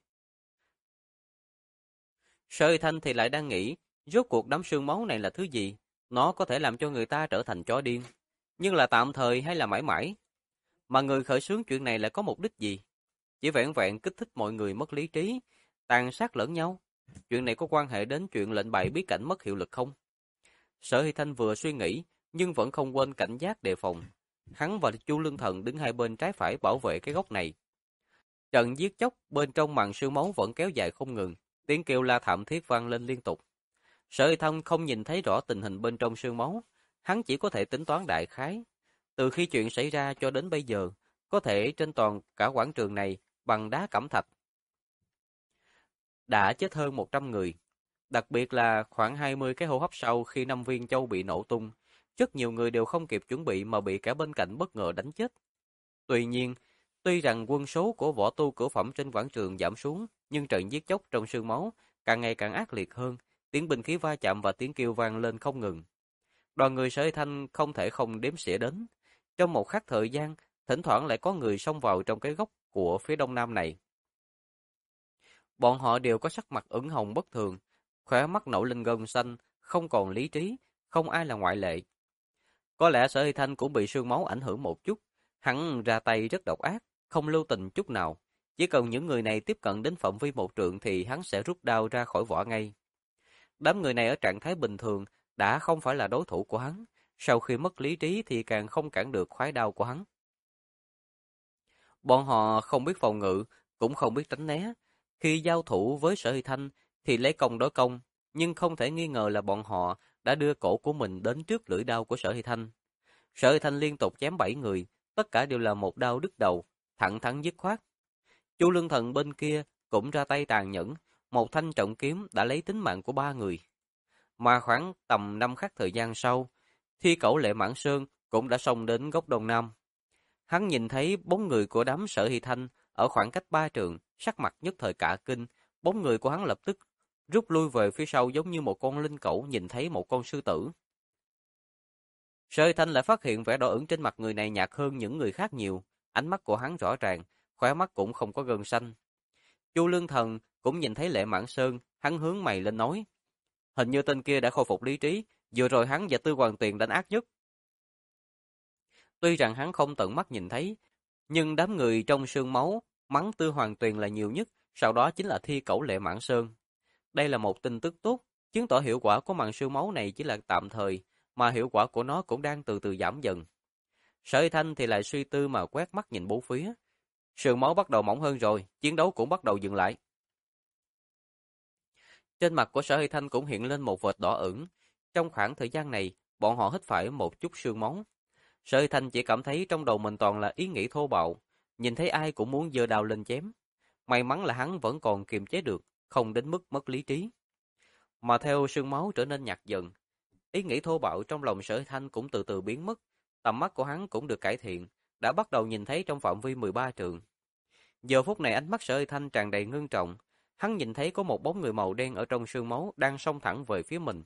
Sở Hy Thanh thì lại đang nghĩ, rốt cuộc đám sương máu này là thứ gì? Nó có thể làm cho người ta trở thành chó điên, nhưng là tạm thời hay là mãi mãi? Mà người khởi xướng chuyện này lại có mục đích gì? Chỉ vẹn vẹn kích thích mọi người mất lý trí, tàn sát lẫn nhau. Chuyện này có quan hệ đến chuyện lệnh bài bí cảnh mất hiệu lực không? Sở Hy Thanh vừa suy nghĩ, nhưng vẫn không quên cảnh giác đề phòng. Hắn và Chu Lương Thần đứng hai bên trái phải bảo vệ cái góc này. Trận giết chóc bên trong màn sương máu vẫn kéo dài không ngừng, tiếng kêu la thảm thiết vang lên liên tục. Sở Hy Thanh không nhìn thấy rõ tình hình bên trong sương máu, hắn chỉ có thể tính toán đại khái. Từ khi chuyện xảy ra cho đến bây giờ, có thể trên toàn cả quảng trường này bằng đá cẩm thạch đã chết hơn 100 người. Đặc biệt là khoảng 20 cái hô hấp sau khi 5 viên châu bị nổ tung, rất nhiều người đều không kịp chuẩn bị mà bị cả bên cạnh bất ngờ đánh chết. Tuy nhiên, tuy rằng quân số của võ tu cửu phẩm trên quảng trường giảm xuống, nhưng trận giết chóc trong sương máu càng ngày càng ác liệt hơn, tiếng binh khí va chạm và tiếng kêu vang lên không ngừng. Đoàn người Sở Hy Thanh không thể không đếm xỉa đến. Trong một khắc thời gian, thỉnh thoảng lại có người xông vào trong cái góc của phía đông nam này. Bọn họ đều có sắc mặt ửng hồng bất thường, khóe mắt nổi lên gân xanh, không còn lý trí, không ai là ngoại lệ. Có lẽ Sở Hy Thanh cũng bị sương máu ảnh hưởng một chút, hắn ra tay rất độc ác, không lưu tình chút nào. Chỉ cần những người này tiếp cận đến phạm vi 1 trượng thì hắn sẽ rút đao ra khỏi vỏ ngay. Đám người này ở trạng thái bình thường đã không phải là đối thủ của hắn, sau khi mất lý trí thì càng không cản được khoái đao của hắn. Bọn họ không biết phòng ngự, cũng không biết tránh né. Khi giao thủ với Sở Hy Thanh thì lấy công đối công, nhưng không thể nghi ngờ là bọn họ đã đưa cổ của mình đến trước lưỡi đao của Sở Hy Thanh. Sở Hy Thanh liên tục chém 7 người, tất cả đều là một đao đứt đầu, thẳng thắn dứt khoát. Chu Lương Thần bên kia cũng ra tay tàn nhẫn, một thanh trọng kiếm đã lấy tính mạng của 3 người. Mà khoảng tầm 5 khắc thời gian sau, Thi Cẩu Lệ Mãn Sơn cũng đã xông đến góc đông nam. Hắn nhìn thấy bóng người của đám Sở Hy Thanh ở khoảng cách 3 trượng, sắc mặt nhất thời cả kinh, bóng người của hắn lập tức rút lui về phía sau giống như một con linh cẩu nhìn thấy một con sư tử. Sở Hy Thanh lại phát hiện vẻ đỏ ửng trên mặt người này nhạt hơn những người khác nhiều, ánh mắt của hắn rõ ràng, khóe mắt cũng không có gân xanh. Chu Lương Thần cũng nhìn thấy Lệ Mãn Sơn, hắn hướng mày lên nói: "Hình như tên kia đã khôi phục lý trí, vừa rồi hắn và Tư Hoàng Tuyền đánh ác nhất." Tuy rằng hắn không tận mắt nhìn thấy, nhưng đám người trong sương máu mắng Tư Hoàng Tuyền là nhiều nhất, sau đó chính là Thi Cẩu Lệ Mãn Sơn. Đây là một tin tức tốt, chứng tỏ hiệu quả của màn sương máu này chỉ là tạm thời, mà hiệu quả của nó cũng đang từ từ giảm dần. Sở Y Thanh thì lại suy tư mà quét mắt nhìn bốn phía. Sườn máu bắt đầu mỏng hơn rồi, chiến đấu cũng bắt đầu dừng lại. Trên mặt của Sở Hy Thanh cũng hiện lên một vệt đỏ ửng. Trong khoảng thời gian này, bọn họ hít phải một chút sương máu. Sở Hy Thanh chỉ cảm thấy trong đầu mình toàn là ý nghĩ thô bạo, nhìn thấy ai cũng muốn giơ đao lên chém. May mắn là hắn vẫn còn kiềm chế được, không đến mức mất lý trí. Mà theo sương máu trở nên nhạt dần, ý nghĩ thô bạo trong lòng Sở Hy Thanh cũng từ từ biến mất. Tầm mắt của hắn cũng được cải thiện, đã bắt đầu nhìn thấy trong phạm vi 13 trượng. Giờ phút này ánh mắt Sở Hy Thanh tràn đầy ngưng trọng. Hắn nhìn thấy có một bóng người màu đen ở trong sương máu đang xông thẳng về phía mình.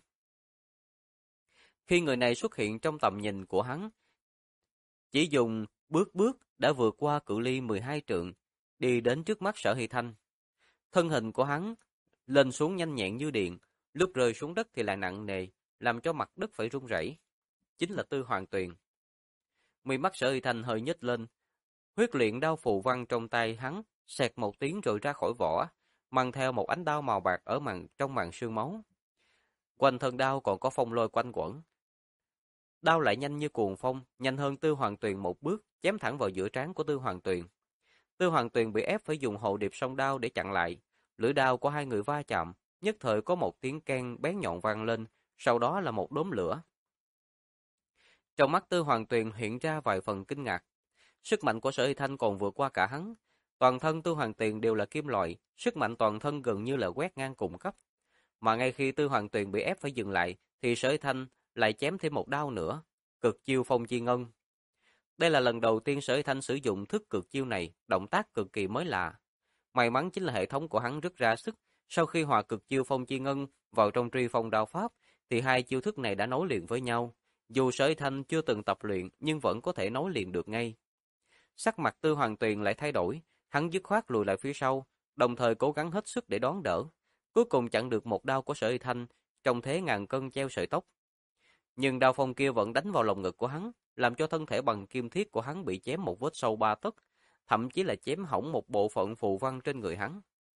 Khi người này xuất hiện trong tầm nhìn của hắn, chỉ dùng bước bước đã vượt qua cự ly 12 trượng, đi đến trước mắt Sở Hy Thanh. Thân hình của hắn lên xuống nhanh nhẹn như điện, lúc rơi xuống đất thì lại nặng nề, làm cho mặt đất phải rung rẩy. Chính là Tư Hoàng Tuyền. Mi mắt Sở Hy Thanh hơi nhếch lên, huyết luyện đao phù văn trong tay hắn xẹt một tiếng rồi ra khỏi vỏ, mang theo một ánh đao màu bạc ở trong màn sương máu. Quanh thân đao còn có phong lôi quanh quẩn. Đao lại nhanh như cuồng phong, nhanh hơn Tư Hoàng Tuyền một bước, chém thẳng vào giữa trán của Tư Hoàng Tuyền. Tư Hoàng Tuyền bị ép phải dùng hộ điệp song đao để chặn lại. Lưỡi đao của hai người va chạm, nhất thời có một tiếng keng bén nhọn vang lên, sau đó là một đốm lửa. Trong mắt Tư Hoàng Tuyền hiện ra vài phần kinh ngạc. Sức mạnh của Sở Hy Thanh còn vượt qua cả hắn. Toàn thân Tư Hoàng Tuyền đều là kim loại, sức mạnh toàn thân gần như là quét ngang cùng cấp. Mà ngay khi Tư Hoàng Tuyền bị ép phải dừng lại, thì Sở Hy Thanh lại chém thêm một đao nữa, cực chiêu Phong Chi Ngân. Đây là lần đầu tiên Sở Hy Thanh sử dụng thức cực chiêu này, động tác cực kỳ mới lạ. May mắn chính là hệ thống của hắn rất ra sức, sau khi hòa cực chiêu Phong Chi Ngân vào trong Truy Phong Đao Pháp, thì hai chiêu thức này đã nối liền với nhau. Dù Sở Hy Thanh chưa từng tập luyện, nhưng vẫn có thể nối liền được ngay. Sắc mặt Tư Hoàng Tuyền lại thay đổi, hắn dứt khoát lùi lại phía sau, đồng thời cố gắng hết sức để đón đỡ. Cuối cùng chặn được một đao của Sở Y Thanh, trong thế ngàn cân treo sợi tóc. Nhưng đao phong kia vẫn đánh vào lồng ngực của hắn, làm cho thân thể bằng kim thiết của hắn bị chém một vết sâu 3 tấc, thậm chí là chém hỏng một bộ phận phù văn trên người hắn.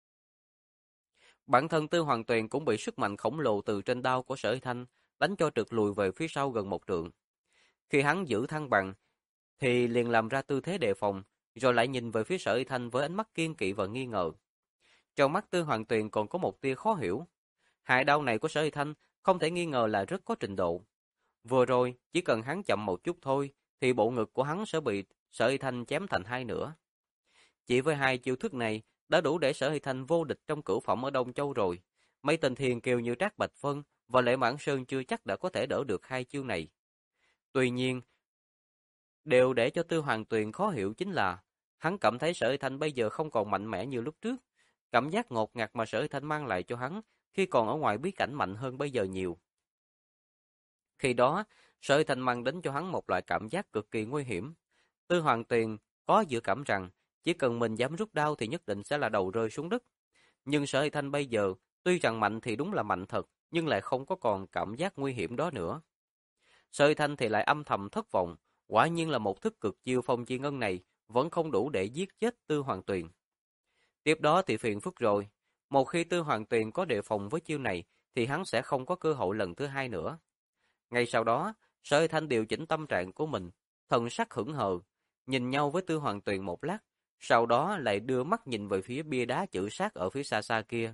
Bản thân Tư Hoàng Tuyền cũng bị sức mạnh khổng lồ từ trên đao của Sở Y Thanh đánh cho trượt lùi về phía sau gần 1 trượng. Khi hắn giữ thăng bằng, thì liền làm ra tư thế đề phòng, rồi lại nhìn về phía Sở Y Thanh với ánh mắt kiên kỵ và nghi ngờ. Trong mắt Tư Hoàng Tuyền còn có một tia khó hiểu. Hai đao này của Sở Y Thanh không thể nghi ngờ là rất có trình độ. Vừa rồi, chỉ cần hắn chậm một chút thôi, thì bộ ngực của hắn sẽ bị Sở Y Thanh chém thành hai nửa. Chỉ với hai chiêu thức này, đã đủ để Sở Y Thanh vô địch trong cửu phẩm ở Đông Châu rồi. Mấy tên thiền kiều như Trác Bạch Phân và Lệ Mãn Sơn chưa chắc đã có thể đỡ được hai chiêu này. Tuy nhiên, điều để cho Tư Hoàng Tuyền khó hiểu chính là, hắn cảm thấy Sở Y Thanh bây giờ không còn mạnh mẽ như lúc trước. Cảm giác ngột ngạt mà Sở Y Thanh mang lại cho hắn khi còn ở ngoài bí cảnh mạnh hơn bây giờ nhiều. Khi đó, Sở Y Thanh mang đến cho hắn một loại cảm giác cực kỳ nguy hiểm. Tư Hoàng Tuyền có dự cảm rằng chỉ cần mình dám rút đao thì nhất định sẽ là đầu rơi xuống đất. Nhưng Sở Y Thanh bây giờ tuy rằng mạnh thì đúng là mạnh thật, nhưng lại không có còn cảm giác nguy hiểm đó nữa. Sở Y Thanh thì lại âm thầm thất vọng, quả nhiên là một thức cực chiêu Phong Chi Ngân này vẫn không đủ để giết chết Tư Hoàng Tuyền. Tiếp đó thì phiền phức rồi, một khi Tư Hoàng Tuyền có đề phòng với chiêu này thì hắn sẽ không có cơ hội lần thứ hai nữa. Ngay sau đó, Sở Y Thanh điều chỉnh tâm trạng của mình, thần sắc hững hờ, nhìn nhau với Tư Hoàng Tuyền một lát, sau đó lại đưa mắt nhìn về phía bia đá chữ sát ở phía xa xa kia.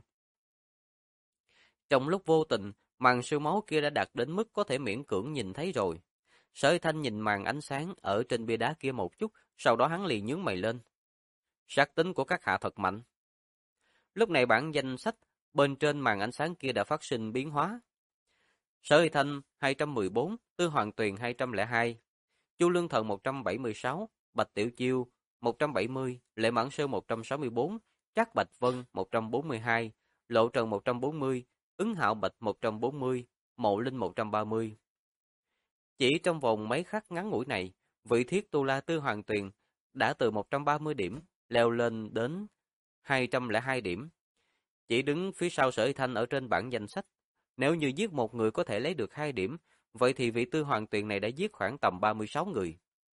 Trong lúc vô tình, màn sương máu kia đã đạt đến mức có thể miễn cưỡng nhìn thấy rồi. Sở Y Thanh nhìn màn ánh sáng ở trên bia đá kia một chút, sau đó hắn liền nhướng mày lên. Sát tính của các hạ thật mạnh. Lúc này bảng danh sách bên trên màn ánh sáng kia đã phát sinh biến hóa. Sở Y Thanh 214, Tư Hoàng Tuyền 202, Chu Lương Thần 176, Bạch Tiểu Chiêu 170, Lệ Mãn Sơn 164, Trác Bạch Vân 142, Lộ Trần 140, Ứng Hạo Bạch 140, Mộ Linh 130. Chỉ trong vòng mấy khắc ngắn ngủi này, vị Thiết Tu La Tư Hoàng Tuyền đã từ 130 điểm leo lên đến 202 điểm. Chỉ đứng phía sau Sở Y Thanh ở trên bảng danh sách. Nếu như giết một người có thể lấy được 2 điểm, vậy thì vị Tư Hoàng Tuyền này đã giết khoảng tầm 36 người.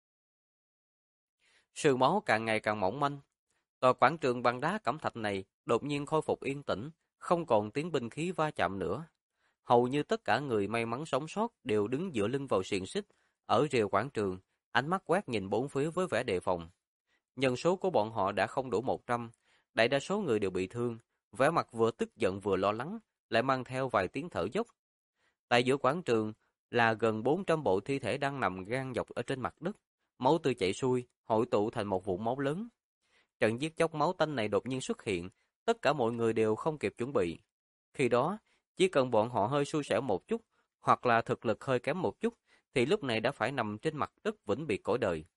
Sương máu càng ngày càng mỏng manh. Tòa quảng trường bằng đá cẩm thạch này đột nhiên khôi phục yên tĩnh, không còn tiếng binh khí va chạm nữa. hầu như tất cả người may mắn sống sót đều đứng dựa lưng vào xiềng xích ở rìa quảng trường, ánh mắt quét nhìn bốn phía với vẻ đề phòng. Nhân số của bọn họ đã không đủ 100, đại đa số người đều bị thương, vẻ mặt vừa tức giận vừa lo lắng, lại mang theo vài tiếng thở dốc. Tại giữa quảng trường là gần 400 bộ thi thể đang nằm gan dọc ở trên mặt đất, máu tươi chảy xuôi, hội tụ thành một vũng máu lớn. Trận giết chóc máu tanh này đột nhiên xuất hiện, tất cả mọi người đều không kịp chuẩn bị. Khi đó, chỉ cần bọn họ hơi xui xẻo một chút, hoặc là thực lực hơi kém một chút, thì lúc này đã phải nằm trên mặt đất vĩnh biệt cõi đời.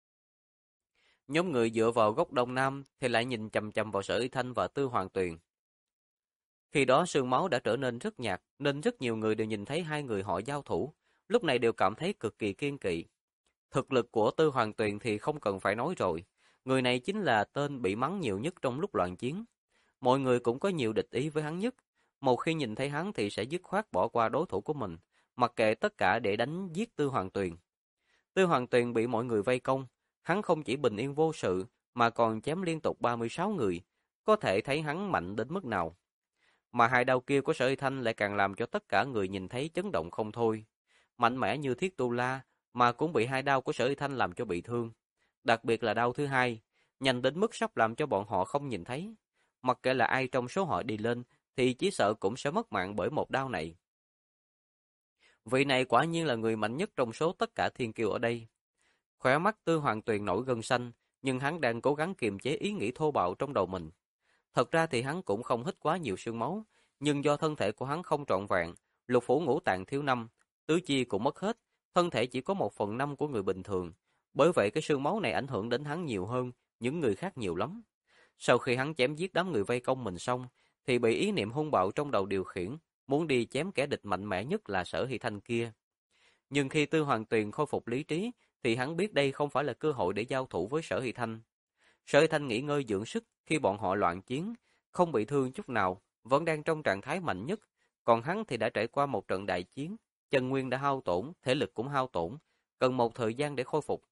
Nhóm người dựa vào góc đông nam thì lại nhìn chằm chằm vào Sở Y Thanh và Tư Hoàng Tuyền. Khi đó sương máu đã trở nên rất nhạt, nên rất nhiều người đều nhìn thấy hai người họ giao thủ, lúc này đều cảm thấy cực kỳ kiêng kỵ. Thực lực của Tư Hoàng Tuyền thì không cần phải nói rồi, người này chính là tên bị mắng nhiều nhất trong lúc loạn chiến. Mọi người cũng có nhiều địch ý với hắn nhất, một khi nhìn thấy hắn thì sẽ dứt khoát bỏ qua đối thủ của mình, mặc kệ tất cả để đánh giết Tư Hoàng Tuyền. Tư Hoàng Tuyền bị mọi người vây công, hắn không chỉ bình yên vô sự, mà còn chém liên tục 36 người, có thể thấy hắn mạnh đến mức nào. Mà hai đao kia của Sở Y Thanh lại càng làm cho tất cả người nhìn thấy chấn động không thôi. Mạnh mẽ như Thiết Tu La, mà cũng bị hai đao của Sở Y Thanh làm cho bị thương. Đặc biệt là đao thứ hai, nhanh đến mức sắp làm cho bọn họ không nhìn thấy. Mặc kệ là ai trong số họ đi lên, thì chỉ sợ cũng sẽ mất mạng bởi một đao này. Vị này quả nhiên là người mạnh nhất trong số tất cả thiên kiêu ở đây. Khóe mắt Tư Hoàng Tuyền nổi gân xanh, nhưng hắn đang cố gắng kiềm chế ý nghĩ thô bạo trong đầu mình. Thật ra thì hắn cũng không hít quá nhiều sương máu, nhưng do thân thể của hắn không trọn vẹn, lục phủ ngũ tạng thiếu năm, tứ chi cũng mất hết, thân thể chỉ có 1/5 của người bình thường. Bởi vậy cái sương máu này ảnh hưởng đến hắn nhiều hơn những người khác nhiều lắm. Sau khi hắn chém giết đám người vây công mình xong, thì bị ý niệm hung bạo trong đầu điều khiển, muốn đi chém kẻ địch mạnh mẽ nhất là Sở Hy Thanh kia. Nhưng khi Tư Hoàng Tuyền khôi phục lý trí, thì hắn biết đây không phải là cơ hội để giao thủ với Sở Hy Thanh. Sở Hy Thanh nghỉ ngơi dưỡng sức khi bọn họ loạn chiến, không bị thương chút nào, vẫn đang trong trạng thái mạnh nhất, còn hắn thì đã trải qua một trận đại chiến, chân nguyên đã hao tổn, thể lực cũng hao tổn, cần một thời gian để khôi phục.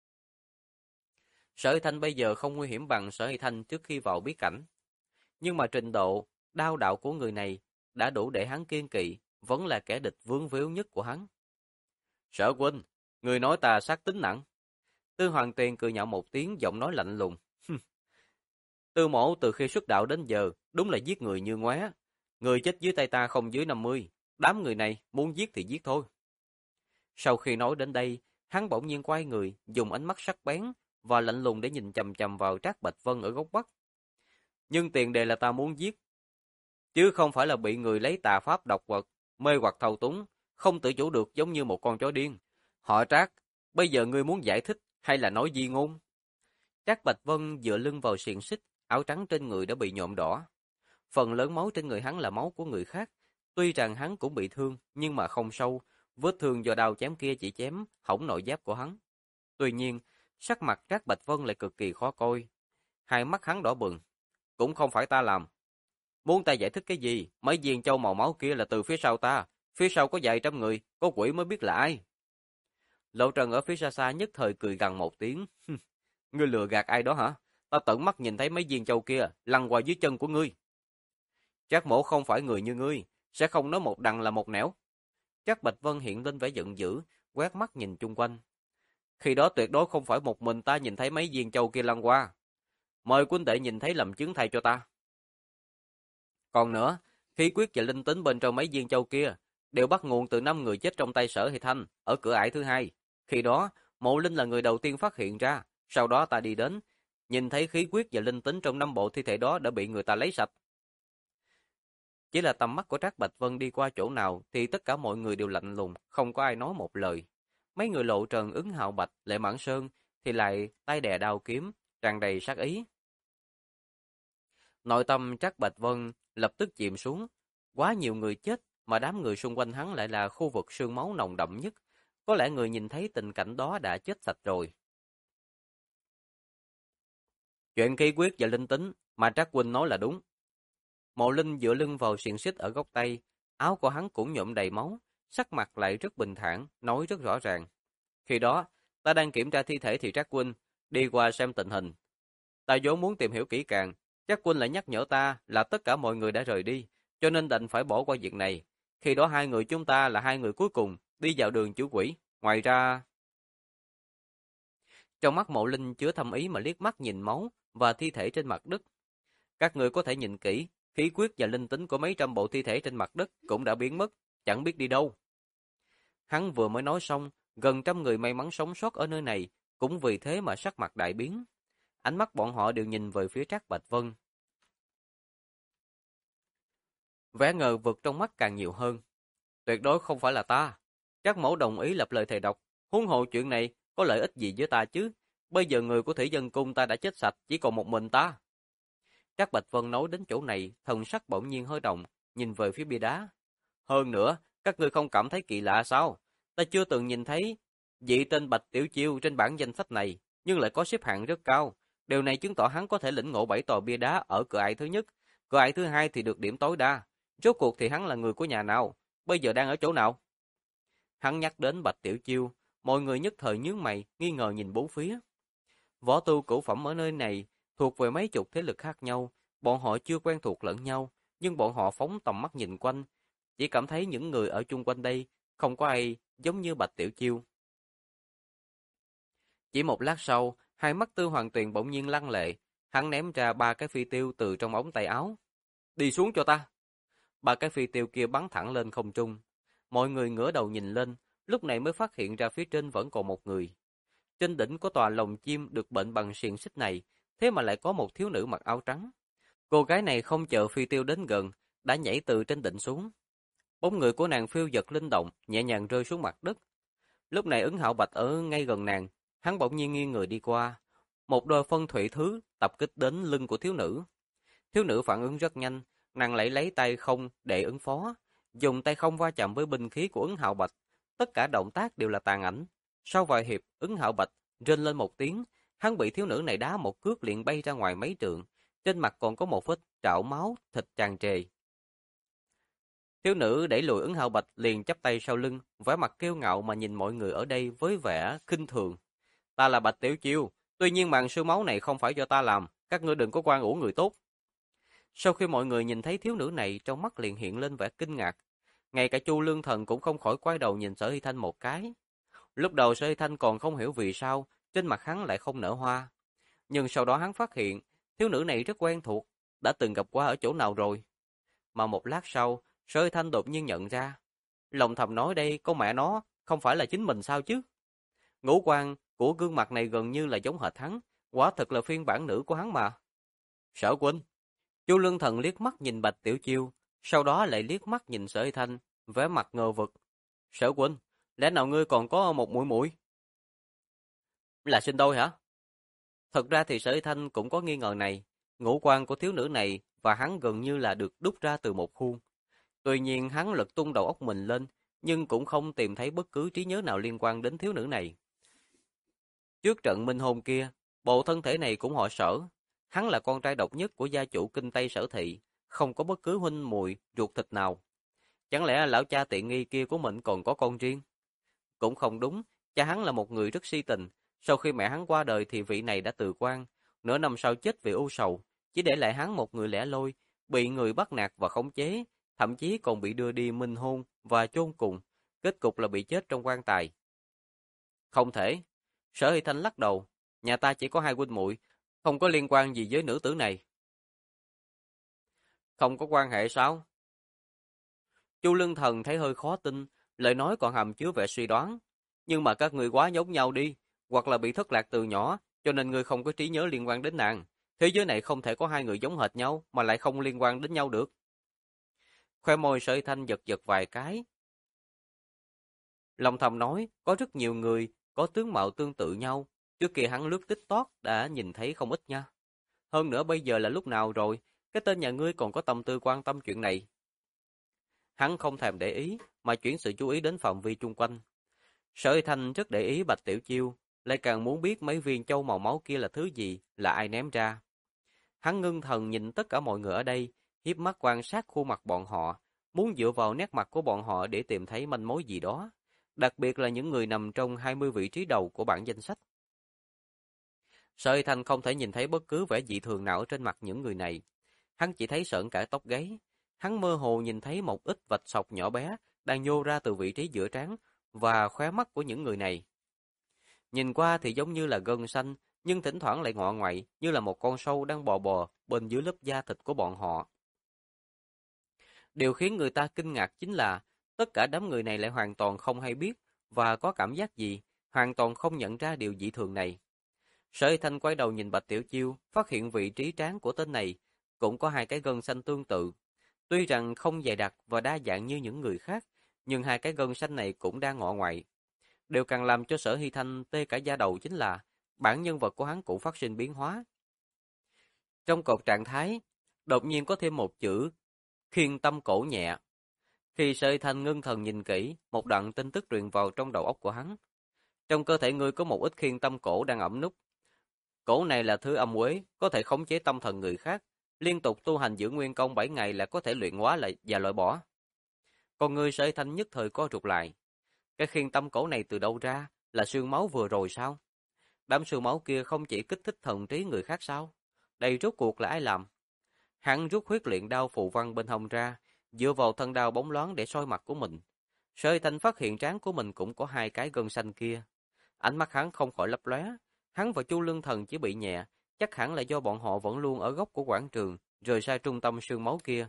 Sở Hy Thanh bây giờ không nguy hiểm bằng Sở Hy Thanh trước khi vào bí cảnh, nhưng mà trình độ đao đạo của người này đã đủ để hắn kiêng kỵ, vẫn là kẻ địch vướng víu nhất của hắn. Sở huynh, người nói ta sát tính nặng. Tư Hoàng Tuyền cười nhạo một tiếng, giọng nói lạnh lùng. Tư mổ từ khi xuất đạo đến giờ, đúng là giết người như ngoé. Người chết dưới tay ta không dưới 50, đám người này muốn giết thì giết thôi. Sau khi nói đến đây, hắn bỗng nhiên quay người, dùng ánh mắt sắc bén và lạnh lùng để nhìn chằm chằm vào Trác Bạch Vân ở góc Bắc. Nhưng tiền đề là ta muốn giết, chứ không phải là bị người lấy tà pháp độc vật, mê hoặc thao túng, không tự chủ được giống như một con chó điên. Họ Trác, bây giờ ngươi muốn giải thích hay là nói di ngôn? Trác Bạch Vân dựa lưng vào xiềng xích, áo trắng trên người đã bị nhuộm đỏ. Phần lớn máu trên người hắn là máu của người khác. Tuy rằng hắn cũng bị thương, nhưng mà không sâu. Vết thương do đao chém kia chỉ chém hỏng nội giáp của hắn. Tuy nhiên, sắc mặt Trác Bạch Vân lại cực kỳ khó coi. Hai mắt hắn đỏ bừng. Cũng không phải ta làm. Muốn ta giải thích cái gì? Mấy viên châu màu máu kia là từ phía sau ta. Phía sau có vài trăm người, có quỷ mới biết là ai. Lộ Trần ở phía xa xa nhất thời cười gằn một tiếng. Ngươi lừa gạt ai đó hả? Ta tận mắt nhìn thấy mấy viên châu kia lăn qua dưới chân của ngươi. Trác mổ không phải người như ngươi, sẽ không nói một đằng là một nẻo. Trác Bạch Vân hiện lên vẻ giận dữ, quét mắt nhìn chung quanh. Khi đó tuyệt đối không phải một mình ta nhìn thấy mấy viên châu kia lăn qua. Mời huynh đệ nhìn thấy làm chứng thay cho ta. Còn nữa, khí quyết và linh tính bên trong mấy viên châu kia đều bắt nguồn từ 5 người chết trong tay Sở Hy Thanh ở cửa ải thứ hai. Khi đó, Mộ Linh là người đầu tiên phát hiện ra, sau đó ta đi đến, nhìn thấy khí quyết và linh tính trong 5 bộ thi thể đó đã bị người ta lấy sạch. Chỉ là tầm mắt của Trác Bạch Vân đi qua chỗ nào thì tất cả mọi người đều lạnh lùng, không có ai nói một lời. Mấy người Lộ Trần, Ứng Hạo Bạch, Lệ Mãn Sơn thì lại tay đè đao kiếm, tràn đầy sát ý. Nội tâm Trác Bạch Vân lập tức chìm xuống, quá nhiều người chết mà đám người xung quanh hắn lại là khu vực sương máu nồng đậm nhất, có lẽ người nhìn thấy tình cảnh đó đã chết sạch rồi. Chuyện khí quyết và linh tính mà Trác huynh nói là đúng. Mộ Linh dựa lưng vào xiềng xích ở góc tay, áo của hắn cũng nhuộm đầy máu, sắc mặt lại rất bình thản, nói rất rõ ràng. Khi đó, ta đang kiểm tra thi thể thì Trác huynh đi qua xem tình hình. Ta vốn muốn tìm hiểu kỹ càng, Trác huynh lại nhắc nhở ta là tất cả mọi người đã rời đi, cho nên đành phải bỏ qua việc này. Khi đó hai người chúng ta là hai người cuối cùng đi vào đường chữ quỷ. Ngoài ra, trong mắt Mộ Linh chứa thâm ý mà liếc mắt nhìn máu và thi thể trên mặt đất. Các người có thể nhìn kỹ, khí huyết và linh tính của mấy trăm bộ thi thể trên mặt đất cũng đã biến mất, chẳng biết đi đâu. Hắn vừa mới nói xong, gần trăm người may mắn sống sót ở nơi này, cũng vì thế mà sắc mặt đại biến. Ánh mắt bọn họ đều nhìn về phía Trác Bạch Vân. Vẻ ngờ vực trong mắt càng nhiều hơn. Tuyệt đối không phải là ta. Trác mẫu đồng ý lập lời thề độc. Huống hồ chuyện này có lợi ích gì với ta chứ? Bây giờ người của Thủy Dân Cung ta đã chết sạch, chỉ còn một mình ta. Trác Bạch Vân nói đến chỗ này, thần sắc bỗng nhiên hơi động, nhìn về phía bia đá. Hơn nữa, các ngươi không cảm thấy kỳ lạ sao? Ta chưa từng nhìn thấy vị tên Bạch Tiểu Chiêu trên bảng danh sách này, nhưng lại có xếp hạng rất cao. Điều này chứng tỏ hắn có thể lĩnh ngộ 7 tòa bia đá ở cửa ải thứ nhất, cửa ải thứ hai thì được điểm tối đa. Rốt cuộc thì hắn là người của nhà nào? Bây giờ đang ở chỗ nào? Hắn nhắc đến Bạch Tiểu Chiêu, mọi người nhất thời nhướng mày, nghi ngờ nhìn bốn phía. Võ tu cửu phẩm ở nơi này thuộc về mấy chục thế lực khác nhau, bọn họ chưa quen thuộc lẫn nhau, nhưng bọn họ phóng tầm mắt nhìn quanh, chỉ cảm thấy những người ở chung quanh đây không có ai giống như Bạch Tiểu Chiêu. Chỉ một lát sau, hai mắt Tư Hoàng Tuyền bỗng nhiên lăng lệ, hắn ném ra 3 cái phi tiêu từ trong ống tay áo. Đi xuống cho ta. 3 cái phi tiêu kia bắn thẳng lên không trung. Mọi người ngửa đầu nhìn lên, lúc này mới phát hiện ra phía trên vẫn còn một người. Trên đỉnh của tòa lồng chim được bệnh bằng xiềng xích này, thế mà lại có một thiếu nữ mặc áo trắng. Cô gái này không chờ phi tiêu đến gần, đã nhảy từ trên đỉnh xuống. Bóng người của nàng phiêu dật linh động, nhẹ nhàng rơi xuống mặt đất. Lúc này Ứng Hạo Bạch ở ngay gần nàng, hắn bỗng nhiên nghiêng người đi qua. Một đôi phân thủy thứ tập kích đến lưng của thiếu nữ. Thiếu nữ phản ứng rất nhanh, nàng lấy tay không để ứng phó, dùng tay không va chạm với binh khí của Ứng Hạo Bạch. Tất cả động tác đều là tàn ảnh. Sau vài hiệp, Ứng Hạo Bạch rên lên một tiếng, hắn bị thiếu nữ này đá một cước liền bay ra ngoài mấy trượng, trên mặt còn có một vết trạo máu, thịt tràn trề. Thiếu nữ đẩy lùi Ứng Hạo Bạch liền chắp tay sau lưng, vẻ mặt kiêu ngạo mà nhìn mọi người ở đây với vẻ khinh thường. Ta là Bạch Tiểu Chiêu, tuy nhiên màn sương máu này không phải do ta làm, các ngươi đừng có oan uổng người tốt. Sau khi mọi người nhìn thấy thiếu nữ này, trong mắt liền hiện lên vẻ kinh ngạc. Ngay cả Chu Lương Thần cũng không khỏi quay đầu nhìn Sở Hy Thanh một cái. Lúc đầu Sở Hy Thanh còn không hiểu vì sao trên mặt hắn lại không nở hoa. Nhưng sau đó hắn phát hiện, thiếu nữ này rất quen thuộc, đã từng gặp qua ở chỗ nào rồi. Mà một lát sau, Sở Hy Thanh đột nhiên nhận ra. Lòng thầm nói đây, con mẹ nó, không phải là chính mình sao chứ? Ngũ quan của gương mặt này gần như là giống hệt hắn, quả thực là phiên bản nữ của hắn mà. Sở huynh. Chu Lương Thần liếc mắt nhìn Bạch Tiểu Chiêu, sau đó lại liếc mắt nhìn Sở Hy Thanh, vẻ mặt ngờ vực. Sở huynh, lẽ nào ngươi còn có một muội muội? Là sinh đôi hả? Thật ra thì Sở Hy Thanh cũng có nghi ngờ này, ngũ quan của thiếu nữ này và hắn gần như là được đúc ra từ một khuôn. Tuy nhiên hắn lật tung đầu óc mình lên, nhưng cũng không tìm thấy bất cứ trí nhớ nào liên quan đến thiếu nữ này. Trước trận minh hôn kia, bộ thân thể này cũng họ Sở. Hắn là con trai độc nhất của gia chủ kinh Tây Sở Thị, không có bất cứ huynh muội ruột thịt nào. Chẳng lẽ lão cha tiện nghi kia của mình còn có con riêng? Cũng không đúng, cha hắn là một người rất si tình. Sau khi mẹ hắn qua đời thì vị này đã từ quan, nửa năm sau chết vì u sầu, chỉ để lại hắn một người lẻ loi, bị người bắt nạt và khống chế, thậm chí còn bị đưa đi minh hôn và chôn cùng, kết cục là bị chết trong quan tài. Không thể. Sở Hy Thanh lắc đầu, nhà ta chỉ có hai huynh muội, không có liên quan gì với nữ tử này. Không có quan hệ sao? Chu Lương Thần thấy hơi khó tin, lời nói còn hàm chứa vẻ suy đoán. Nhưng mà các người quá giống nhau đi, hoặc là bị thất lạc từ nhỏ, cho nên người không có trí nhớ liên quan đến nàng. Thế giới này không thể có hai người giống hệt nhau, mà lại không liên quan đến nhau được. Khoe môi Sở Hy Thanh giật giật vài cái. Lòng thầm nói, có rất nhiều người, có tướng mạo tương tự nhau. Trước kia hắn lướt TikTok đã nhìn thấy không ít nha. Hơn nữa bây giờ là lúc nào rồi, cái tên nhà ngươi còn có tâm tư quan tâm chuyện này. Hắn không thèm để ý, mà chuyển sự chú ý đến phạm vi chung quanh. Sở Hy Thanh rất để ý Bạch Tiểu Chiêu, lại càng muốn biết mấy viên châu màu máu kia là thứ gì, là ai ném ra. Hắn ngưng thần nhìn tất cả mọi người ở đây, hiếp mắt quan sát khuôn mặt bọn họ, muốn dựa vào nét mặt của bọn họ để tìm thấy manh mối gì đó, đặc biệt là những người nằm trong 20 vị trí đầu của bảng danh sách. Sở Hy Thanh không thể nhìn thấy bất cứ vẻ dị thường nào trên mặt những người này. Hắn chỉ thấy sởn cả tóc gáy. hắn mơ hồ nhìn thấy một ít vạch sọc nhỏ bé đang nhô ra từ vị trí giữa trán và khóe mắt của những người này. Nhìn qua thì giống như là gân xanh, nhưng thỉnh thoảng lại ngọ ngoại như là một con sâu đang bò bò bên dưới lớp da thịt của bọn họ. Điều khiến người ta kinh ngạc chính là tất cả đám người này lại hoàn toàn không hay biết và có cảm giác gì, hoàn toàn không nhận ra điều dị thường này. Sở Y Thanh quay đầu nhìn Bạch Tiểu Chiêu, phát hiện vị trí trán của tên này cũng có hai cái gân xanh tương tự. Tuy rằng không dày đặc và đa dạng như những người khác, nhưng hai cái gân xanh này cũng đang ngọ ngoại. Điều càng làm cho Sở Hy Thanh tê cả da đầu chính là bản nhân vật của hắn cũng phát sinh biến hóa. Trong cột trạng thái, đột nhiên có thêm một chữ khiên tâm cổ nhẹ. Khi Sở Hy Thanh ngưng thần nhìn kỹ, một đoạn tin tức truyền vào trong đầu óc của hắn. Trong cơ thể ngươi có một ít khiên tâm cổ đang ẩn núp. Cổ này là thứ âm uế, có thể khống chế tâm thần người khác. Liên tục tu hành giữ nguyên công 7 ngày là có thể luyện hóa lại và loại bỏ. Còn người Sở Hy Thanh nhất thời co rụt lại. Cái khiên tâm cổ này từ đâu ra? Là xương máu vừa rồi sao? Đám xương máu kia không chỉ kích thích thần trí người khác sao? Đây rốt cuộc là ai làm? Hắn rút huyết luyện đao phù văn bên hông ra, dựa vào thân đao bóng loáng để soi mặt của mình. Sở Hy Thanh phát hiện trán của mình cũng có hai cái gân xanh kia. Ánh mắt hắn không khỏi lấp lóe. Hắn và Chu Lương Thần chỉ bị nhẹ, chắc hẳn là do bọn họ vẫn luôn ở góc của quảng trường, rời xa trung tâm sương máu kia.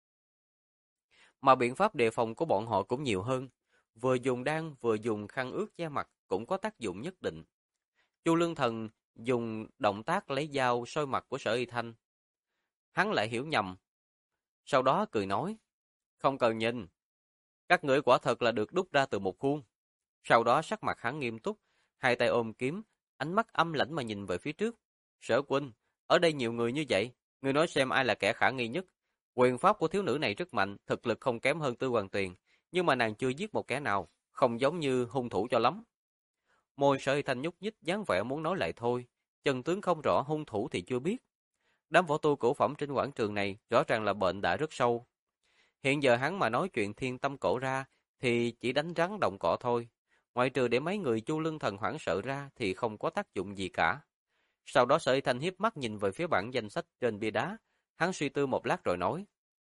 Mà biện pháp đề phòng của bọn họ cũng nhiều hơn. Vừa dùng đan vừa dùng khăn ướt che mặt cũng có tác dụng nhất định. Chu Lương Thần dùng động tác lấy dao soi mặt của Sở Y Thanh. Hắn lại hiểu nhầm. Sau đó cười nói, không cần nhìn. Các ngươi quả thật là được đúc ra từ một khuôn. Sau đó sắc mặt hắn nghiêm túc, hai tay ôm kiếm, ánh mắt âm lãnh mà nhìn về phía trước. Sở huynh, ở đây nhiều người như vậy, ngươi nói xem ai là kẻ khả nghi nhất. Quyền pháp của thiếu nữ này rất mạnh, thực lực không kém hơn Tư Hoàng Tuyền, nhưng mà nàng chưa giết một kẻ nào, không giống như hung thủ cho lắm. Môi Sở Hy Thanh nhúc nhích dáng vẻ muốn nói lại thôi, chân tướng không rõ, hung thủ thì chưa biết. Đám võ tu cổ phẩm trên quảng trường này rõ ràng là bệnh đã rất sâu. Hiện giờ hắn mà nói chuyện thiên tâm cổ ra thì chỉ đánh rắn động cỏ thôi. Ngoại trừ để mấy người Chu Lương Thần hoảng sợ ra thì không có tác dụng gì cả. Sau đó Sở Y Thanh hiếp mắt nhìn về phía bảng danh sách trên bia đá. Hắn suy tư một lát rồi nói.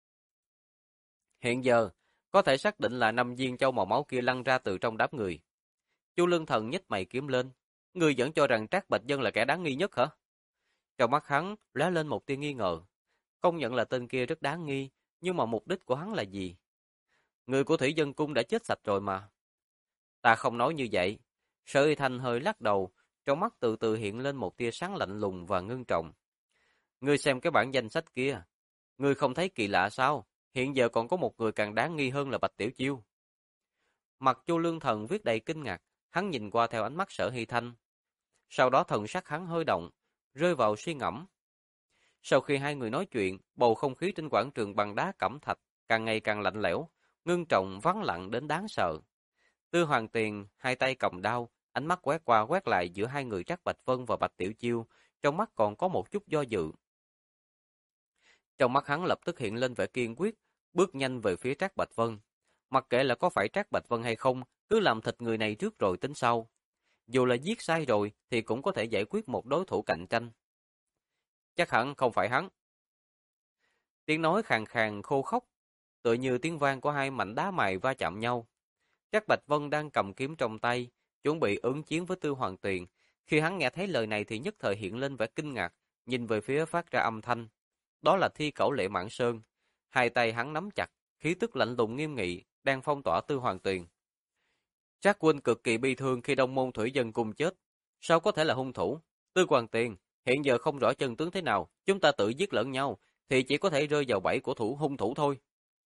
Hiện giờ, có thể xác định là 5 viên châu màu máu kia lăn ra từ trong đám người. Chu Lương Thần nhếch mày kiếm lên. Ngươi vẫn cho rằng Trác Bạch Dân là kẻ đáng nghi nhất hả? Trong mắt hắn lóe lên một tia nghi ngờ. Công nhận là tên kia rất đáng nghi, nhưng mà mục đích của hắn là gì? Người của Thủy Dân Cung đã chết sạch rồi mà. Ta không nói như vậy. Sở Y Thanh hơi lắc đầu, trong mắt từ từ hiện lên một tia sáng lạnh lùng và ngưng trọng. Ngươi xem cái bảng danh sách kia. Ngươi không thấy kỳ lạ sao? Hiện giờ còn có một người càng đáng nghi hơn là Bạch Tiểu Chiêu. Mặt Chu Lương Thần viết đầy kinh ngạc, hắn nhìn qua theo ánh mắt Sở Hy Thanh. Sau đó thần sắc hắn hơi động, rơi vào suy ngẫm. Sau khi hai người nói chuyện, bầu không khí trên quảng trường bằng đá cẩm thạch càng ngày càng lạnh lẽo, ngưng trọng vắng lặng đến đáng sợ. Tư Hoàng Tiền hai tay cầm đao, ánh mắt quét qua quét lại giữa hai người Trác Bạch Vân và Bạch Tiểu Chiêu, trong mắt còn có một chút do dự. Trong mắt hắn lập tức hiện lên vẻ kiên quyết, bước nhanh về phía Trác Bạch Vân. Mặc kệ là có phải Trác Bạch Vân hay không, cứ làm thịt người này trước rồi tính sau. Dù là giết sai rồi thì cũng có thể giải quyết một đối thủ cạnh tranh. Chắc hẳn không phải hắn. Tiếng nói khàn khàn khô khốc, tựa như tiếng vang của hai mảnh đá mài va chạm nhau. Trác Bạch Vân đang cầm kiếm trong tay, chuẩn bị ứng chiến với Tư Hoàng Tuyền. Khi hắn nghe thấy lời này thì nhất thời hiện lên vẻ kinh ngạc, nhìn về phía phát ra âm thanh. Đó là Thi Cẩu Lệ Mãn Sơn. Hai tay hắn nắm chặt, khí tức lạnh lùng nghiêm nghị, đang phong tỏa Tư Hoàng Tuyền. Trác huynh cực kỳ bi thương khi Đông Môn Thủy Dân Cung chết. Sao có thể là hung thủ? Tư Hoàng Tuyền, hiện giờ không rõ chân tướng thế nào, chúng ta tự giết lẫn nhau, thì chỉ có thể rơi vào bẫy của hung thủ thôi.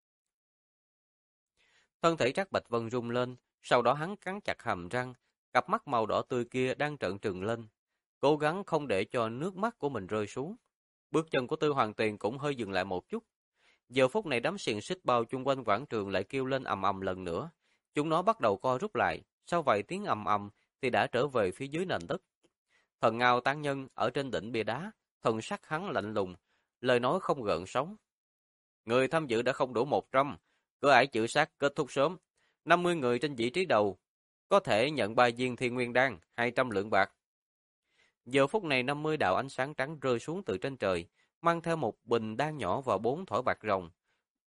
Thân thể Trác Bạch Vân rung lên, sau đó hắn cắn chặt hàm răng, cặp mắt màu đỏ tươi kia đang trợn trừng lên, cố gắng không để cho nước mắt của mình rơi xuống. Bước chân của Tư Hoàng Tuyền cũng hơi dừng lại một chút. Giờ phút này đám xiềng xích bao chung quanh quảng trường lại kêu lên ầm ầm lần nữa. Chúng nó bắt đầu co rút lại, sau vài tiếng ầm ầm thì đã trở về phía dưới nền đất. Thần Ngao Tán Nhân ở trên đỉnh bia đá, thần sắc hắn lạnh lùng, lời nói không gợn sóng. Người tham dự đã không đủ 100, cửa ải chữ sát kết thúc sớm. 50 người trên vị trí đầu có thể nhận 3 viên Thiên Nguyên Đan, 200 lượng bạc. Giờ phút này 50 đạo ánh sáng trắng rơi xuống từ trên trời, mang theo một bình đan nhỏ và 4 thỏi bạc rồng.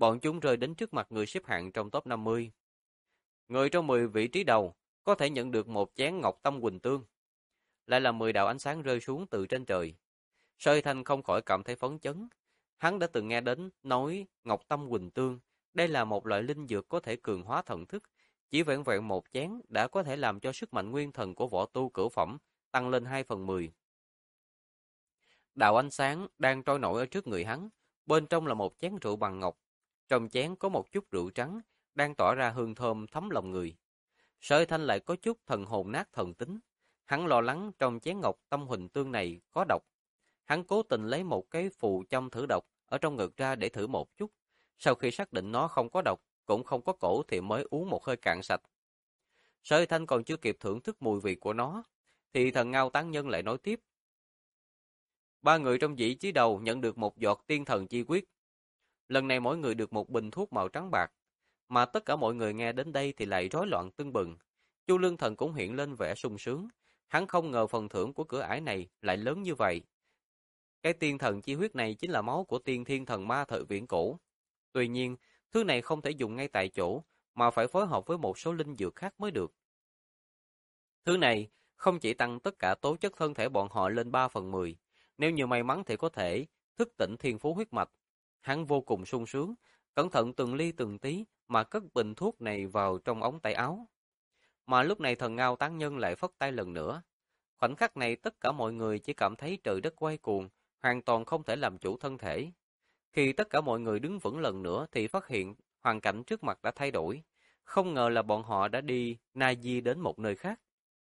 bọn chúng rơi đến trước mặt người xếp hạng trong top 50. Người trong 10 vị trí đầu có thể nhận được một chén ngọc tâm huỳnh tương. Lại là 10 đạo ánh sáng rơi xuống từ trên trời. Sở Hy Thanh không khỏi cảm thấy phấn chấn. Hắn đã từng nghe đến nói ngọc tâm huỳnh tương, đây là một loại linh dược có thể cường hóa thần thức, chỉ vẹn vẹn một chén đã có thể làm cho sức mạnh nguyên thần của võ tu cửu phẩm tăng lên 2/10. Đạo ánh sáng đang trôi nổi ở trước người hắn, bên trong là một chén rượu bằng ngọc. Trong chén có một chút rượu trắng, đang tỏa ra hương thơm thấm lòng người. Sở Hy Thanh lại có chút thần hồn nát thần tính. Hắn lo lắng trong chén ngọc tâm huỳnh tương này có độc. Hắn cố tình lấy một cái phù châm thử độc ở trong ngực ra để thử một chút. Sau khi xác định nó không có độc, cũng không có cổ thì mới uống một hơi cạn sạch. Sở Hy Thanh còn chưa kịp thưởng thức mùi vị của nó, thì thần Ngao Tán Nhân lại nói tiếp. 3 người trong vị trí đầu nhận được một giọt tiên thần chi quyết. Lần này mỗi người được một bình thuốc màu trắng bạc, mà tất cả mọi người nghe đến đây thì lại rối loạn tưng bừng. Chu Lương Thần cũng hiện lên vẻ sung sướng, hắn không ngờ phần thưởng của cửa ải này lại lớn như vậy. Cái tiên thần chi huyết này chính là máu của tiên thiên thần ma thời viễn cổ. Tuy nhiên, thứ này không thể dùng ngay tại chỗ, mà phải phối hợp với một số linh dược khác mới được. Thứ này không chỉ tăng tất cả tố chất thân thể bọn họ lên 3/10, nếu như may mắn thì có thể thức tỉnh thiên phú huyết mạch. Hắn vô cùng sung sướng, cẩn thận từng ly từng tí mà cất bình thuốc này vào trong ống tay áo. Mà lúc này thần Ngao Tán Nhân lại phất tay lần nữa. Khoảnh khắc này tất cả mọi người chỉ cảm thấy trời đất quay cuồng, hoàn toàn không thể làm chủ thân thể. Khi tất cả mọi người đứng vững lần nữa thì phát hiện hoàn cảnh trước mặt đã thay đổi. Không ngờ là bọn họ đã đi na di đến một nơi khác.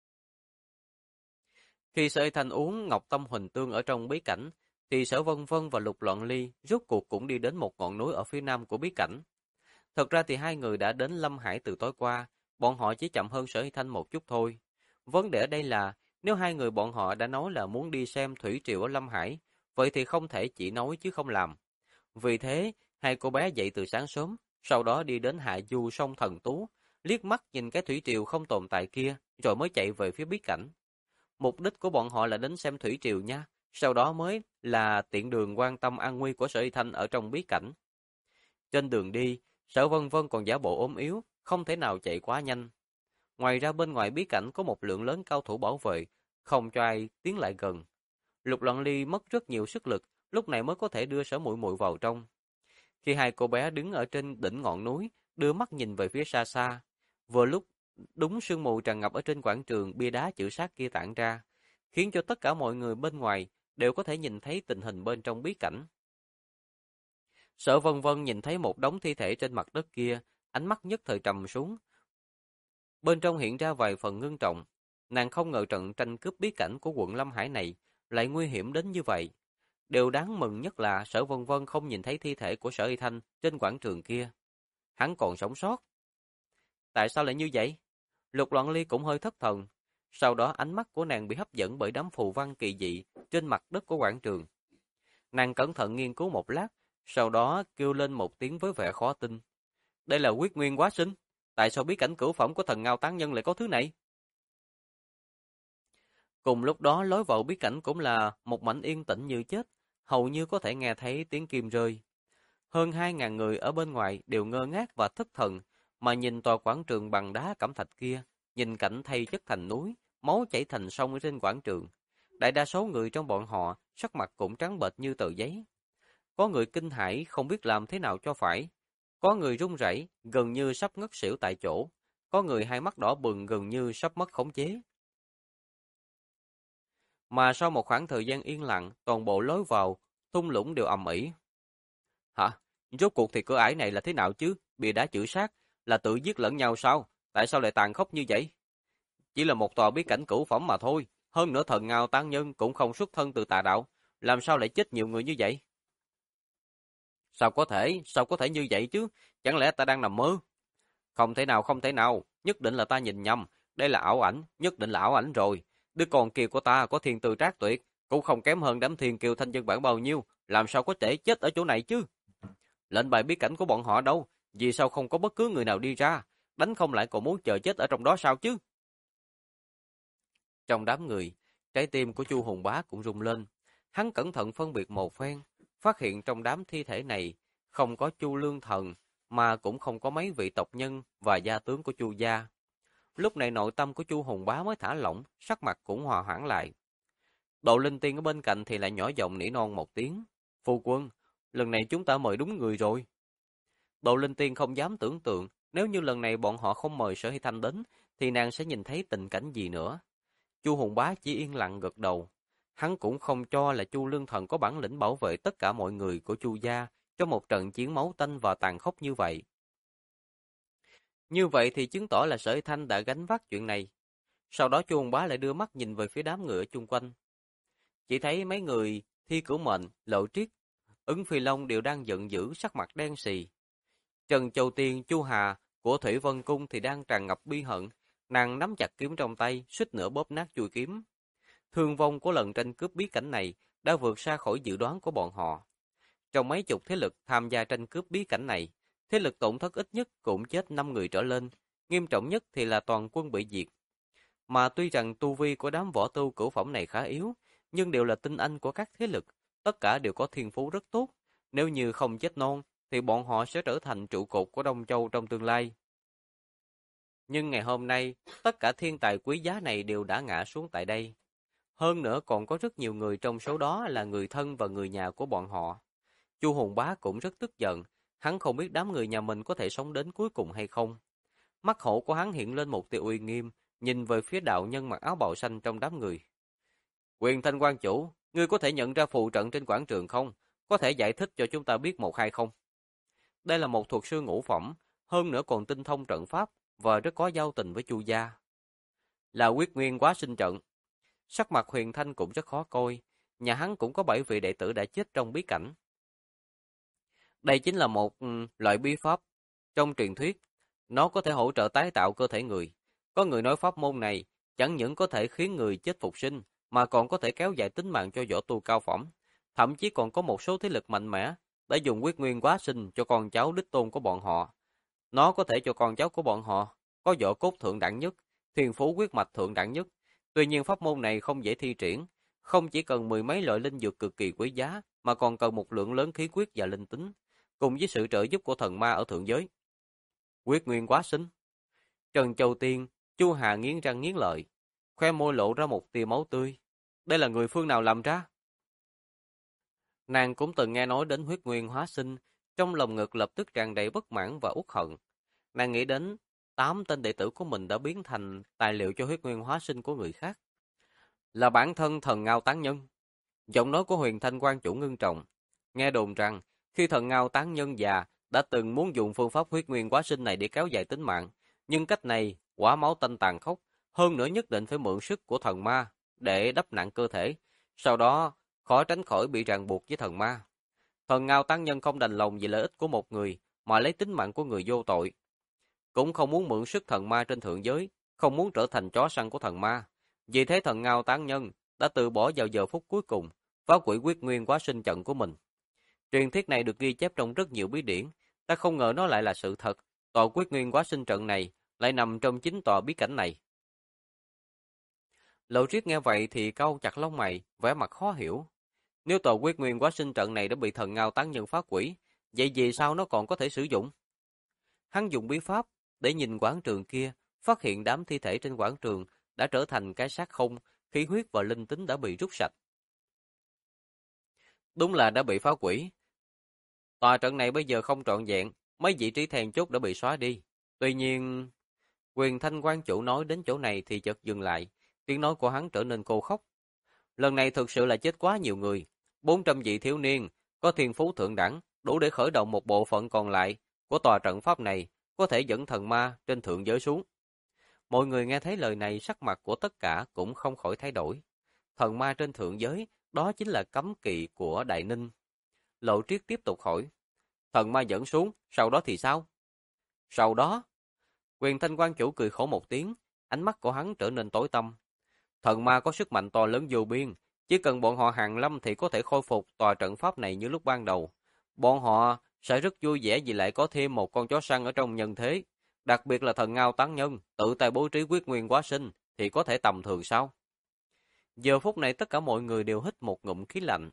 Khi Sở Hy Thanh uống Ngọc Tâm Huỳnh Tương ở trong bí cảnh, thì Sở Vân Vân và Lục Loạn Ly rốt cuộc cũng đi đến một ngọn núi ở phía nam của bí cảnh. Thật ra thì hai người đã đến Lâm Hải từ tối qua, bọn họ chỉ chậm hơn Sở Hy Thanh một chút thôi. Vấn đề ở đây là, nếu hai người bọn họ đã nói là muốn đi xem thủy triều ở Lâm Hải, vậy thì không thể chỉ nói chứ không làm. Vì thế, hai cô bé dậy từ sáng sớm, sau đó đi đến hạ du sông Thần Tú, liếc mắt nhìn cái thủy triều không tồn tại kia, rồi mới chạy về phía bí cảnh. Mục đích của bọn họ là đến xem thủy triều nha, sau đó mới là tiện đường quan tâm an nguy của Sở Y Thanh ở trong bí cảnh. Trên đường đi, Sở Vân Vân còn giả bộ ốm yếu, không thể nào chạy quá nhanh. Ngoài ra bên ngoài bí cảnh có một lượng lớn cao thủ bảo vệ, không cho ai tiến lại gần. Lục Loạn Ly mất rất nhiều sức lực, lúc này mới có thể đưa Sở Muội Muội vào trong. Khi hai cô bé đứng ở trên đỉnh ngọn núi, đưa mắt nhìn về phía xa xa, vừa lúc đúng sương mù tràn ngập ở trên quảng trường bia đá chữ sát kia tản ra, khiến cho tất cả mọi người bên ngoài đều có thể nhìn thấy tình hình bên trong bí cảnh. Sở Vân Vân nhìn thấy một đống thi thể trên mặt đất kia, ánh mắt nhất thời trầm xuống. Bên trong hiện ra vài phần ngưng trọng, nàng không ngờ trận tranh cướp bí cảnh của quận Lâm Hải này lại nguy hiểm đến như vậy. Điều đáng mừng nhất là Sở Vân Vân không nhìn thấy thi thể của Sở Y Thanh trên quảng trường kia. Hắn còn sống sót. Tại sao lại như vậy? Lục Loạn Ly cũng hơi thất thần. Sau đó ánh mắt của nàng bị hấp dẫn bởi đám phù văn kỳ dị trên mặt đất của quảng trường. Nàng cẩn thận nghiên cứu một lát, sau đó kêu lên một tiếng với vẻ khó tin. Đây là quyết nguyên quá sinh. Tại sao bí cảnh cửu phẩm của thần Ngao Tán Nhân lại có thứ này? Cùng lúc đó lối vào bí cảnh cũng là một mảnh yên tĩnh như chết, hầu như có thể nghe thấy tiếng kim rơi. Hơn 2.000 người ở bên ngoài đều ngơ ngác và thất thần, mà nhìn tòa quảng trường bằng đá cẩm thạch kia, nhìn cảnh thay chất thành núi, máu chảy thành sông ở trên quảng trường. Đại đa số người trong bọn họ sắc mặt cũng trắng bệch như tờ giấy. Có người kinh hãi không biết làm thế nào cho phải. Có người run rẩy gần như sắp ngất xỉu tại chỗ. Có người hai mắt đỏ bừng gần như sắp mất khống chế. Mà sau một khoảng thời gian yên lặng, toàn bộ lối vào, thung lũng đều ầm ĩ. Hả? Rốt cuộc thì cửa ải này là thế nào chứ? Bìa đá chữ sát là tự giết lẫn nhau sao? Tại sao lại tàn khốc như vậy? Chỉ là một tòa bí cảnh cửu phẩm mà thôi. Hơn nữa thần Ngao Tán Nhân cũng không xuất thân từ tà đạo. Làm sao lại chết nhiều người như vậy? Sao có thể như vậy chứ? Chẳng lẽ ta đang nằm mơ? Không thể nào. Nhất định là ta nhìn nhầm. Đây là ảo ảnh, nhất định là ảo ảnh rồi. Đứa con kia của ta có thiên tư trác tuyệt, cũng không kém hơn đám thiên kiều thanh dân bản bao nhiêu. Làm sao có thể chết ở chỗ này chứ? Lệnh bài bí cảnh của bọn họ đâu? Vì sao không có bất cứ người nào đi ra? Đánh không lại còn muốn chờ chết ở trong đó sao chứ? Trong đám người, trái tim của Chu Hùng Bá cũng rung lên. Hắn cẩn thận phân biệt một phen, phát hiện trong đám thi thể này không có Chu Lương Thần, mà cũng không có mấy vị tộc nhân và gia tướng của Chu gia. Lúc này nội tâm của Chu Hùng Bá mới thả lỏng, sắc mặt cũng hòa hoãn lại. Độ Linh Tiên ở bên cạnh thì lại nhỏ giọng nỉ non một tiếng. Phu quân, lần này chúng ta mời đúng người rồi. Độ Linh Tiên không dám tưởng tượng, nếu như lần này bọn họ không mời Sở Hy Thanh đến, thì nàng sẽ nhìn thấy tình cảnh gì nữa. Chu Hùng Bá chỉ yên lặng gật đầu. Hắn cũng không cho là Chu Lương Thần có bản lĩnh bảo vệ tất cả mọi người của Chu gia trong một trận chiến máu tanh và tàn khốc như vậy. Như vậy thì chứng tỏ là Sở Hy Thanh đã gánh vác chuyện này. Sau đó Chu Hùng Bá lại đưa mắt nhìn về phía đám người ở chung quanh. Chỉ thấy mấy người Thi Cửu Mệnh, Lộ Triết, Ứng Phi Long đều đang giận dữ, sắc mặt đen xì. Trần Châu Tiên, Chu Hà của Thủy Vân Cung thì đang tràn ngập bi hận, nàng nắm chặt kiếm trong tay, suýt nữa bóp nát chuôi kiếm. Thương vong của lần tranh cướp bí cảnh này đã vượt xa khỏi dự đoán của bọn họ. Trong mấy chục thế lực tham gia tranh cướp bí cảnh này, thế lực tổn thất ít nhất cũng chết 5 người trở lên, nghiêm trọng nhất thì là toàn quân bị diệt. Mà tuy rằng tu vi của đám võ tu cửu phẩm này khá yếu, nhưng đều là tinh anh của các thế lực, tất cả đều có thiên phú rất tốt. Nếu như không chết non, thì bọn họ sẽ trở thành trụ cột của Đông Châu trong tương lai. Nhưng ngày hôm nay, tất cả thiên tài quý giá này đều đã ngã xuống tại đây. Hơn nữa còn có rất nhiều người trong số đó là người thân và người nhà của bọn họ. Chu Hùng Bá cũng rất tức giận, hắn không biết đám người nhà mình có thể sống đến cuối cùng hay không. Mắt hổ của hắn hiện lên một tia uy nghiêm, nhìn về phía đạo nhân mặc áo bào xanh trong đám người. Quyền Thanh quan chủ, ngươi có thể nhận ra phù trận trên quảng trường không? Có thể giải thích cho chúng ta biết một hai không? Đây là một thuật sư ngũ phẩm, hơn nữa còn tinh thông trận pháp và rất có giao tình với Chu gia. Là Quyết Nguyên Quá Sinh trận. Sắc mặt Huyền Thanh cũng rất khó coi, nhà hắn cũng có 7 vị đệ tử đã chết trong bí cảnh. Đây chính là một loại bí pháp trong truyền thuyết, nó có thể hỗ trợ tái tạo cơ thể người. Có người nói pháp môn này chẳng những có thể khiến người chết phục sinh, mà còn có thể kéo dài tính mạng cho võ tu cao phẩm. Thậm chí còn có một số thế lực mạnh mẽ đã dùng Quyết Nguyên Quá Sinh cho con cháu đích tôn của bọn họ. Nó có thể cho con cháu của bọn họ có võ cốt thượng đẳng nhất, thiên phú quyết mạch thượng đẳng nhất. Tuy nhiên pháp môn này không dễ thi triển, không chỉ cần mười mấy loại linh dược cực kỳ quý giá, mà còn cần một lượng lớn khí quyết và linh tính, cùng với sự trợ giúp của thần ma ở thượng giới. Quyết Nguyên Quá Sinh. Trần Châu Tiên, Chu Hà nghiến răng nghiến lợi, khoe môi lộ ra một tia máu tươi. Đây là người phương nào làm ra? Nàng cũng từng nghe nói đến Huyết Nguyên Hóa Sinh, trong lòng ngực lập tức tràn đầy bất mãn và uất hận. Nàng nghĩ đến 8 tên đệ tử của mình đã biến thành tài liệu cho Huyết Nguyên Hóa Sinh của người khác. Là bản thân thần Ngao Tán Nhân. Giọng nói của Huyền Thanh quan chủ ngưng trọng. Nghe đồn rằng, khi thần Ngao Tán Nhân già đã từng muốn dùng phương pháp Huyết Nguyên Hóa Sinh này để kéo dài tính mạng, nhưng cách này quả máu tanh tàn khốc, hơn nữa nhất định phải mượn sức của thần ma để đắp nặng cơ thể, sau đó khó tránh khỏi bị ràng buộc với thần ma. Thần Ngao Tán Nhân không đành lòng vì lợi ích của một người mà lấy tính mạng của người vô tội, cũng không muốn mượn sức thần ma trên thượng giới, không muốn trở thành chó săn của thần ma. Vì thế thần Ngao Tán Nhân đã từ bỏ vào giờ phút cuối cùng, phá hủy Quyết Nguyên Quá Sinh trận của mình. Truyền thuyết này được ghi chép trong rất nhiều bí điển, ta không ngờ nó lại là sự thật. Tòa Quyết Nguyên Quá Sinh trận này lại nằm trong chính tòa bí cảnh này. Lộ Triết nghe vậy thì cau chặt lông mày, vẻ mặt khó hiểu. Nếu tòa Quyết Nguyên Quá Sinh trận này đã bị thần Ngao Tán Nhân phá hủy, vậy vì sao nó còn có thể sử dụng? Hắn dùng bí pháp để nhìn quảng trường kia, phát hiện đám thi thể trên quảng trường đã trở thành cái xác không, khí huyết và linh tính đã bị rút sạch. Đúng là đã bị phá hủy. Tòa trận này bây giờ không trọn vẹn, mấy vị trí then chốt đã bị xóa đi. Tuy nhiên, Quyền Thanh quan chủ nói đến chỗ này thì chợt dừng lại, tiếng nói của hắn trở nên khô khốc. Lần này thực sự là chết quá nhiều người, 400 vị thiếu niên, có thiên phú thượng đẳng, đủ để khởi động một bộ phận còn lại của tòa trận pháp này, có thể dẫn thần ma trên thượng giới xuống. Mọi người nghe thấy lời này, sắc mặt của tất cả cũng không khỏi thay đổi. Thần ma trên thượng giới, đó chính là cấm kỵ của Đại Ninh. Lộ Triết tiếp tục hỏi, thần ma dẫn xuống, sau đó thì sao? Sau đó, Quyền Thanh quan chủ cười khổ một tiếng, ánh mắt của hắn trở nên tối tăm. Thần ma có sức mạnh to lớn vô biên, chỉ cần bọn họ hàng lâm thì có thể khôi phục tòa trận pháp này như lúc ban đầu. Bọn họ sẽ rất vui vẻ vì lại có thêm một con chó săn ở trong nhân thế. Đặc biệt là thần Ngao Tán Nhân, tự tay bố trí Quyết Nguyên Quá Sinh, thì có thể tầm thường sao? Giờ phút này tất cả mọi người đều hít một ngụm khí lạnh.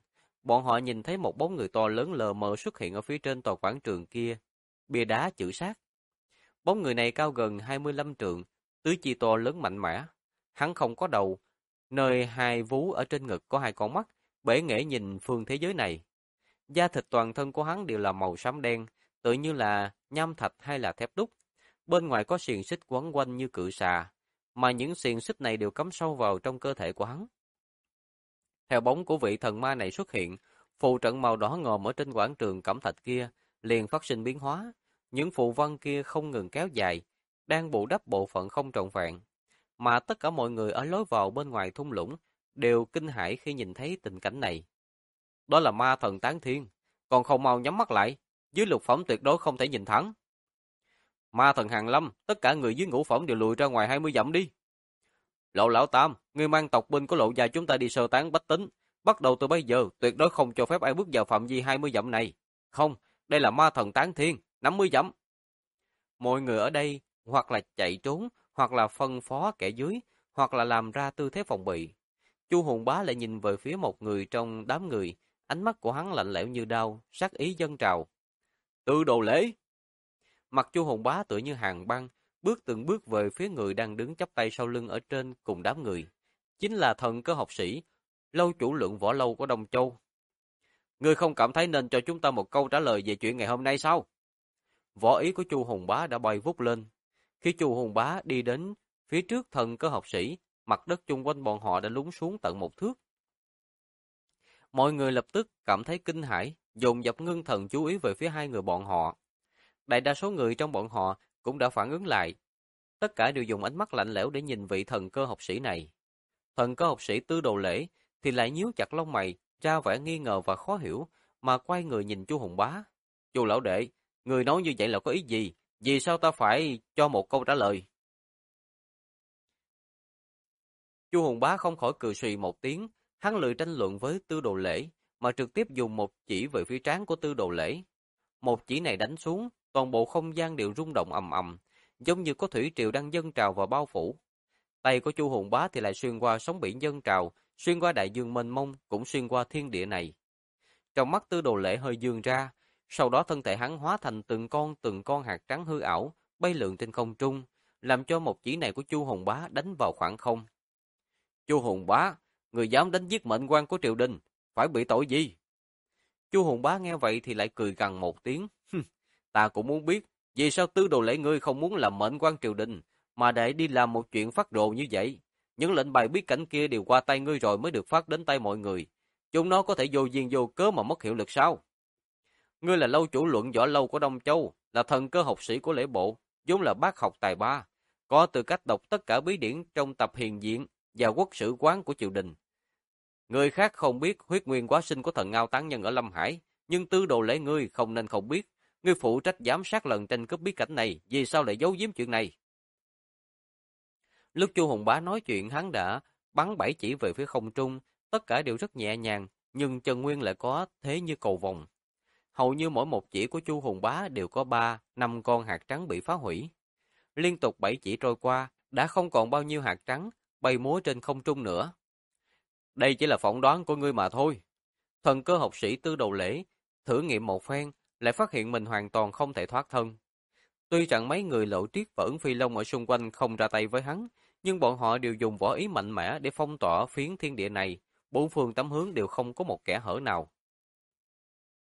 bọn họ nhìn thấy một bóng người to lớn lờ mờ xuất hiện ở phía trên tòa quảng trường kia, bia đá chữ sát. Bóng người này cao gần 25 trượng, tứ chi to lớn mạnh mẽ. Hắn không có đầu, nơi hai vú ở trên ngực có hai con mắt, bể nghệ nhìn phương thế giới này. Da thịt toàn thân của hắn đều là màu xám đen, tự như là nham thạch hay là thép đúc. Bên ngoài có xiềng xích quấn quanh như cự xà, mà những xiềng xích này đều cắm sâu vào trong cơ thể của hắn. Theo bóng của vị thần ma này xuất hiện, phù trận màu đỏ ngòm ở trên quảng trường cẩm thạch kia liền phát sinh biến hóa. Những phù văn kia không ngừng kéo dài, đang bù đắp bộ phận không trọn vẹn. Mà tất cả mọi người ở lối vào bên ngoài thung lũng đều kinh hãi khi nhìn thấy tình cảnh này. Đó là ma thần tán thiên, còn không mau nhắm mắt lại, dưới lục phẩm tuyệt đối không thể nhìn thẳng. Ma thần Hàn Lâm, tất cả người dưới ngũ phẩm đều lùi ra ngoài 20 dặm đi. Lộ lão tam, ngươi mang tộc binh của lộ gia chúng ta đi sơ tán bách tính. Bắt đầu từ bây giờ, tuyệt đối không cho phép ai bước vào phạm vi 20 dặm này. Không, đây là ma thần tán thiên, 50 dặm. Mọi người ở đây, hoặc là chạy trốn, hoặc là phân phó kẻ dưới, hoặc là làm ra tư thế phòng bị. Chu Hùng Bá lại nhìn về phía một người trong đám người, ánh mắt của hắn lạnh lẽo như đao, sát ý dâng trào. Tư Đồ Lễ. Mặt Chu Hùng Bá tựa như hàng băng, bước từng bước về phía người đang đứng chắp tay sau lưng ở trên cùng đám người. Chính là thần cơ học sĩ, lâu chủ lượng võ lâu của Đông Châu. Ngươi không cảm thấy nên cho chúng ta một câu trả lời về chuyện ngày hôm nay sao? Võ ý của Chu Hùng Bá đã bay vút lên. Khi Chu Hùng Bá đi đến phía trước thần cơ học sĩ, mặt đất chung quanh bọn họ đã lún xuống tận một thước. Mọi người lập tức cảm thấy kinh hãi, dồn dập ngưng thần chú ý về phía hai người bọn họ. Đại đa số người trong bọn họ cũng đã phản ứng lại. Tất cả đều dùng ánh mắt lạnh lẽo để nhìn vị thần cơ học sĩ này. Thần cơ học sĩ Tư Đồ Lễ thì lại nhíu chặt lông mày, ra vẻ nghi ngờ và khó hiểu, mà quay người nhìn Chu Hùng Bá. Chu lão đệ, người nói như vậy là có ý gì? Vì sao ta phải cho một câu trả lời? Chu Hùng Bá không khỏi cười xùy một tiếng, hắn lười tranh luận với Tư Đồ Lễ, mà trực tiếp dùng một chỉ về phía trán của Tư Đồ Lễ. Một chỉ này đánh xuống, toàn bộ không gian đều rung động ầm ầm, giống như có thủy triều đang dâng trào vào bao phủ. Tay của Chu Hùng Bá thì lại xuyên qua sóng biển dâng trào, xuyên qua đại dương mênh mông, cũng xuyên qua thiên địa này. Trong mắt Tư Đồ Lễ hơi dương ra, sau đó thân thể hắn hóa thành từng con hạt trắng hư ảo, bay lượn trên không trung, làm cho một chỉ này của Chu Hùng Bá đánh vào khoảng không. Chu Hùng Bá, người dám đánh giết mệnh quan của triều đình, phải bị tội gì? Chu Hùng Bá nghe vậy thì lại cười gằn một tiếng. Ta cũng muốn biết, vì sao Tư Đồ Lễ ngươi không muốn làm mệnh quan triều đình, mà để đi làm một chuyện phát rồ như vậy? Những lệnh bài bí cảnh kia đều qua tay ngươi rồi mới được phát đến tay mọi người. Chúng nó có thể vô duyên vô cớ mà mất hiệu lực sao? Ngươi là lâu chủ luận võ lâu của Đông Châu, là thần cơ học sĩ của lễ bộ, vốn là bác học tài ba, có tư cách đọc tất cả bí điển trong tập hiền diện và quốc sử quán của triều đình. Người khác không biết huyết nguyên quá sinh của thần Ngao Tán Nhân ở Lâm Hải, nhưng Tư Đồ Lễ ngươi không nên không biết. Ngươi phụ trách giám sát lần tranh cướp bí cảnh này, vì sao lại giấu giếm chuyện này? Lúc Chu Hùng Bá nói chuyện, hắn đã bắn 7 chỉ về phía không trung, tất cả đều rất nhẹ nhàng, nhưng chân nguyên lại có thế như cầu vồng. Hầu như mỗi một chỉ của Chu Hùng Bá đều có 3-5 con hạt trắng bị phá hủy. Liên tục 7 chỉ trôi qua, đã không còn bao nhiêu hạt trắng bay múa trên không trung nữa. Đây chỉ là phỏng đoán của ngươi mà thôi. Thần cơ học sĩ Tư Đồ Lễ thử nghiệm một phen, lại phát hiện mình hoàn toàn không thể thoát thân. Tuy rằng mấy người Lộ Triết và Ứng Phi Long ở xung quanh không ra tay với hắn, nhưng bọn họ đều dùng võ ý mạnh mẽ để phong tỏa phiến thiên địa này, bốn phương tám hướng đều không có một kẽ hở nào.